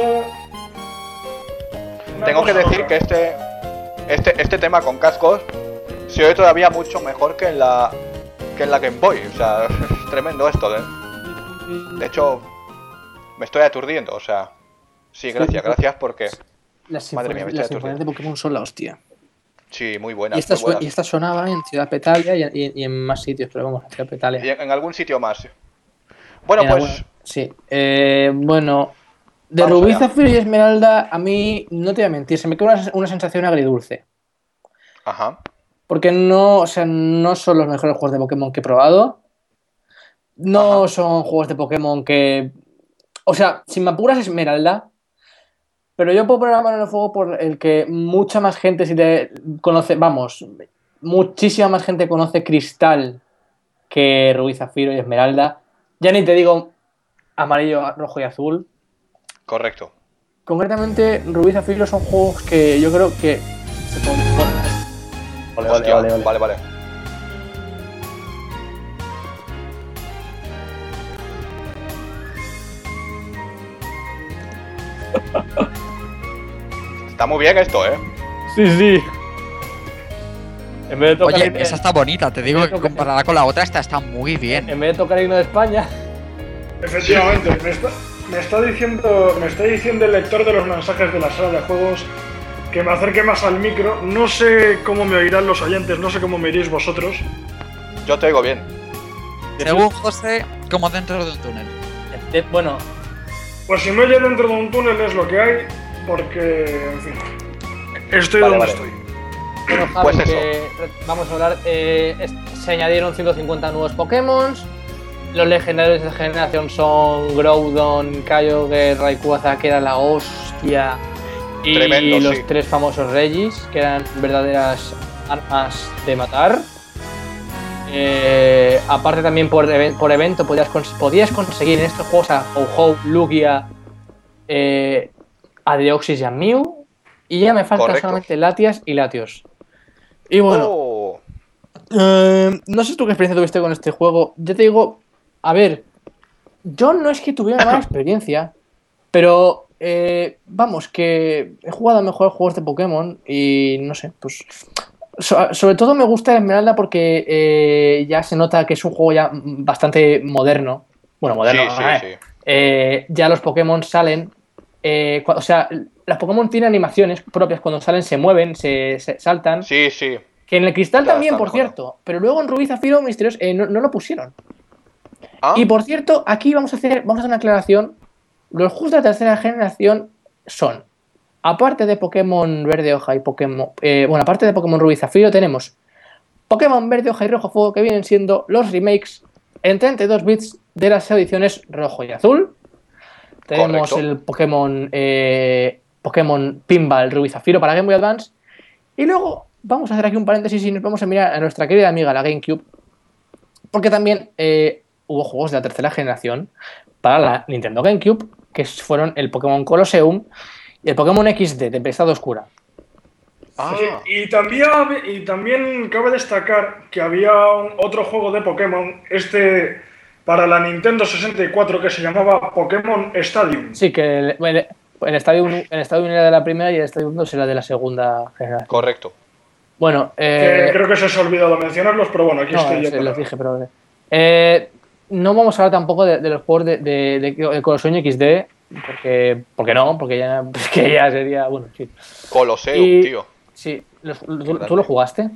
C: una
A: Tengo que
C: cosa
A: decir
C: loca.
A: que este, este, este tema con cascos se oye todavía mucho mejor que en la que en la Game Boy. O sea, es tremendo esto, ¿eh? De hecho, me estoy aturdiendo, o sea. Sí, gracias, gracias porque.
B: Las
A: Madre mía,
B: sinfonías,
A: me estoy
B: las
A: aturdiendo.
B: sinfonías de Pokémon son la hostia.
A: Sí, muy buenas.
B: Y esta,
A: muy buenas.
B: su- y esta sonaba en Ciudad Petalia y, y- y en más sitios, pero vamos, en Ciudad Petalia.
A: Y en, en algún sitio más. Bueno,
B: En
A: pues.
B: alguna- Sí. Eh, bueno, de
A: Vamos
B: Rubí,
A: allá.
B: Zafiro y Esmeralda, a mí, no te voy a mentir, se me queda una, una sensación agridulce.
A: Ajá.
B: Porque no, o sea, no son los mejores juegos de Pokémon que he probado. No
A: Ajá.
B: son juegos de Pokémon que. O sea, si me apuras, Esmeralda. Pero yo puedo poner la mano en el fuego por el que mucha más gente si te conoce. Vamos, muchísima más gente conoce Cristal que Rubí, Zafiro y Esmeralda. Ya ni te digo amarillo, rojo y azul.
A: Correcto.
B: Concretamente, Rubí y Zafiro son juegos que yo creo que se ponen. Ole, ole,
A: Hostia,
B: ole, ole.
A: Vale, vale. Está muy bien esto, ¿eh?
B: Sí, sí. En vez de tocar,
D: Oye,
B: el-
D: esa está bonita, te digo que comparada con la otra, esta está muy bien.
B: en vez de tocar el himno de España.
C: Efectivamente, me está, me está diciendo, me está diciendo el lector de los mensajes de la sala de juegos que me acerque más al micro. No sé cómo me oirán los oyentes, no sé cómo me iréis vosotros.
A: Yo te oigo bien.
D: Según José, como dentro de un túnel.
B: De- bueno,
C: Pues si me oye dentro de un túnel es lo que hay, porque, en fin, estoy
A: Vale,
C: donde
A: vale.
C: estoy.
B: bueno Javi,
A: Pues eso.
B: que vamos a hablar. eh, es- se añadieron ciento cincuenta nuevos Pokémon. Los legendarios de esta generación son Groudon, Kyogre, Rayquaza, que era la hostia. Y
A: Tremendo,
B: los
A: sí.
B: tres famosos Regis, que eran verdaderas armas de matar. Eh, aparte también por, even- por evento podías, cons- podías conseguir en estos juegos a Ho-Ho, Lugia, eh, a Deoxys y a Mew. Y ya me faltan
A: Correcto.
B: solamente Latias y Latios. Y bueno,
A: Oh,
B: eh, no sé tú qué experiencia tuviste con este juego. Yo te digo, a ver, yo no es que tuviera una mala experiencia, pero eh, vamos, que he jugado a mejores juegos de Pokémon y no sé, pues so- sobre todo me gusta Esmeralda porque eh, ya se nota que es un juego ya bastante moderno. Bueno, moderno,
A: sí, sí,
B: eh.
A: sí.
B: Eh, ya los Pokémon salen, eh, cua- o sea, las Pokémon tienen animaciones propias, cuando salen se mueven, se, se saltan.
A: Sí, sí.
B: Que en el Cristal
A: Ya
B: también,
A: está
B: por
A: mejorado.
B: cierto, pero luego en Rubí Zafiro Misterios eh, no, no lo pusieron.
A: Ah,
B: Y por cierto, aquí vamos a hacer, vamos a hacer una aclaración. Los juegos de la tercera generación son, aparte de Pokémon Verde Hoja y Pokémon. eh, bueno, aparte de Pokémon Rubí Zafiro, tenemos Pokémon Verde Hoja y Rojo Fuego, que vienen siendo los remakes en treinta y dos bits de las ediciones Rojo y Azul. Tenemos
A: Correcto.
B: el Pokémon eh, Pokémon Pinball Rubí Zafiro para Game Boy Advance. Y luego vamos a hacer aquí un paréntesis y nos vamos a mirar a nuestra querida amiga la GameCube. Porque también eh, hubo juegos de la tercera generación para la Nintendo GameCube, que fueron el Pokémon Colosseum y el Pokémon X D, Tempestad Oscura.
A: ah,
C: Sí, y, también, y también cabe destacar que había un- otro juego de Pokémon, este para la Nintendo sesenta y cuatro, que se llamaba Pokémon Stadium.
B: Sí, que el, el, el Estadio uno el Estadio uno era de la primera y el Estadio dos era de la segunda generación.
A: correcto.
B: Bueno,
C: Que
B: eh,
C: creo que se os ha olvidado mencionarlos, pero bueno, aquí
B: no,
C: estoy yo.
B: se
C: para-
B: los dije, pero... Eh, no vamos a hablar tampoco de, de los juegos de, de, de, de Colosseum X D, porque, porque no, porque ya, porque ya sería... Bueno, sí.
A: Colosseum,
B: Y-
A: tío.
B: Sí, los- ¿tú,
A: grande.
B: tú lo jugaste?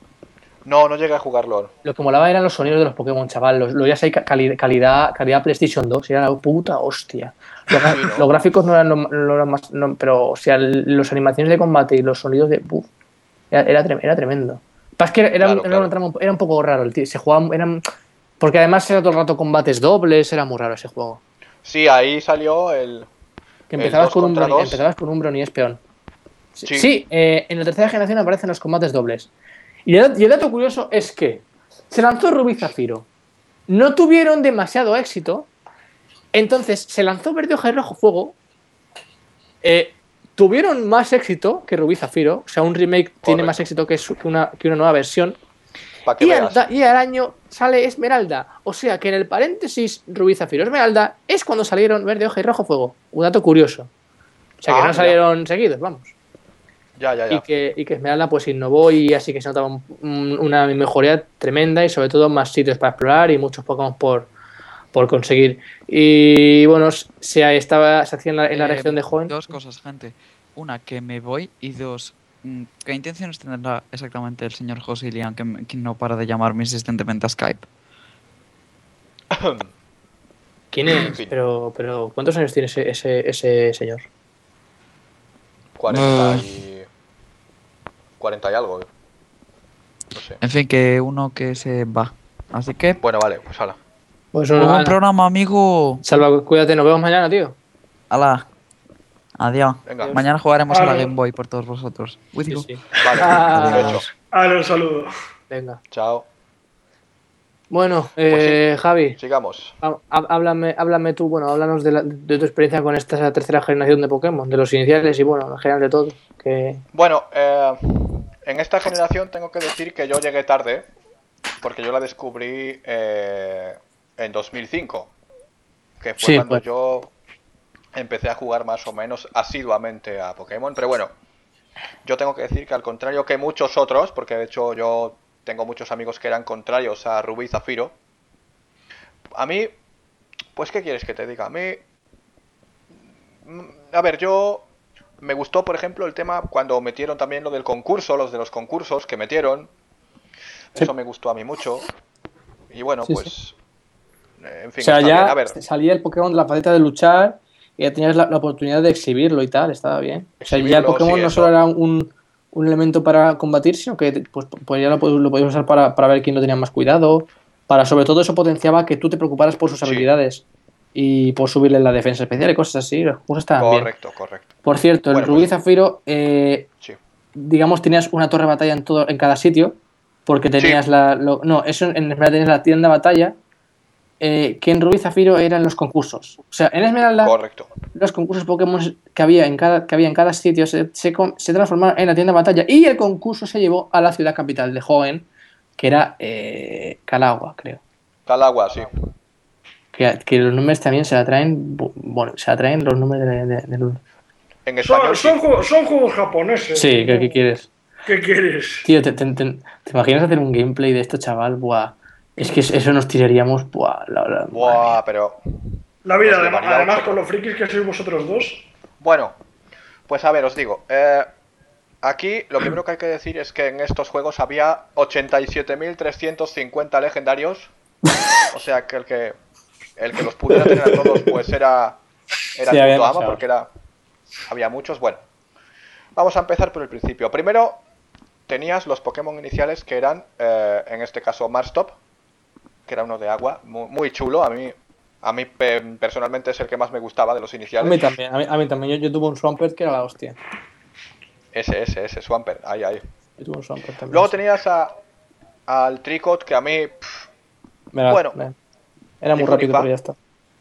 A: No, no llegué a jugarlo.
B: Lo que molaba eran los sonidos de los Pokémon, chaval. Los, lo ya sé, cali- calidad, calidad PlayStation dos, era la puta hostia. Los, gra-
A: Sí, ¿no?
B: los gráficos no eran, lo, no eran más, no, pero o sea, las animaciones de combate y los sonidos de... Uf, era, era, tre- era tremendo. Pasa que era,
A: Claro,
B: era
A: claro.
B: una trama un- era un poco raro el tío. Se jugaba, eran, porque además era todo el rato combates dobles, era muy raro ese juego.
A: Sí, ahí salió el...
B: Que
A: El
B: empezabas
A: dos
B: con, un
A: contra
B: Brony,
A: dos.
B: empezabas con un Brony Espeon. Sí,
A: Sí.
B: sí, eh, en la tercera generación aparecen los combates dobles. Y el, y el dato curioso es que se lanzó Rubí Zafiro. No tuvieron demasiado éxito. Entonces se lanzó Verde Hoja y Rojo Fuego. Eh, tuvieron más éxito que Rubí Zafiro. O sea, un remake tiene más éxito que, su- que una, que una nueva versión.
A: Para que
B: Y al,
A: veas.
B: da- y al año sale Esmeralda. O sea que en el paréntesis Rubí Zafiro Esmeralda es cuando salieron Verde Hoja y Rojo Fuego. Un dato curioso. O sea que
A: Ah,
B: no
A: ya.
B: salieron seguidos, vamos.
A: Ya, ya,
B: Y
A: ya.
B: que, y que Esmeralda pues innovó y así que se notaba un- un- una mejoría tremenda y sobre todo más sitios para explorar y muchos Pokémon por, por conseguir. Y bueno, se, estaba, se hacía en la, en la
D: Eh,
B: región de Joven.
D: Dos cosas, gente. Una, que me voy. Y dos, mm, ¿qué intenciones tendrá exactamente el señor José Ilian que, me- que no para de llamarme insistentemente a Skype?
B: ¿Quién
A: En
B: es?
A: fin.
B: Pero, pero ¿cuántos años tiene ese, ese, ese señor?
A: cuarenta y... cuarenta y algo. No sé.
D: En fin, que uno que se va. Así que,
A: Bueno, vale, pues hala.
B: Pues
D: muy
B: no,
D: buen
B: ala.
D: programa, amigo.
B: Salva, cuídate, nos vemos mañana, tío.
D: Hala. Adiós.
A: Venga.
D: Mañana jugaremos a la
C: Adiós.
D: Game Boy por todos vosotros. With
B: Sí,
D: you.
B: sí.
A: Vale,
B: Ah.
A: hecho.
C: Ah, un saludo.
B: Venga.
A: Chao.
B: Bueno, eh, Javi,
A: Sigamos.
B: há- háblame, háblame tú, bueno, háblanos de, la- de tu experiencia con esta tercera generación de Pokémon, de los iniciales y bueno, en general de todo. Que...
A: Bueno, eh, en esta generación tengo que decir que yo llegué tarde, porque yo la descubrí eh, en dos mil cinco, que fue
B: Sí,
A: cuando
B: pues.
A: yo empecé a jugar más o menos asiduamente a Pokémon. Pero bueno, yo tengo que decir que al contrario que muchos otros, porque de hecho yo tengo muchos amigos que eran contrarios a Rubí y Zafiro, a mí, pues ¿qué quieres que te diga? A mí, mm, a ver, yo me gustó, por ejemplo, el tema cuando metieron también lo del concurso, los de los concursos que metieron.
B: Sí.
A: Eso me gustó a mí mucho. Y bueno,
B: Sí,
A: pues... eh, En fin,
B: O sea,
A: está
B: ya
A: bien. A ver,
B: salía el Pokémon de la faceta de luchar y ya tenías la, la oportunidad de exhibirlo y tal, estaba bien. O sea, ya el
A: Exhibirlo,
B: Pokémon
A: sí,
B: no
A: eso.
B: solo era un, un elemento para combatir, sino que pues, pues ya lo, pod- lo podías usar para, para ver quién lo tenía más cuidado. Para, sobre todo, eso potenciaba que tú te preocuparas por sus
A: Sí.
B: habilidades y por subirle la defensa especial y cosas así. Los juegos estaban bien.
A: correcto, correcto.
B: Por cierto, el
A: Bueno,
B: Rubí
A: pues-
B: Zafiro, eh,
A: Sí.
B: digamos, tenías una torre de batalla en todo, en cada sitio, porque tenías
A: Sí.
B: la. lo- no, eso en Esmeralda tenías la tienda de batalla, eh, que en Rubí Zafiro eran los concursos. O sea, en Esmeralda,
A: Correcto.
B: los concursos Pokémon que había en cada, que había en cada sitio se, se, con- se transformaron en la tienda de batalla y el concurso se llevó a la ciudad capital de Hoenn, que era eh, Calagua, creo.
A: Calagua, sí.
B: Que, que los nombres también se la traen. bu- Bueno, se la traen los nombres de, de- de los-
A: En
C: Son,
A: español, sí.
C: son, juegos, son juegos japoneses.
B: Sí, ¿qué,
C: ¿no?
B: qué quieres?
C: ¿Qué quieres?
B: Tío, ¿te, te, te- te imaginas hacer un gameplay de esto, chaval? Buah. Es que eso nos tiraríamos. Buah, la, la-
A: Buah, pero...
C: La vida,
A: Nos
C: además,
A: llevaría
C: además
A: ocho.
C: con los frikis que sois vosotros dos.
A: Bueno, pues a ver, os digo. eh, aquí lo primero que hay que decir es que en estos juegos había ochenta y siete mil trescientos cincuenta legendarios. O sea que el que el que los pudiera tener a todos pues era era
B: Sí,
A: el
B: había
A: puto amo,
B: demasiados.
A: porque era había muchos. Bueno, vamos a empezar por el principio. Primero tenías los Pokémon iniciales que eran, eh, en este caso, Marstop, que era uno de agua, muy, muy chulo. A mí, a mí pe- personalmente es el que más me gustaba de los
B: A
A: iniciales.
B: mí también, a mí, a mí también. Yo, yo tuve un Swampert que era la hostia.
A: Ese, ese, ese, Swampert, ahí, ahí.
B: Yo tuve un Swampert también.
A: Luego tenías a, al Tricot, que a mí... pff,
B: Me la-
A: bueno.
B: me- Era muy
A: Dijo
B: rápido,
A: Nipa.
B: pero ya está.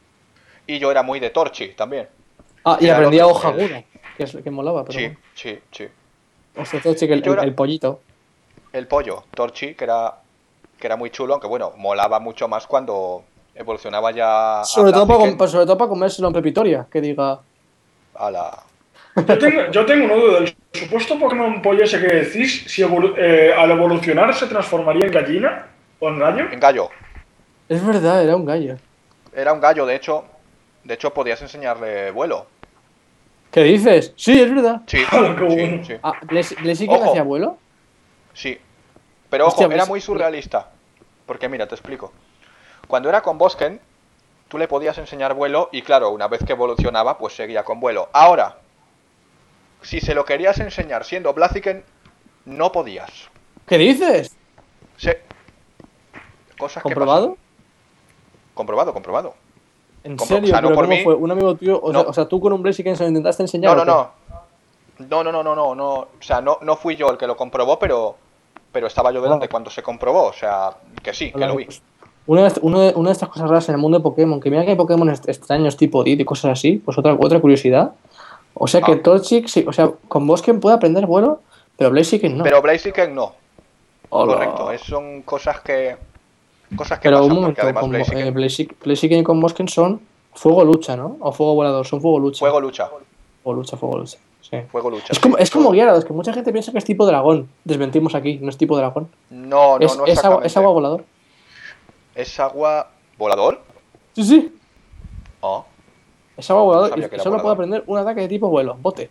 A: y yo era muy de Torchi también.
B: Ah, y
A: Era el
B: aprendí a
A: otro, el-
B: Ojaguna, que es que molaba, pero.
A: Sí,
B: bueno.
A: sí, sí.
B: O sea, todo sí que el,
A: Yo era-
B: el- el pollito.
A: El pollo, Torchi, que era, que era muy chulo, aunque bueno, molaba mucho más cuando evolucionaba ya a
B: Sobre todo, para,
A: Blaziken,
B: com- sobre todo para comérselo en Pepitoria, que diga.
A: a la...
C: Yo tengo, yo tengo una duda. ¿El supuesto Pokémon pollo ese que decís, si evolu- eh, al evolucionar se transformaría en gallina o en gallo?
A: En gallo.
B: Es verdad, era un gallo.
A: Era un gallo, de hecho, de hecho podías enseñarle vuelo.
B: ¿Qué dices? Sí, es verdad.
A: Sí,
C: Ah, qué
A: sí,
C: bueno.
A: sí,
B: Ah, ¿Blaziken
A: Ojo.
B: hacía vuelo?
A: sí. Pero ojo,
B: Hostia,
A: era
B: pues-
A: muy surrealista. Porque mira, te explico. Cuando era con Bosken, tú le podías enseñar vuelo y claro, una vez que evolucionaba, pues seguía con vuelo. Ahora, si se lo querías enseñar siendo Blaziken, no podías.
B: ¿Qué dices?
A: Sí. Cosas que
B: ¿Comprobado?
A: pasan. Comprobado, comprobado.
B: ¿En
A: Compro-
B: serio?
A: o sea, no
B: ¿Pero
A: por
B: cómo
A: mí.
B: fue? ¿Un amigo tuyo? O,
A: No.
B: sea, o sea, tú con un Blaziken se lo intentaste enseñar.
A: No,
B: ¿o
A: no,
B: qué?
A: no. No, no, no, no, no, no. O sea, no, no fui yo el que lo comprobó, pero, pero estaba yo delante
B: Ah.
A: cuando se comprobó. O sea, que sí, que
B: Hola,
A: lo vi.
B: pues, Una de, est- uno de- una de estas cosas raras en el mundo de Pokémon, que mira que hay Pokémon est- extraños tipo Dit y cosas así, pues otra, otra curiosidad. O sea que
A: Ah.
B: Torchic, sí, o sea, con Bosken puede aprender vuelo, pero Blaziken no.
A: Pero Blaziken no.
B: Hola.
A: Correcto. Es, son cosas que. Cosas que
B: Pero
A: pasan,
B: un
A: porque
B: momento,
A: además
B: con,
A: Blaziken.
B: eh, Blaziken, Blaziken y con Bosken son fuego lucha, ¿no? O fuego volador, son fuego lucha.
A: Fuego lucha.
B: Fuego lucha, fuego lucha. Sí.
A: Fuego lucha.
B: Es como,
A: sí.
B: es como Gyarados, que mucha gente piensa que es tipo dragón. Desmentimos aquí, no es tipo dragón.
A: No, no,
B: es,
A: no
B: es, agua,
A: exactamente.
B: es agua volador.
A: ¿Es agua volador?
B: Sí, sí.
A: Oh.
B: Es agua volador
A: sabía
B: y
A: que era
B: solo puede
A: volador.
B: aprender un ataque de tipo vuelo, bote.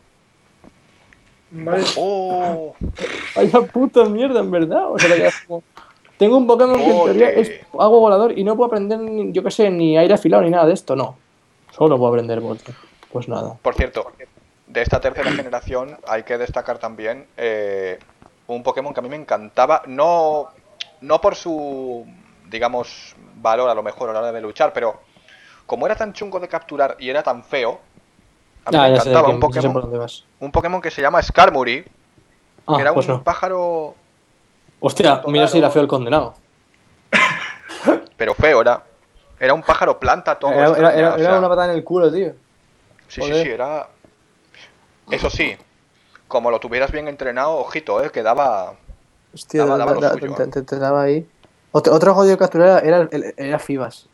C: Vale.
A: Oh.
B: Vaya puta mierda, en verdad. O sea, te quedas como... Tengo un Pokémon que en teoría
A: Bote.
B: es agua volador y no puedo aprender, ni- yo qué sé, ni aire afilado ni nada de esto, no. Solo puedo aprender bote. Pues nada.
A: Por cierto, de esta tercera generación hay que destacar también eh, un Pokémon que a mí me encantaba, no, no por su, digamos, valor a lo mejor a la hora de luchar, pero como era tan chungo de capturar y era tan feo, a mí
B: Ah,
A: me
B: ya sé, de
A: encantaba
B: quién-
A: un
B: ya sé por
A: Pokémon,
B: dónde vas.
A: un Pokémon que se llama Skarmory,
B: Ah,
A: que era
B: pues
A: un
B: no.
A: pájaro,
B: Hostia,
A: punto
B: mira si
A: raro.
B: era feo el condenado.
A: pero feo, era, era un pájaro planta todo.
B: Era, era-
A: extraña,
B: era-
A: o
B: era
A: sea,
B: una patada en el culo, tío.
A: Sí, sí,
B: Joder.
A: sí, era... Eso sí, como lo tuvieras bien entrenado, ojito, eh, que daba...
B: Hostia,
A: Daba- daba lo
B: da- da-
A: suyo,
B: te,
A: eh.
B: te- te daba ahí. Otro, otro jodido de capturar era, era, era Fibas.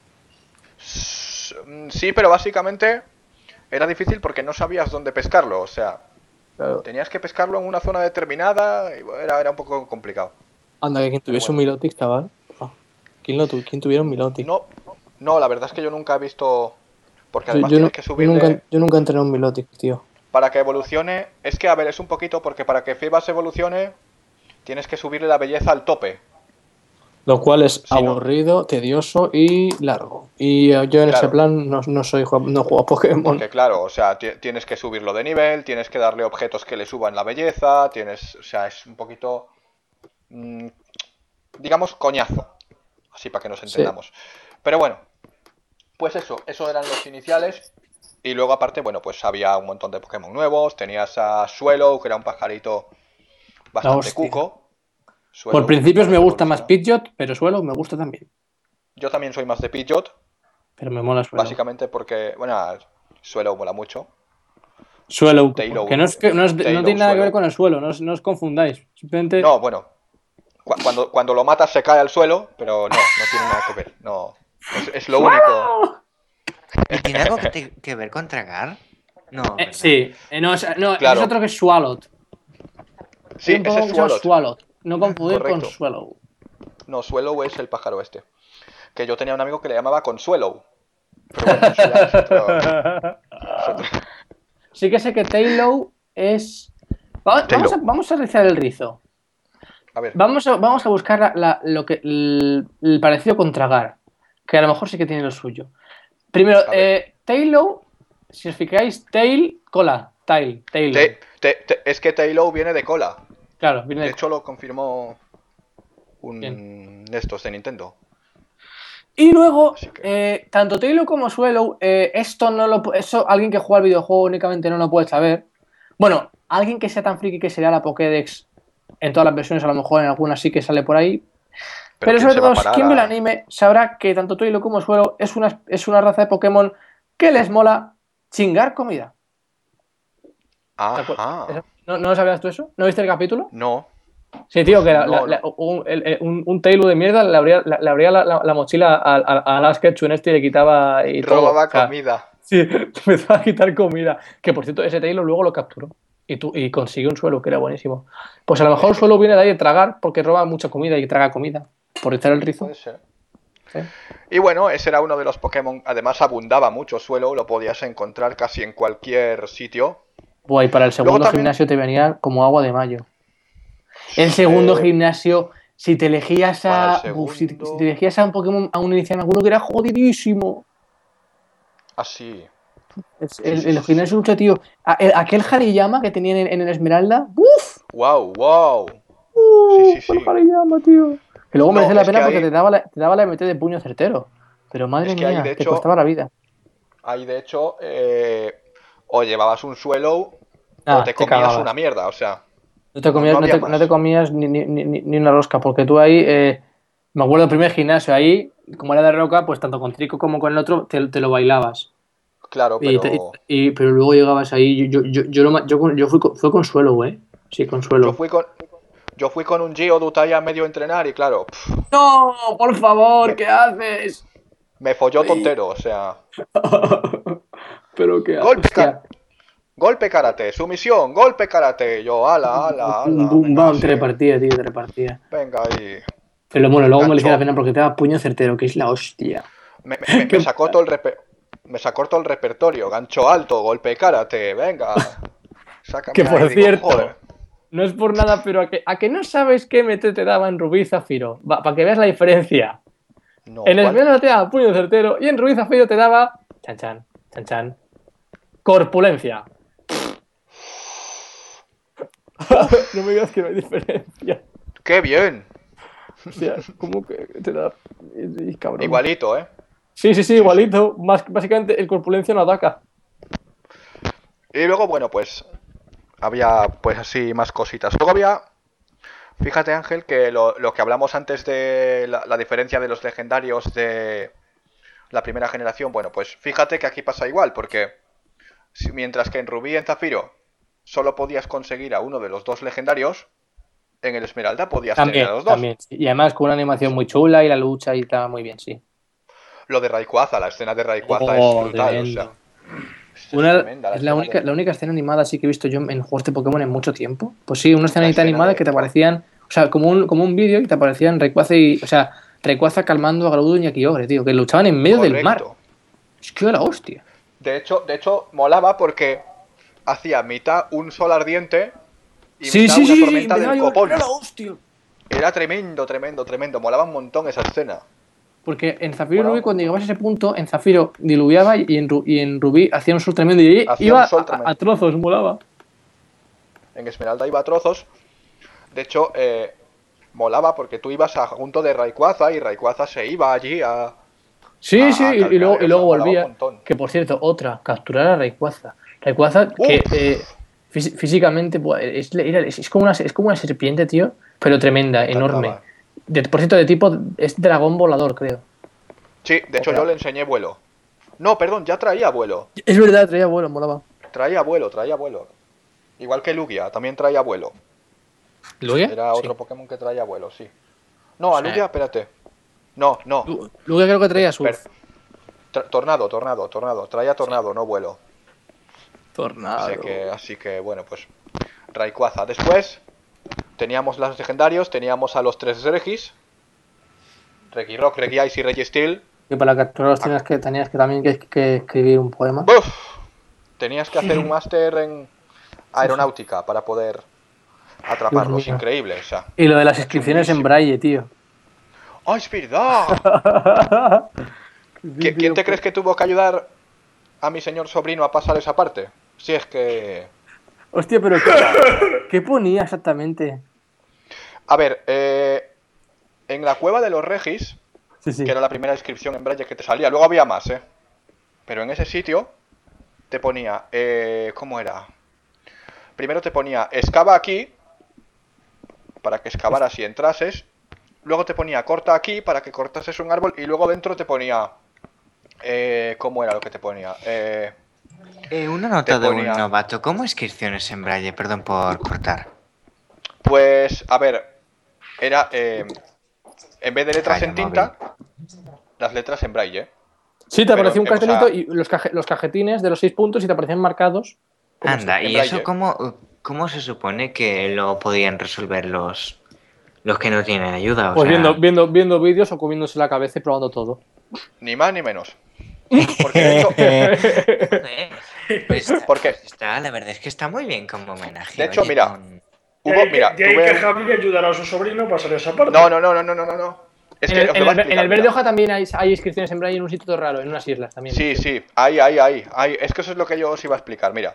A: S- Sí, pero básicamente era difícil porque no sabías dónde pescarlo, o sea,
B: Claro.
A: tenías que pescarlo en una zona determinada y bueno, era, era un poco complicado.
B: Anda, que quien tuviese un Milotic, chaval. Ah, ¿Quién, lo tu- ¿Quién tuviera un Milotic?
A: No, no, la verdad es que yo nunca he visto... Porque
B: yo,
A: además
B: yo,
A: tienes
B: nu-
A: que
B: yo
A: subirle...
B: nunca, yo nunca he entrenado un Milotic, tío.
A: para que evolucione, es que, a ver, es un poquito, porque para que Fibas evolucione, tienes que subirle la belleza al tope.
B: Lo cual es
A: Sí, ¿no?
B: aburrido, tedioso y largo. Y eh, yo en
A: Claro.
B: ese plan no, no soy jue- no juego a Pokémon.
A: Porque claro, o sea, ti- tienes que subirlo de nivel, tienes que darle objetos que le suban la belleza, tienes, o sea, es un poquito, mm, digamos, coñazo, así para que nos entendamos. Pero bueno, pues eso, eso eran los iniciales. Y luego aparte, bueno, pues había un montón de Pokémon nuevos, tenías a Swallow, que era un pajarito bastante
B: hostia.
A: cuco. Swallow,
B: Por principios me
A: puedes
B: gusta más
A: evolucionar.
B: Pidgeot, pero Suelo me gusta también.
A: Yo también soy más de Pidgeot,
B: Pero me mola Suelo.
A: básicamente porque, bueno, Swallow mola mucho.
B: Suelo,
A: Taillow,
B: que no, es, que no, es- no
A: Taillow,
B: tiene nada que ver
A: Swallow.
B: con el suelo, no os, no os confundáis. Simplemente.
A: No, bueno, cu- cuando, cuando lo matas se cae al suelo, pero no, no tiene nada que ver. No, es, es lo único.
F: ¿Y tiene algo que, te- que ver con tragar? No,
B: Eh,
F: ¿verdad?
B: sí, eh, no, o sea, no
A: Claro.
B: ese es otro que es Swalot.
A: Sí,
B: Hay un
A: ese
B: Pokémon
A: es
B: que se llama
A: Swalot.
B: Swalot. No confundir con
A: Correcto.
B: Swallow.
A: No, Swallow es el pájaro este. Que yo tenía un amigo que le llamaba Consuelo. Pero bueno, eso ya es otro- es otro-
B: Sí que sé que Taillow es. Vamos,
A: Taillow.
B: vamos, a, vamos a rizar el rizo.
A: A ver,
B: Vamos a, vamos a buscar la- la- lo que, el, el parecido con Tragar. Que a lo mejor sí que tiene lo suyo. Primero,
A: A ver.
B: eh, Taillow, si os fijáis, Tail, cola. Tail, Taillow.
A: te- te- te- es que Taillow viene de cola.
B: Claro, viene
A: De
B: de
A: hecho, lo confirmó un
B: Bien.
A: de estos de Nintendo.
B: Y luego,
A: Así que-
B: eh, tanto Taillow como Swallow, eh, esto no lo pu- eso alguien que juega al videojuego únicamente no lo puede saber. Bueno, alguien que sea tan friki que sería la Pokédex en todas las versiones, a lo mejor en algunas sí que sale por ahí. Pero,
A: ¿quién
B: sobre
A: se va a
B: todo,
A: parar
B: quien ve el
A: a-
B: anime sabrá que tanto Taillow como Swallow es una, es una raza de Pokémon que les mola chingar comida. ¿Te acuerdas?
A: Ajá.
B: ¿No, ¿No sabías tú eso? ¿No viste el capítulo?
A: No.
B: Sí, tío, que la-
A: No,
B: la-
A: no.
B: la- un, el- el- un, un Taillow de mierda le abría, la, le abría la, la- la mochila a, a, a Ash Ketchum este y le quitaba y todo.
A: Robaba
B: O sea,
A: comida.
B: sí, empezó a quitar comida. Que por cierto, ese Taillow luego lo capturó. Y, tú, y consiguió un suelo, que era buenísimo. Pues a lo mejor el suelo viene de ahí de tragar, porque roba mucha comida y traga comida. Por rizar el rizo.
A: Puede ser.
B: Sí.
A: Y bueno, ese era uno de los Pokémon. Además, abundaba mucho suelo, lo podías encontrar casi en cualquier sitio.
B: Buah, y para el segundo
A: también-
B: gimnasio te venía como agua de mayo. El segundo
A: Eh,
B: gimnasio, si te elegías
A: para
B: a.
A: el
B: Uf, si,
A: segundo-
B: si te elegías a un Pokémon, a un inicial alguno que era jodidísimo.
A: Así.
B: Es-
A: Sí,
B: el,
A: sí,
B: el
A: sí,
B: gimnasio lucha, tío. A- el- aquel Hariyama que tenían en, en el Esmeralda. ¡Uf!
A: Wow, wow.
B: ¡Uh!
A: Sí, sí, sí.
B: El Hariyama, tío. Que luego
A: No,
B: merece la
A: es
B: pena
A: que
B: porque
A: ahí-
B: te daba, la, te daba la M T de puño certero. Pero madre
A: Es que ahí,
B: mía,
A: de
B: te
A: hecho-
B: costaba la vida.
A: Ahí, de hecho, eh, o llevabas un suelo
B: Ah,
A: o te
B: te
A: comías
B: cagabas.
A: una mierda, o sea.
B: No te comías,
A: no
B: no
A: había
B: te,
A: más.
B: no te comías ni, ni, ni, ni una rosca, porque tú ahí, eh, me acuerdo del primer gimnasio, ahí, como era de roca, pues tanto con Trico como con el otro, te, te lo bailabas.
A: Claro,
B: Y
A: pero
B: te- y- y- pero luego llegabas ahí, yo, yo, yo, lo ma- yo, con- yo fui, con, fue Consuelo, güey. Sí, Consuelo.
A: yo fui con yo fui con un Geodude a medio entrenar y claro, pf,
B: ¡No! ¡Por favor! ¿Qué haces?
A: me folló tontero, o sea,
B: Pero qué
A: Golpe,
B: hostia.
A: ca- golpe karate, sumisión, golpe karate, yo ala, ala, ala,
B: Bum, bum,
A: venga,
B: bam,
A: sí,
B: te repartía, tío, te repartía.
A: venga ahí.
B: Pero bueno, luego me decía la
A: Gancho.
B: pena porque te daba puño certero, que es la hostia.
A: Me, me- me sacó todo el repe- me sacó todo el repertorio, gancho alto, golpe karate, venga. Sácame
B: Que por
A: ahí, digo,
B: cierto,
A: joder.
B: no es por nada, pero a que, a que no sabes qué M T te daba en Rubí y Zafiro, para que veas la diferencia.
A: No,
B: En
A: ¿cuál?
B: Esmeralda te daba puño certero y en Rubí y Zafiro te daba chan chan, chan chan, corpulencia. No me digas que no hay diferencia.
A: ¡Qué bien!
B: Hostia, ¿cómo que te da? Y- y cabrón.
A: Igualito, ¿eh?
B: Sí, sí, sí, igualito. Más, básicamente el corpulencia no ataca.
A: Y luego, bueno, pues había pues así más cositas. Luego había, fíjate Ángel, que lo, lo que hablamos antes de la, la diferencia de los legendarios de la primera generación, bueno, pues fíjate que aquí pasa igual, porque si- mientras que en Rubí y en Zafiro solo podías conseguir a uno de los dos legendarios, en el Esmeralda podías
B: También,
A: tener a los dos.
B: también. sí. Y además con una animación muy chula y la lucha y estaba muy bien, sí.
A: Lo de Rayquaza, la escena de Rayquaza
B: Oh,
A: es brutal, o
B: tremendo.
A: sea. es
B: Una,
A: tremenda,
B: es la
A: escena
B: única,
A: de-
B: la única escena animada así que he visto yo en juegos de Pokémon en mucho tiempo. Pues sí, una escena
A: La escena
B: animada
A: de-
B: que te aparecían, o sea, como un, como un vídeo y te aparecían Rayquaza y, o sea, Rayquaza calmando a Garudo y a Kyogre, tío, que luchaban en medio del mar.
A: Correcto.
B: Es que era la hostia.
A: De hecho, de hecho, molaba porque hacía mitad un sol ardiente y
B: Sí,
A: mitad
B: sí,
A: una
B: sí, sí,
A: tormenta
B: empezaba
A: del
B: yo,
A: copón.
B: era la hostia.
A: Era tremendo, tremendo, tremendo. Molaba un montón esa escena.
B: Porque en Zafiro y
A: Bueno.
B: Rubí, cuando llegabas a ese punto, en Zafiro diluviaba y en, Ru- y en Rubí hacía un sol tremendo y
A: Hacía
B: iba
A: un sol
B: a,
A: tremendo.
B: a trozos, molaba.
A: En Esmeralda iba a trozos. De hecho, eh, molaba porque tú ibas a junto de Rayquaza y Rayquaza se iba allí a...
B: Sí,
A: a-
B: sí,
A: a
B: y, y luego,
A: calcar,
B: y
A: o
B: luego
A: sea, molaba un
B: volvía.
A: montón.
B: Que por cierto, otra, capturar a Rayquaza. Rayquaza, que
A: Uf.
B: eh, fí- físicamente buah, es, era- es- es como una, es como una serpiente, tío, pero tremenda,
A: Me
B: enorme.
A: encantaba.
B: De- por cierto, de tipo, es dragón volador, creo.
A: Sí, de hecho
B: Ojalá.
A: yo le enseñé vuelo. No, perdón, ya traía vuelo.
B: Es verdad, traía vuelo, molaba.
A: Traía vuelo, traía vuelo. Igual que Lugia, también traía vuelo.
B: ¿Lugia?
A: Era otro Pokémon que traía vuelo, sí. No, a
F: Sí.
A: Lugia, espérate. No, no.
B: Lugia creo que traía surf.
A: Per- Tra- tornado, tornado, tornado. Traía tornado, no vuelo.
B: Tornado.
A: Así que, así que, bueno, pues Rayquaza. Después teníamos los legendarios, teníamos a los tres Regis. Regirock, Regice y Registeel.
B: Y para capturarlos tenías que, tenías que también que, que escribir un poema.
A: ¡Buf! Tenías que hacer un máster en aeronáutica para poder atraparlos.
B: Dios mío.
A: Increíble, o sea.
B: Y lo de las inscripciones en
A: Chunguísimo.
B: braille, tío.
A: ¡Ah, es verdad! ¿Qui- ¿Quién te crees que tuvo que ayudar a mi señor sobrino a pasar esa parte? Si es que...
B: Hostia, pero ¿qué, qué ponía exactamente?
A: A ver, eh, en la cueva de los Regis,
B: Sí, sí.
A: que era la primera inscripción en braille que te salía, luego había más, ¿eh? Pero en ese sitio te ponía... Eh, ¿Cómo era? Primero te ponía, excava aquí, para que excavaras y entrases. Luego te ponía, corta aquí, para que cortases un árbol. Y luego dentro te ponía... Eh, ¿Cómo era lo que te ponía? Eh...
F: Eh, una nota
A: Te
F: de un
A: ponía-
F: novato. ¿Cómo inscripciones en braille? Perdón por cortar.
A: Pues, a ver, era, eh, en vez de letras
F: Calla,
A: en tinta, las letras en braille.
B: Sí, te
A: Pero,
B: aparecía un
A: eh, o
B: cartelito
A: sea-
B: y los, caje- los cajetines de los seis puntos y te aparecían marcados. como
F: Anda,
A: en
F: ¿y
A: braille.
F: eso cómo, cómo se supone que lo podían resolver los, los que no tienen ayuda? O
B: Pues
F: sea,
B: viendo, viendo, viendo vídeos o comiéndose la cabeza y probando todo.
A: Ni más ni menos. Porque de hecho,
F: eh, pues está,
A: Porque-
F: pues está- la verdad es que está muy bien como homenaje.
A: De hecho,
F: oye,
A: mira,
F: con-
C: De
A: hubo,
C: ahí que-
A: mira,
C: de ahí
A: tuve
C: que
A: un-
C: Javi ayudará a su sobrino a pasar esa parte.
A: No, no, no, no, no, no, no, no. Es
B: En
A: que
B: el,
A: os
B: en
A: lo voy a
B: el- en
A: explicar,
B: el verde
A: mira.
B: hoja también hay, hay inscripciones en braille en un sitio todo raro, en unas islas también.
A: Sí, sí, ahí, ahí, ahí, ahí. Es que eso es lo que yo os iba a explicar, mira.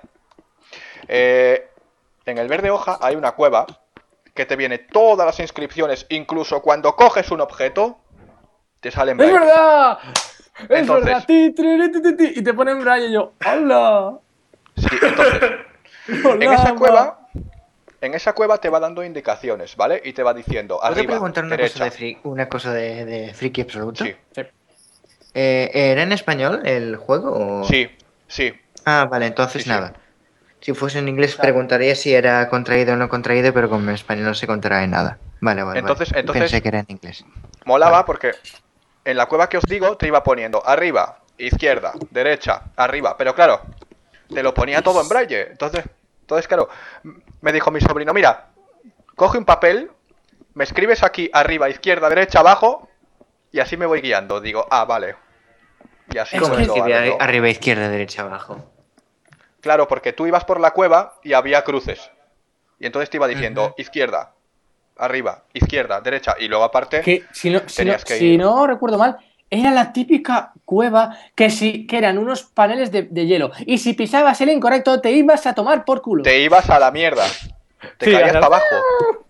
A: Eh, en el verde hoja hay una cueva que te viene todas las inscripciones, incluso cuando coges un objeto, te salen
B: ¡Es
A: braille.
B: verdad! ¡Es
A: Entonces-
B: verdad! Ti, tri, ti, ti, ti, y te ponen braille y yo, ¡hola!
A: Sí, entonces,
B: ¡Hola!
A: en esa
B: ma!
A: cueva, en esa cueva te va dando indicaciones, ¿vale? Y te va diciendo,
F: ¿Puedo
A: arriba,
F: preguntar una
A: derecha.
F: cosa de, fri- una cosa de, de friki absoluto?
A: Sí,
F: Eh, ¿Era en español el juego? O...
A: sí, sí.
F: Ah, vale, entonces
A: Sí, sí.
F: nada. Si fuese en inglés preguntaría si era contraído o no contraído, pero como en español no se contrae nada. Vale, vale.
A: Entonces-
F: vale.
A: entonces-
F: Pensé que era en inglés.
A: Molaba
F: Vale.
A: porque en la cueva que os digo te iba poniendo arriba, izquierda, derecha, arriba. Pero claro, te lo ponía todo en braille. Entonces, entonces claro, m- me dijo mi sobrino, mira, coge un papel, me escribes aquí arriba, izquierda, derecha, abajo, y así me voy guiando. Digo, ah, vale. Y así
F: ¿Cómo
A: pues lo
F: escribía
A: hago yo.
F: arriba, izquierda, derecha, abajo?
A: Claro, porque tú ibas por la cueva y había cruces. Y entonces te iba diciendo,
F: Ujú.
A: izquierda, arriba, izquierda, derecha. Y luego aparte,
B: Que si no, si no,
A: Tenías que
B: si
A: ir.
B: no recuerdo mal, era la típica cueva que, si, que eran unos paneles de, de hielo. Y si pisabas el incorrecto, te ibas a tomar por culo.
A: te ibas a la mierda. Te
B: Sí,
A: caías
B: o sea,
A: para abajo.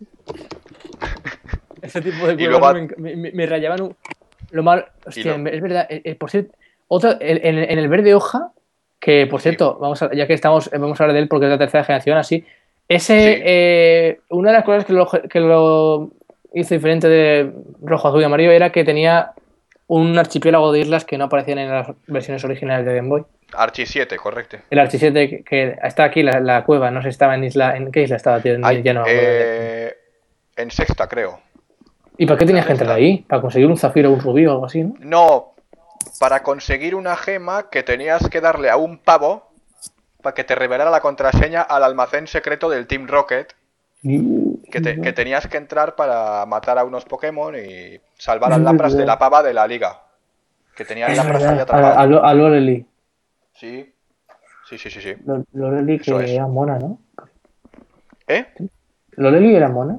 B: Ese tipo de
A: Y
B: cuevas
A: luego-
B: me, me- me rayaban un... Lo mal... Hostia,
A: lo-
B: es verdad. eh, eh, por cierto, otro, en, en- en el verde hoja, que por
A: Sí.
B: cierto, vamos a- ya que estamos, eh, vamos a hablar de él porque es la tercera generación, así. Ese,
A: Sí.
B: eh, una de las cosas que lo, que lo hizo diferente de rojo, azul y amarillo era que tenía un archipiélago de islas que no aparecían en las versiones originales de Game Boy.
A: Archie siete, correcto.
B: El Archie siete que, que está aquí, la, la cueva, no sé, estaba en isla. ¿En qué isla estaba, tío?
A: Ay,
B: Ya no me acuerdo.
A: eh, en sexta, creo.
B: ¿Y para qué tenías que
A: ¿dónde
B: entrar
A: está?
B: ahí? ¿Para conseguir un zafiro o un rubí o algo así, no?
A: No, para conseguir una gema que tenías que darle a un pavo para que te revelara la contraseña al almacén secreto del Team Rocket, que, te- que tenías que entrar para matar a unos Pokémon y salvar
B: Es
A: al Lapras de
B: verdad.
A: la pava de la liga. Que tenía el
B: Es
A: Lapras ahí
B: verdad,
A: atrapado.
B: a, a, Lo- a Loreley.
A: Sí. Sí, sí, sí, sí.
E: Lo- Loreli que
A: Eso es.
E: era mona, ¿no?
A: ¿Eh?
E: ¿Loreli era mona?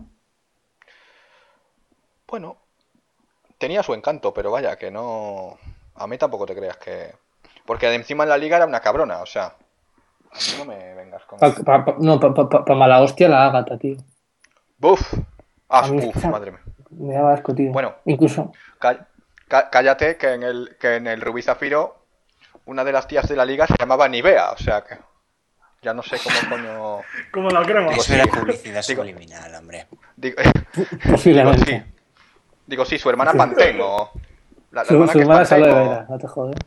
A: Bueno, tenía su encanto, pero vaya, que no... A mí tampoco te creas que... Porque encima en la liga era una cabrona, o sea... A mí no me vengas con...
E: Pa- pa- pa- no, para pa, pa- pa mala hostia la Ágata, tío.
A: ¡Buf! Ah,
E: A mí es que
A: uf,
E: esa-
A: madre mía.
E: Me daba asco, tío.
A: Bueno.
E: Incluso.
A: Cá- cá- Cállate que en el, que en el Rubí Zafiro una de las tías de la liga se llamaba Nivea, o sea que... Ya no sé cómo coño...
C: Como la crema.
A: Digo,
G: Eso
A: sí.
G: era publicidad
A: Digo-
G: subliminal, hombre.
A: Digo, digo
E: Posiblemente.
A: sí. Digo sí, su hermana Pantén o... La, la
E: Su,
A: hermana
E: su
A: que es
E: hermana es aloe
A: Pantén o-
E: vera, no te jodes.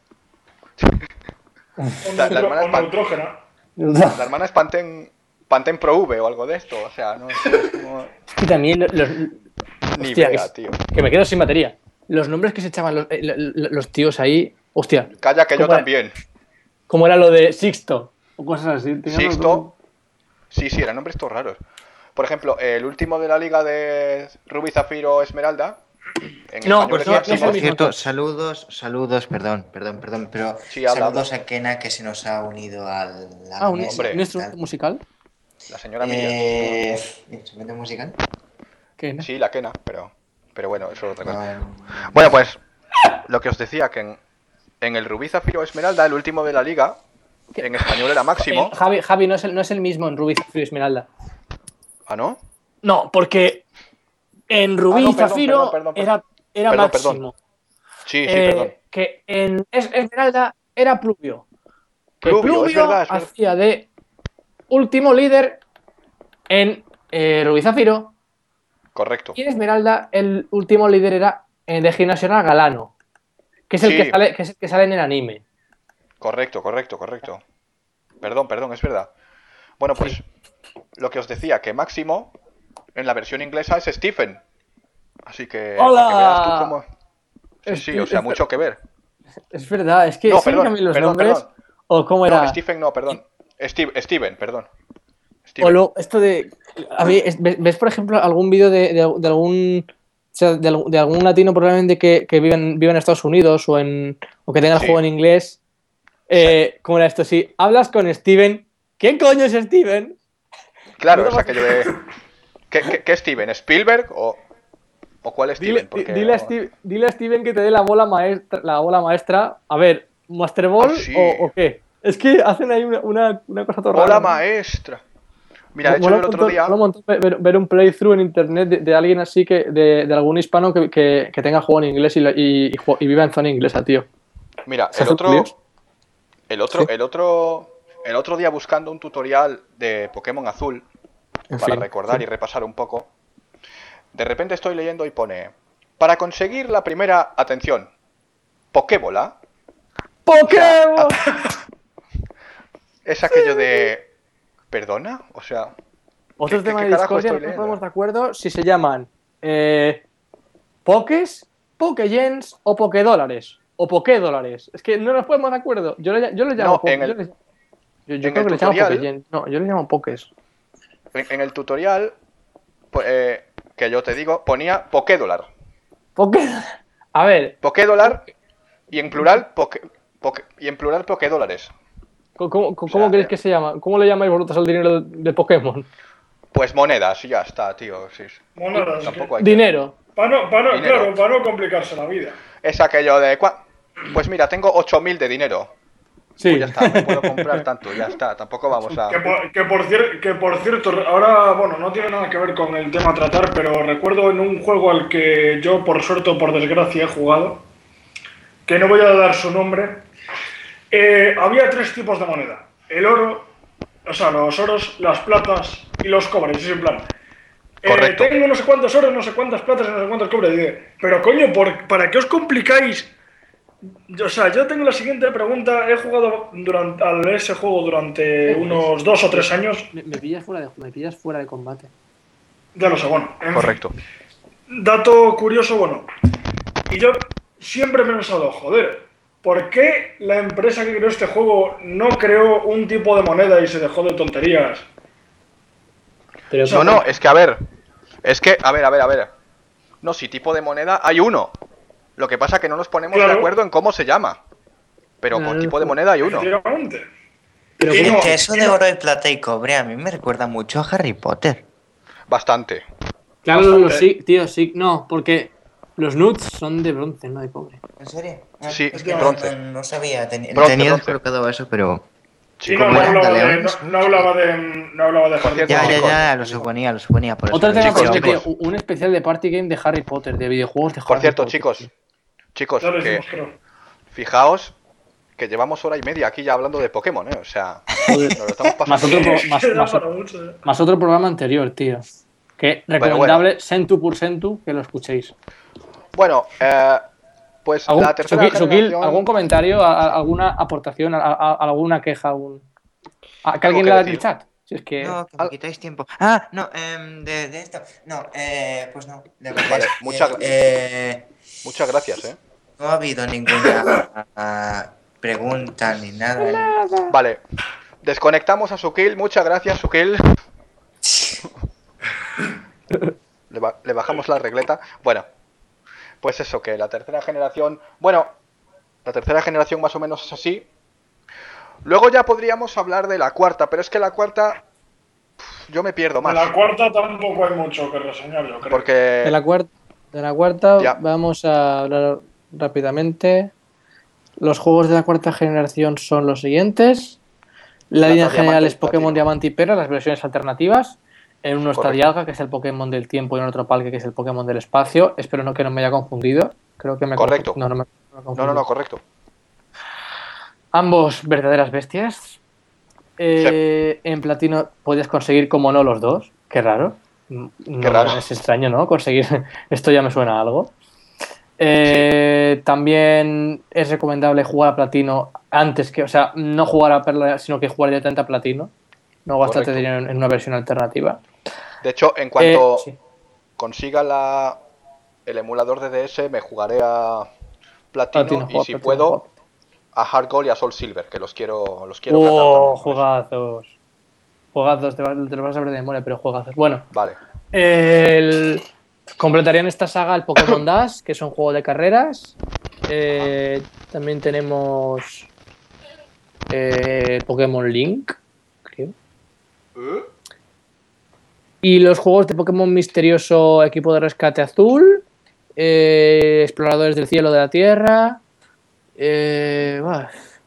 C: O
A: La- la
C: neutro-
A: hermana
C: o
A: es pan-
C: neutrógena.
A: La hermana es Pantén... Pantén Pro V o algo de esto, o sea, no sé, es como...
E: Es que también los, los-
A: Ni
E: hostia,
A: idea,
E: que,
A: tío.
E: que me quedo sin batería. Los nombres que se echaban los, eh, lo- lo- los tíos ahí. Hostia,
A: Calla que yo
E: ¿Cómo era?
A: también.
E: ¿cómo era lo de Sixto? O cosas así. Tenía unos
A: Sixto. Sí, sí, eran nombres todos raros. Por ejemplo, el último de la liga de Rubí Zafiro Esmeralda. En
E: No,
A: español
E: pues
A: es
E: no- no es
A: Máximo.
E: el
F: Por
E: mismo.
F: cierto, saludos, saludos, perdón, perdón, perdón, pero
A: Sí, habla,
F: saludos a Kena que se nos ha unido al, a la
E: Ah, un,
F: mesa
A: hombre.
F: y
E: un instrumento
F: tal.
E: musical.
A: La señora Miriam.
F: Eh, ¿Instrumento musical?
E: ¿Qué, no?
A: Sí, la quena, pero, pero bueno, eso es otra cosa.
F: No,
A: Bueno, pues lo que os decía, que en, en el Rubí Zafiro Esmeralda, el último de la liga, en español era Máximo.
E: Eh, Javi, Javi no, es el, no es el mismo en Rubí, Zafiro y Esmeralda.
A: ¿Ah, no?
E: No, porque en Rubí
A: Ah, no,
E: y
A: perdón,
E: Zafiro
A: perdón, perdón, perdón.
E: era, era
A: Perdón,
E: Máximo.
A: perdón. Sí, sí,
E: Eh,
A: perdón.
E: Que en Es- Esmeralda era Pluvio. Que
A: Pluvio,
E: Pluvio,
A: es verdad, es verdad.
E: hacía de último líder en eh, Rubí y Zafiro.
A: Correcto.
E: Y en Esmeralda el último líder era eh, de Gimnasio era Galano. Que es, el
A: Sí.
E: que, sale, que es el que sale en el anime.
A: Correcto, correcto, correcto. Perdón, perdón, es verdad. Bueno, pues lo que os decía, que Máximo en la versión inglesa es Stephen. Así que
E: ¡Hola!
A: para que veas tú cómo... Sí,
E: Es-
A: sí, o sea,
E: es-
A: mucho que ver.
E: Es verdad, es que
A: No,
E: sí
A: perdón,
E: cambian los
A: perdón,
E: nombres.
A: perdón.
E: O cómo era.
A: No, Stephen no, perdón. Steve, Steven, perdón.
E: O
A: Steven.
E: lo, esto de. A mí, es- ¿ves, ves, por ejemplo, algún vídeo de, de- de algún. O sea, de, algún- de algún latino probablemente que, que vive, en, vive en Estados Unidos o en o que tenga el
A: Sí.
E: juego en inglés? Eh, ¿Cómo era esto? Si hablas con Steven, ¿quién coño es Steven?
A: Claro,
E: no
A: es
E: te
A: aquello de... ¿Qué, qué, qué Steven? ¿Spielberg o, o cuál Steven?
E: Dile,
A: Porque
E: dile, a
A: no-
E: Steve- dile a Steven que te dé la bola maestra. La bola maestra. A ver, ¿Master Ball
A: Ah, sí.
E: o, o qué? Es que hacen ahí una, una, una cosa toda
A: ¡Hola,
E: rara.
A: maestra! Mira, de hecho,
E: Mola
A: yo el
E: un
A: otro
E: montón-
A: día...
E: mola un montón ver, ver un playthrough en internet de, de alguien así que de, de algún hispano que, que, que tenga juego en inglés y, lo- y, y jue- y viva en zona inglesa, tío.
A: Mira,
E: ¿Se
A: el
E: hace
A: otro,
E: líos?
A: el otro,
E: Sí.
A: el otro, el otro día buscando un tutorial de Pokémon Azul
E: En
A: para
E: fin,
A: recordar
E: sí.
A: y repasar un poco, de repente estoy leyendo y pone: para conseguir la primera atención, Pokébola,
E: ¡Pokémon!
A: es aquello de, ¿perdona? O sea,
E: Otro
A: ¿qué-
E: tema
A: qué
E: de
A: carajo
E: discordia,
A: estoy
E: no nos
A: leyendo?
E: ponemos de acuerdo si se llaman eh, Pokés, Pokeyens o Pokédólares. O Pokédólares. Es que no nos ponemos de acuerdo. Yo le, yo le llamo
A: No,
E: po-
A: en el-
E: yo le- yo- yo
A: en
E: creo
A: el
E: que le llamo
A: tutorial-
E: Pokeyens. No, yo le llamo Pokés.
A: en, en el tutorial, pues, eh, que yo te digo, ponía Pokédólar.
E: Poké. A ver,
A: Pokédólar y en plural, poke, poke- y en plural Pokédólares.
E: ¿cómo, cómo, cómo
A: sea,
E: creéis
A: eh.
E: que se llama? ¿Cómo le llamáis vosotros al dinero de, de Pokémon?
A: Pues monedas, y ya está, tío. Sí, sí.
C: Monedas.
A: Tampoco hay que-
E: Dinero.
C: Para no, pa no,
A: Dinero.
C: claro, para no complicarse la vida.
A: Es aquello de... cua- Pues mira, tengo ocho mil de dinero.
E: Sí.
A: Pues ya está, no puedo comprar tanto, ya está. Tampoco vamos a...
C: Que por, que, por cier- que por cierto, ahora, bueno, no tiene nada que ver con el tema a tratar, pero recuerdo en un juego al que yo, por suerte o por desgracia, he jugado, que no voy a dar su nombre, eh, había tres tipos de moneda. El oro, o sea, los oros, las platas y los cobres. Es en plan, eh,
A: Correcto.
C: tengo no sé cuántos oros, no sé cuántas platas y no sé cuántos cobres. Dice, pero coño, ¿por, ¿para qué os complicáis? O sea, yo tengo la siguiente pregunta. He jugado durante, al ese juego durante unos dos o tres años.
E: Me, me pillas fuera de, me pillas fuera de combate.
C: Ya lo sé, bueno. en fin.
A: Correcto.
C: Dato curioso, bueno. Y yo siempre me he pensado, joder, ¿por qué la empresa que creó este juego no creó un tipo de moneda y se dejó de tonterías?
E: Pero
A: No, no, es que a ver. Es que, a ver, a ver, a ver. No, si tipo de moneda hay uno. Lo que pasa es que no nos ponemos
C: Claro.
A: de acuerdo en cómo se llama. Pero por
E: Claro.
A: tipo de moneda hay uno.
C: Efectivamente.
E: Pero
C: Sí,
F: Es
E: ¿cómo?
F: que eso de oro y plata y cobre a mí me recuerda mucho a Harry Potter.
A: Bastante.
E: Claro,
C: Bastante.
E: los sí, tío, sí. No, porque los nudes son de bronce, no de cobre.
F: ¿En serio? Ah,
A: Sí,
F: es que no,
A: bronce.
F: no, no sabía. Ten-
A: Bronce,
F: tenía
A: bronce.
F: colocado eso, pero.
C: Sí,
A: Chicos,
C: no, no
F: ¿cómo eran?
C: hablaba de, no,
F: ¿Galeones?
C: no hablaba de, no hablaba de
A: Por
C: Harry
A: cierto,
F: Ya,
C: Potter.
F: ya,
A: chicos.
F: ya, lo suponía, lo suponía. Por eso
E: Otro
F: lo
E: tema,
A: Chicos,
E: por ejemplo,
A: chicos.
E: tío, un especial de party game de Harry Potter, de videojuegos de Harry
A: Por cierto,
E: Potter.
A: chicos,
E: tío.
A: chicos,
C: Ya lo
A: que
C: hicimos, creo.
A: fijaos que llevamos hora y media aquí ya hablando de Pokémon, ¿eh? O sea,
E: Joder.
A: nos lo estamos pasando.
E: Más otro,
A: bien.
E: pro- más,
C: Da
E: más,
C: para mucho, eh.
E: más otro programa anterior, tío. Que recomendable, Sentu por Sentu, que lo escuchéis.
A: Bueno, eh, pues
E: ¿Algún,
A: la tercera
E: Suki- Sukil,
A: generación...
E: ¿algún comentario, a- a- alguna aportación, a- a- alguna queja? Un... ¿A- ¿Que
A: Algo
E: alguien
A: que
E: la haga en
A: decir.
E: el chat? Si es que...
F: No, que me
A: Al-
F: quitáis tiempo. Ah, no, em, de, de esto. No, eh, pues no. De verdad.
A: Vale,
F: eh,
A: muchas gra-
F: eh,
A: Muchas gracias, ¿eh?
F: no ha habido ninguna ah, pregunta ni nada.
A: Vale, desconectamos a Sukil. Muchas gracias, Sukil. Le, ba- le bajamos la regleta. Bueno, pues eso, que la tercera generación... Bueno, la tercera generación más o menos es así. Luego ya podríamos hablar de la cuarta, pero es que la cuarta... pf, yo me pierdo
C: De
A: más.
C: la cuarta tampoco hay mucho que reseñar, yo creo.
A: Porque...
E: De la, cuarta, de la cuarta
A: Ya.
E: vamos a hablar rápidamente. Los juegos de la cuarta generación son los siguientes. La
A: Plata,
E: línea general
A: diamante
E: es
A: y
E: Pokémon
A: platino.
E: Diamante y Perla, las versiones alternativas. En uno está
A: Correcto.
E: Dialga, que es el Pokémon del tiempo, y en otro Palkia, que es el Pokémon del espacio. Espero no que no me haya confundido. Creo que me he
A: Correcto.
E: confu- No, no me, no me he
A: No,
E: confundido.
A: no, no, correcto.
E: Ambos verdaderas bestias. Eh, En platino podías conseguir, como no, los dos. Qué raro. No,
A: raro.
E: Es extraño, ¿no? Conseguir esto ya me suena a algo. Eh, También es recomendable jugar a platino antes que, o sea, no jugar a perla, sino que jugar directamente a platino. No gastarte
A: Correcto.
E: dinero en en una versión alternativa.
A: De hecho, en cuanto
E: Eh, sí.
A: consiga la, el emulador de D S, me jugaré a Platino,
E: Platino,
A: y
E: juega
A: si
E: Platino,
A: puedo,
E: juega.
A: a Hard Gold y a Soul Silver, que los quiero, los quiero catar
E: Oh,
A: también.
E: juegazos. Juegazos, te, vas- te los vas a saber de memoria, pero juegazos. Bueno,
A: Vale,
E: el... completarían esta saga el Pokémon Dash, que es un juego de carreras. Eh, también tenemos eh, Pokémon Link, creo. Y los juegos de Pokémon Misterioso, Equipo de Rescate Azul, eh, Exploradores del Cielo de la Tierra. Eh, buah.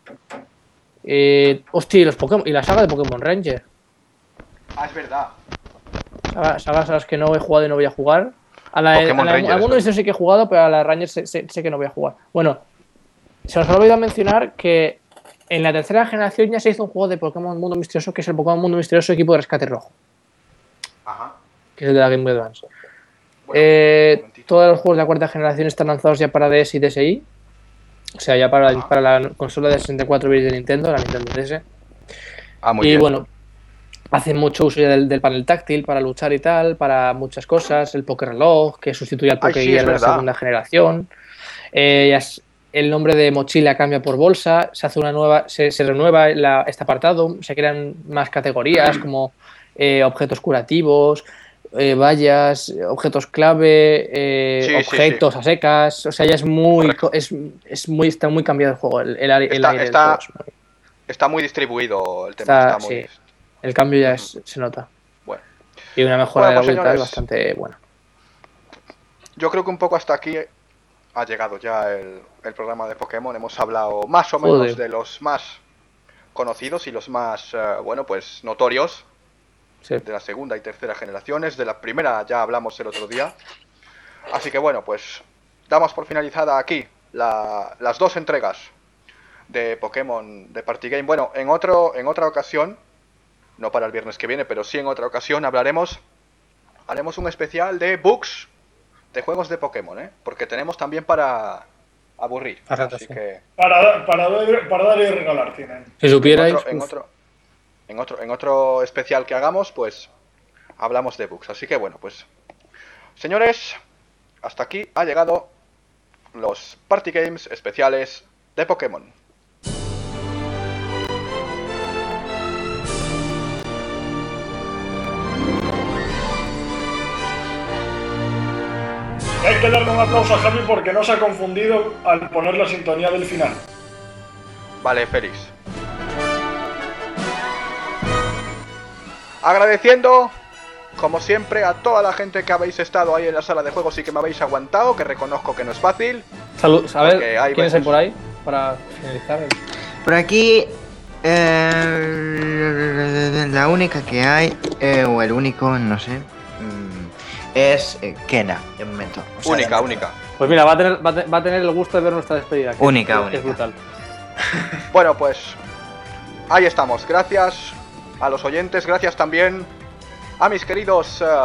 E: Eh, hostia, y, los Pokémon, y la saga de Pokémon Ranger.
A: ah, es verdad.
E: Saga- Sagas a las que no he jugado y no voy a jugar. A la,
A: Pokémon
E: a la-
A: Ranger,
E: algunos de
A: eso.
E: estos sí que he jugado, pero a la Ranger sé, sé- sé que no voy a jugar. Bueno, se nos ha olvidado mencionar que en la tercera generación ya se hizo un juego de Pokémon Mundo Misterioso, que es el Pokémon Mundo Misterioso Equipo de Rescate Rojo,
A: Ajá.
E: que es el de la Game Boy Advance.
A: Bueno,
E: Eh,
A: un momentito.
E: todos los juegos de la cuarta generación están lanzados ya para D S y D S i. O sea, ya para,
A: Ajá.
E: para la consola de sesenta y cuatro bits de Nintendo, la Nintendo D S.
A: Ah, muy
E: y
A: bien.
E: bueno, hacen mucho uso ya del, del panel táctil para luchar y tal, para muchas cosas. El Pokéreloj, que sustituye al
A: Ay, sí,
E: Pokégear
A: es
E: de la
A: verdad.
E: segunda generación. Eh, ya es- el nombre de mochila cambia por bolsa, se hace una nueva, se, se renueva la- este apartado, se crean más categorías como eh, objetos curativos, eh, vallas, objetos clave, eh,
A: Sí, sí,
E: objetos a secas. O sea, ya es muy,
A: Correcto.
E: es, es muy, está muy cambiado el juego. El, el, el
A: Está-
E: aire del
A: está-
E: juego es muy-
A: Está muy distribuido el tema.
E: Está-
A: Está, muy...
E: sí. el cambio ya es- se nota.
A: Bueno.
E: Y una mejora
A: Bueno,
E: de
A: pues,
E: la vuelta es
A: señores.
E: bastante buena.
A: Yo creo que un poco hasta aquí ha llegado ya el, el programa de Pokémon. Hemos hablado más o menos
E: Joder.
A: de los más conocidos y los más, eh, bueno, pues notorios
E: Sí.
A: de la segunda y tercera generaciones. De la primera ya hablamos el otro día. Así que bueno, pues damos por finalizada aquí la- las dos entregas de Pokémon de Party Game. Bueno, en, otro, en otra ocasión, no para el viernes que viene, pero sí en otra ocasión hablaremos, haremos un especial de bugs de juegos de Pokémon, ¿eh? Porque tenemos también para aburrir.
E: Para rato,
A: Así
E: sí.
A: que
C: Para, para, dar, para dar y regalar tienen.
E: Si supierais,
A: en otro, en
E: uf,
A: otro, en otro, en otro especial que hagamos, pues hablamos de bugs. Así que bueno, pues señores, hasta aquí ha llegado los Party Games especiales de Pokémon.
C: Y hay que darle un aplauso a Javi porque no se ha confundido al poner la sintonía del final.
A: Vale, Félix. Agradeciendo, como siempre, a toda la gente que habéis estado ahí en la sala de juegos y que me habéis aguantado, que reconozco que no es fácil.
B: Salud, a ver,
A: Porque hay
B: ¿quiénes hay
A: veces-
B: por ahí? Para finalizar. el-
F: Por aquí, eh, la única que hay, eh, o el único, no sé, mm, es eh, Kena, de momento. O sea,
A: Única,
F: de-
A: única.
B: Pues mira, va a, tener, va, a te- va a tener el gusto de ver nuestra despedida. que es-
F: Única,
B: que
F: única.
B: Es brutal.
A: Bueno, pues ahí estamos. Gracias a los oyentes, gracias también a mis queridos eh,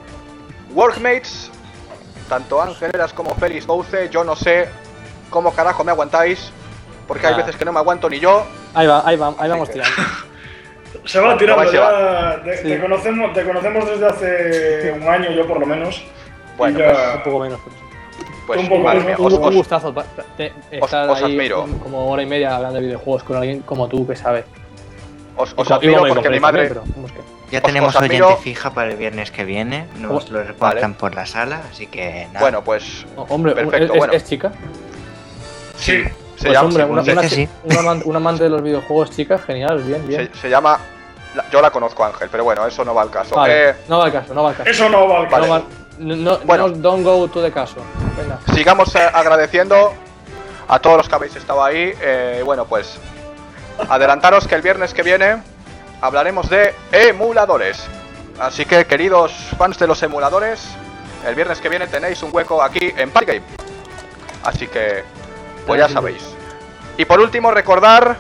A: workmates, tanto Ángeles como Félix Bouce. Yo no sé cómo carajo me aguantáis, porque hay
B: Ah.
A: veces que no me aguanto ni yo.
B: Ahí va, ahí va, ahí vamos
A: que-
B: tirando.
C: Se va
A: Bueno,
C: tirando
A: vais
C: ya. Te,
B: Sí.
C: te conocemos, te conocemos desde hace un año, yo por lo menos.
A: Bueno,
C: Y ya-
B: Un poco menos. Pero sí.
A: Pues
C: un poco
A: madre
C: menos,
A: mía,
B: Un,
A: os,
B: un
A: os-
B: gustazo pa- pa- te- estar
A: os
B: ahí
A: admiro.
B: un- como hora y media hablando de videojuegos con alguien como tú que sabe.
A: os-
B: Y
A: os
B: co- y
A: admiro
B: como me
A: porque mi
B: compréis
A: madre...
B: también, pero vamos que-
F: Ya
A: Os-
F: tenemos
A: os admiro-
F: oyente fija para el viernes que viene, nos
B: ¿Cómo?
F: lo reportan
A: Vale.
F: por la sala, así que nada.
A: Bueno, pues
B: Oh, hombre, un-
A: Perfecto,
B: es,
A: bueno.
B: es chica.
C: Sí.
A: se
B: Pues
A: llama...
B: hombre,
F: según
B: una,
F: dice,
B: una-
F: sí.
B: un amante, un amante de los videojuegos, chica, genial, bien, bien.
A: se, se llama... la- yo la conozco, Ángel, pero bueno, eso no va al caso.
B: Vale,
A: Eh,
B: no va al caso, no va al caso.
C: Eso no va al
A: Vale.
B: No
C: caso.
B: va- no, no,
A: Bueno.
B: no, don't go to the caso. Venga.
A: sigamos eh, agradeciendo a todos los que habéis estado ahí. Eh, bueno, pues adelantaros que el viernes que viene hablaremos de emuladores. Así que, queridos fans de los emuladores, el viernes que viene tenéis un hueco aquí en Party Game. Así que, pues ya sabéis. Y por último, recordar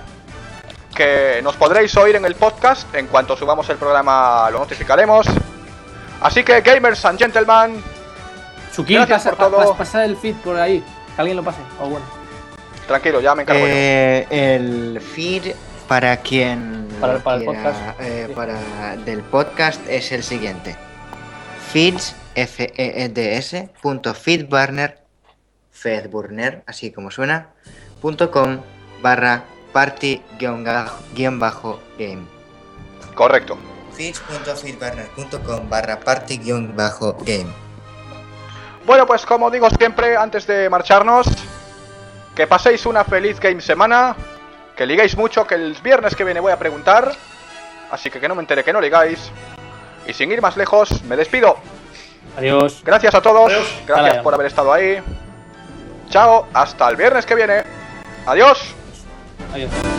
A: que nos podréis oír en el podcast. En cuanto subamos el programa lo notificaremos. Así que, gamers and gentlemen,
B: Suki,
A: Gracias
B: pasa,
A: por todo.
B: pa- pasa el feed por ahí. Que alguien lo pase. O bueno.
A: tranquilo, ya me encargo yo.
F: Eh, el feed para quien
B: Para-
F: lo
B: para el
F: quiera,
B: podcast.
F: eh,
B: Sí.
F: para del podcast es el siguiente: feeds f e d s punto feedburner feedburner así como suena punto com barra party guión ga- guión bajo game
A: Correcto.
F: feeds punto feedburner punto com barra party guión bajo game.
A: Bueno, pues como digo siempre, antes de marcharnos, que paséis una feliz game semana, que liguéis mucho, que el viernes que viene voy a preguntar, así que que no me entere que no ligáis, y sin ir más lejos, me despido.
B: Adiós.
A: Gracias a todos,
C: Adiós.
A: gracias
B: Hasta
A: por haber estado ahí. Chao, hasta el viernes que viene. Adiós.
B: Adiós.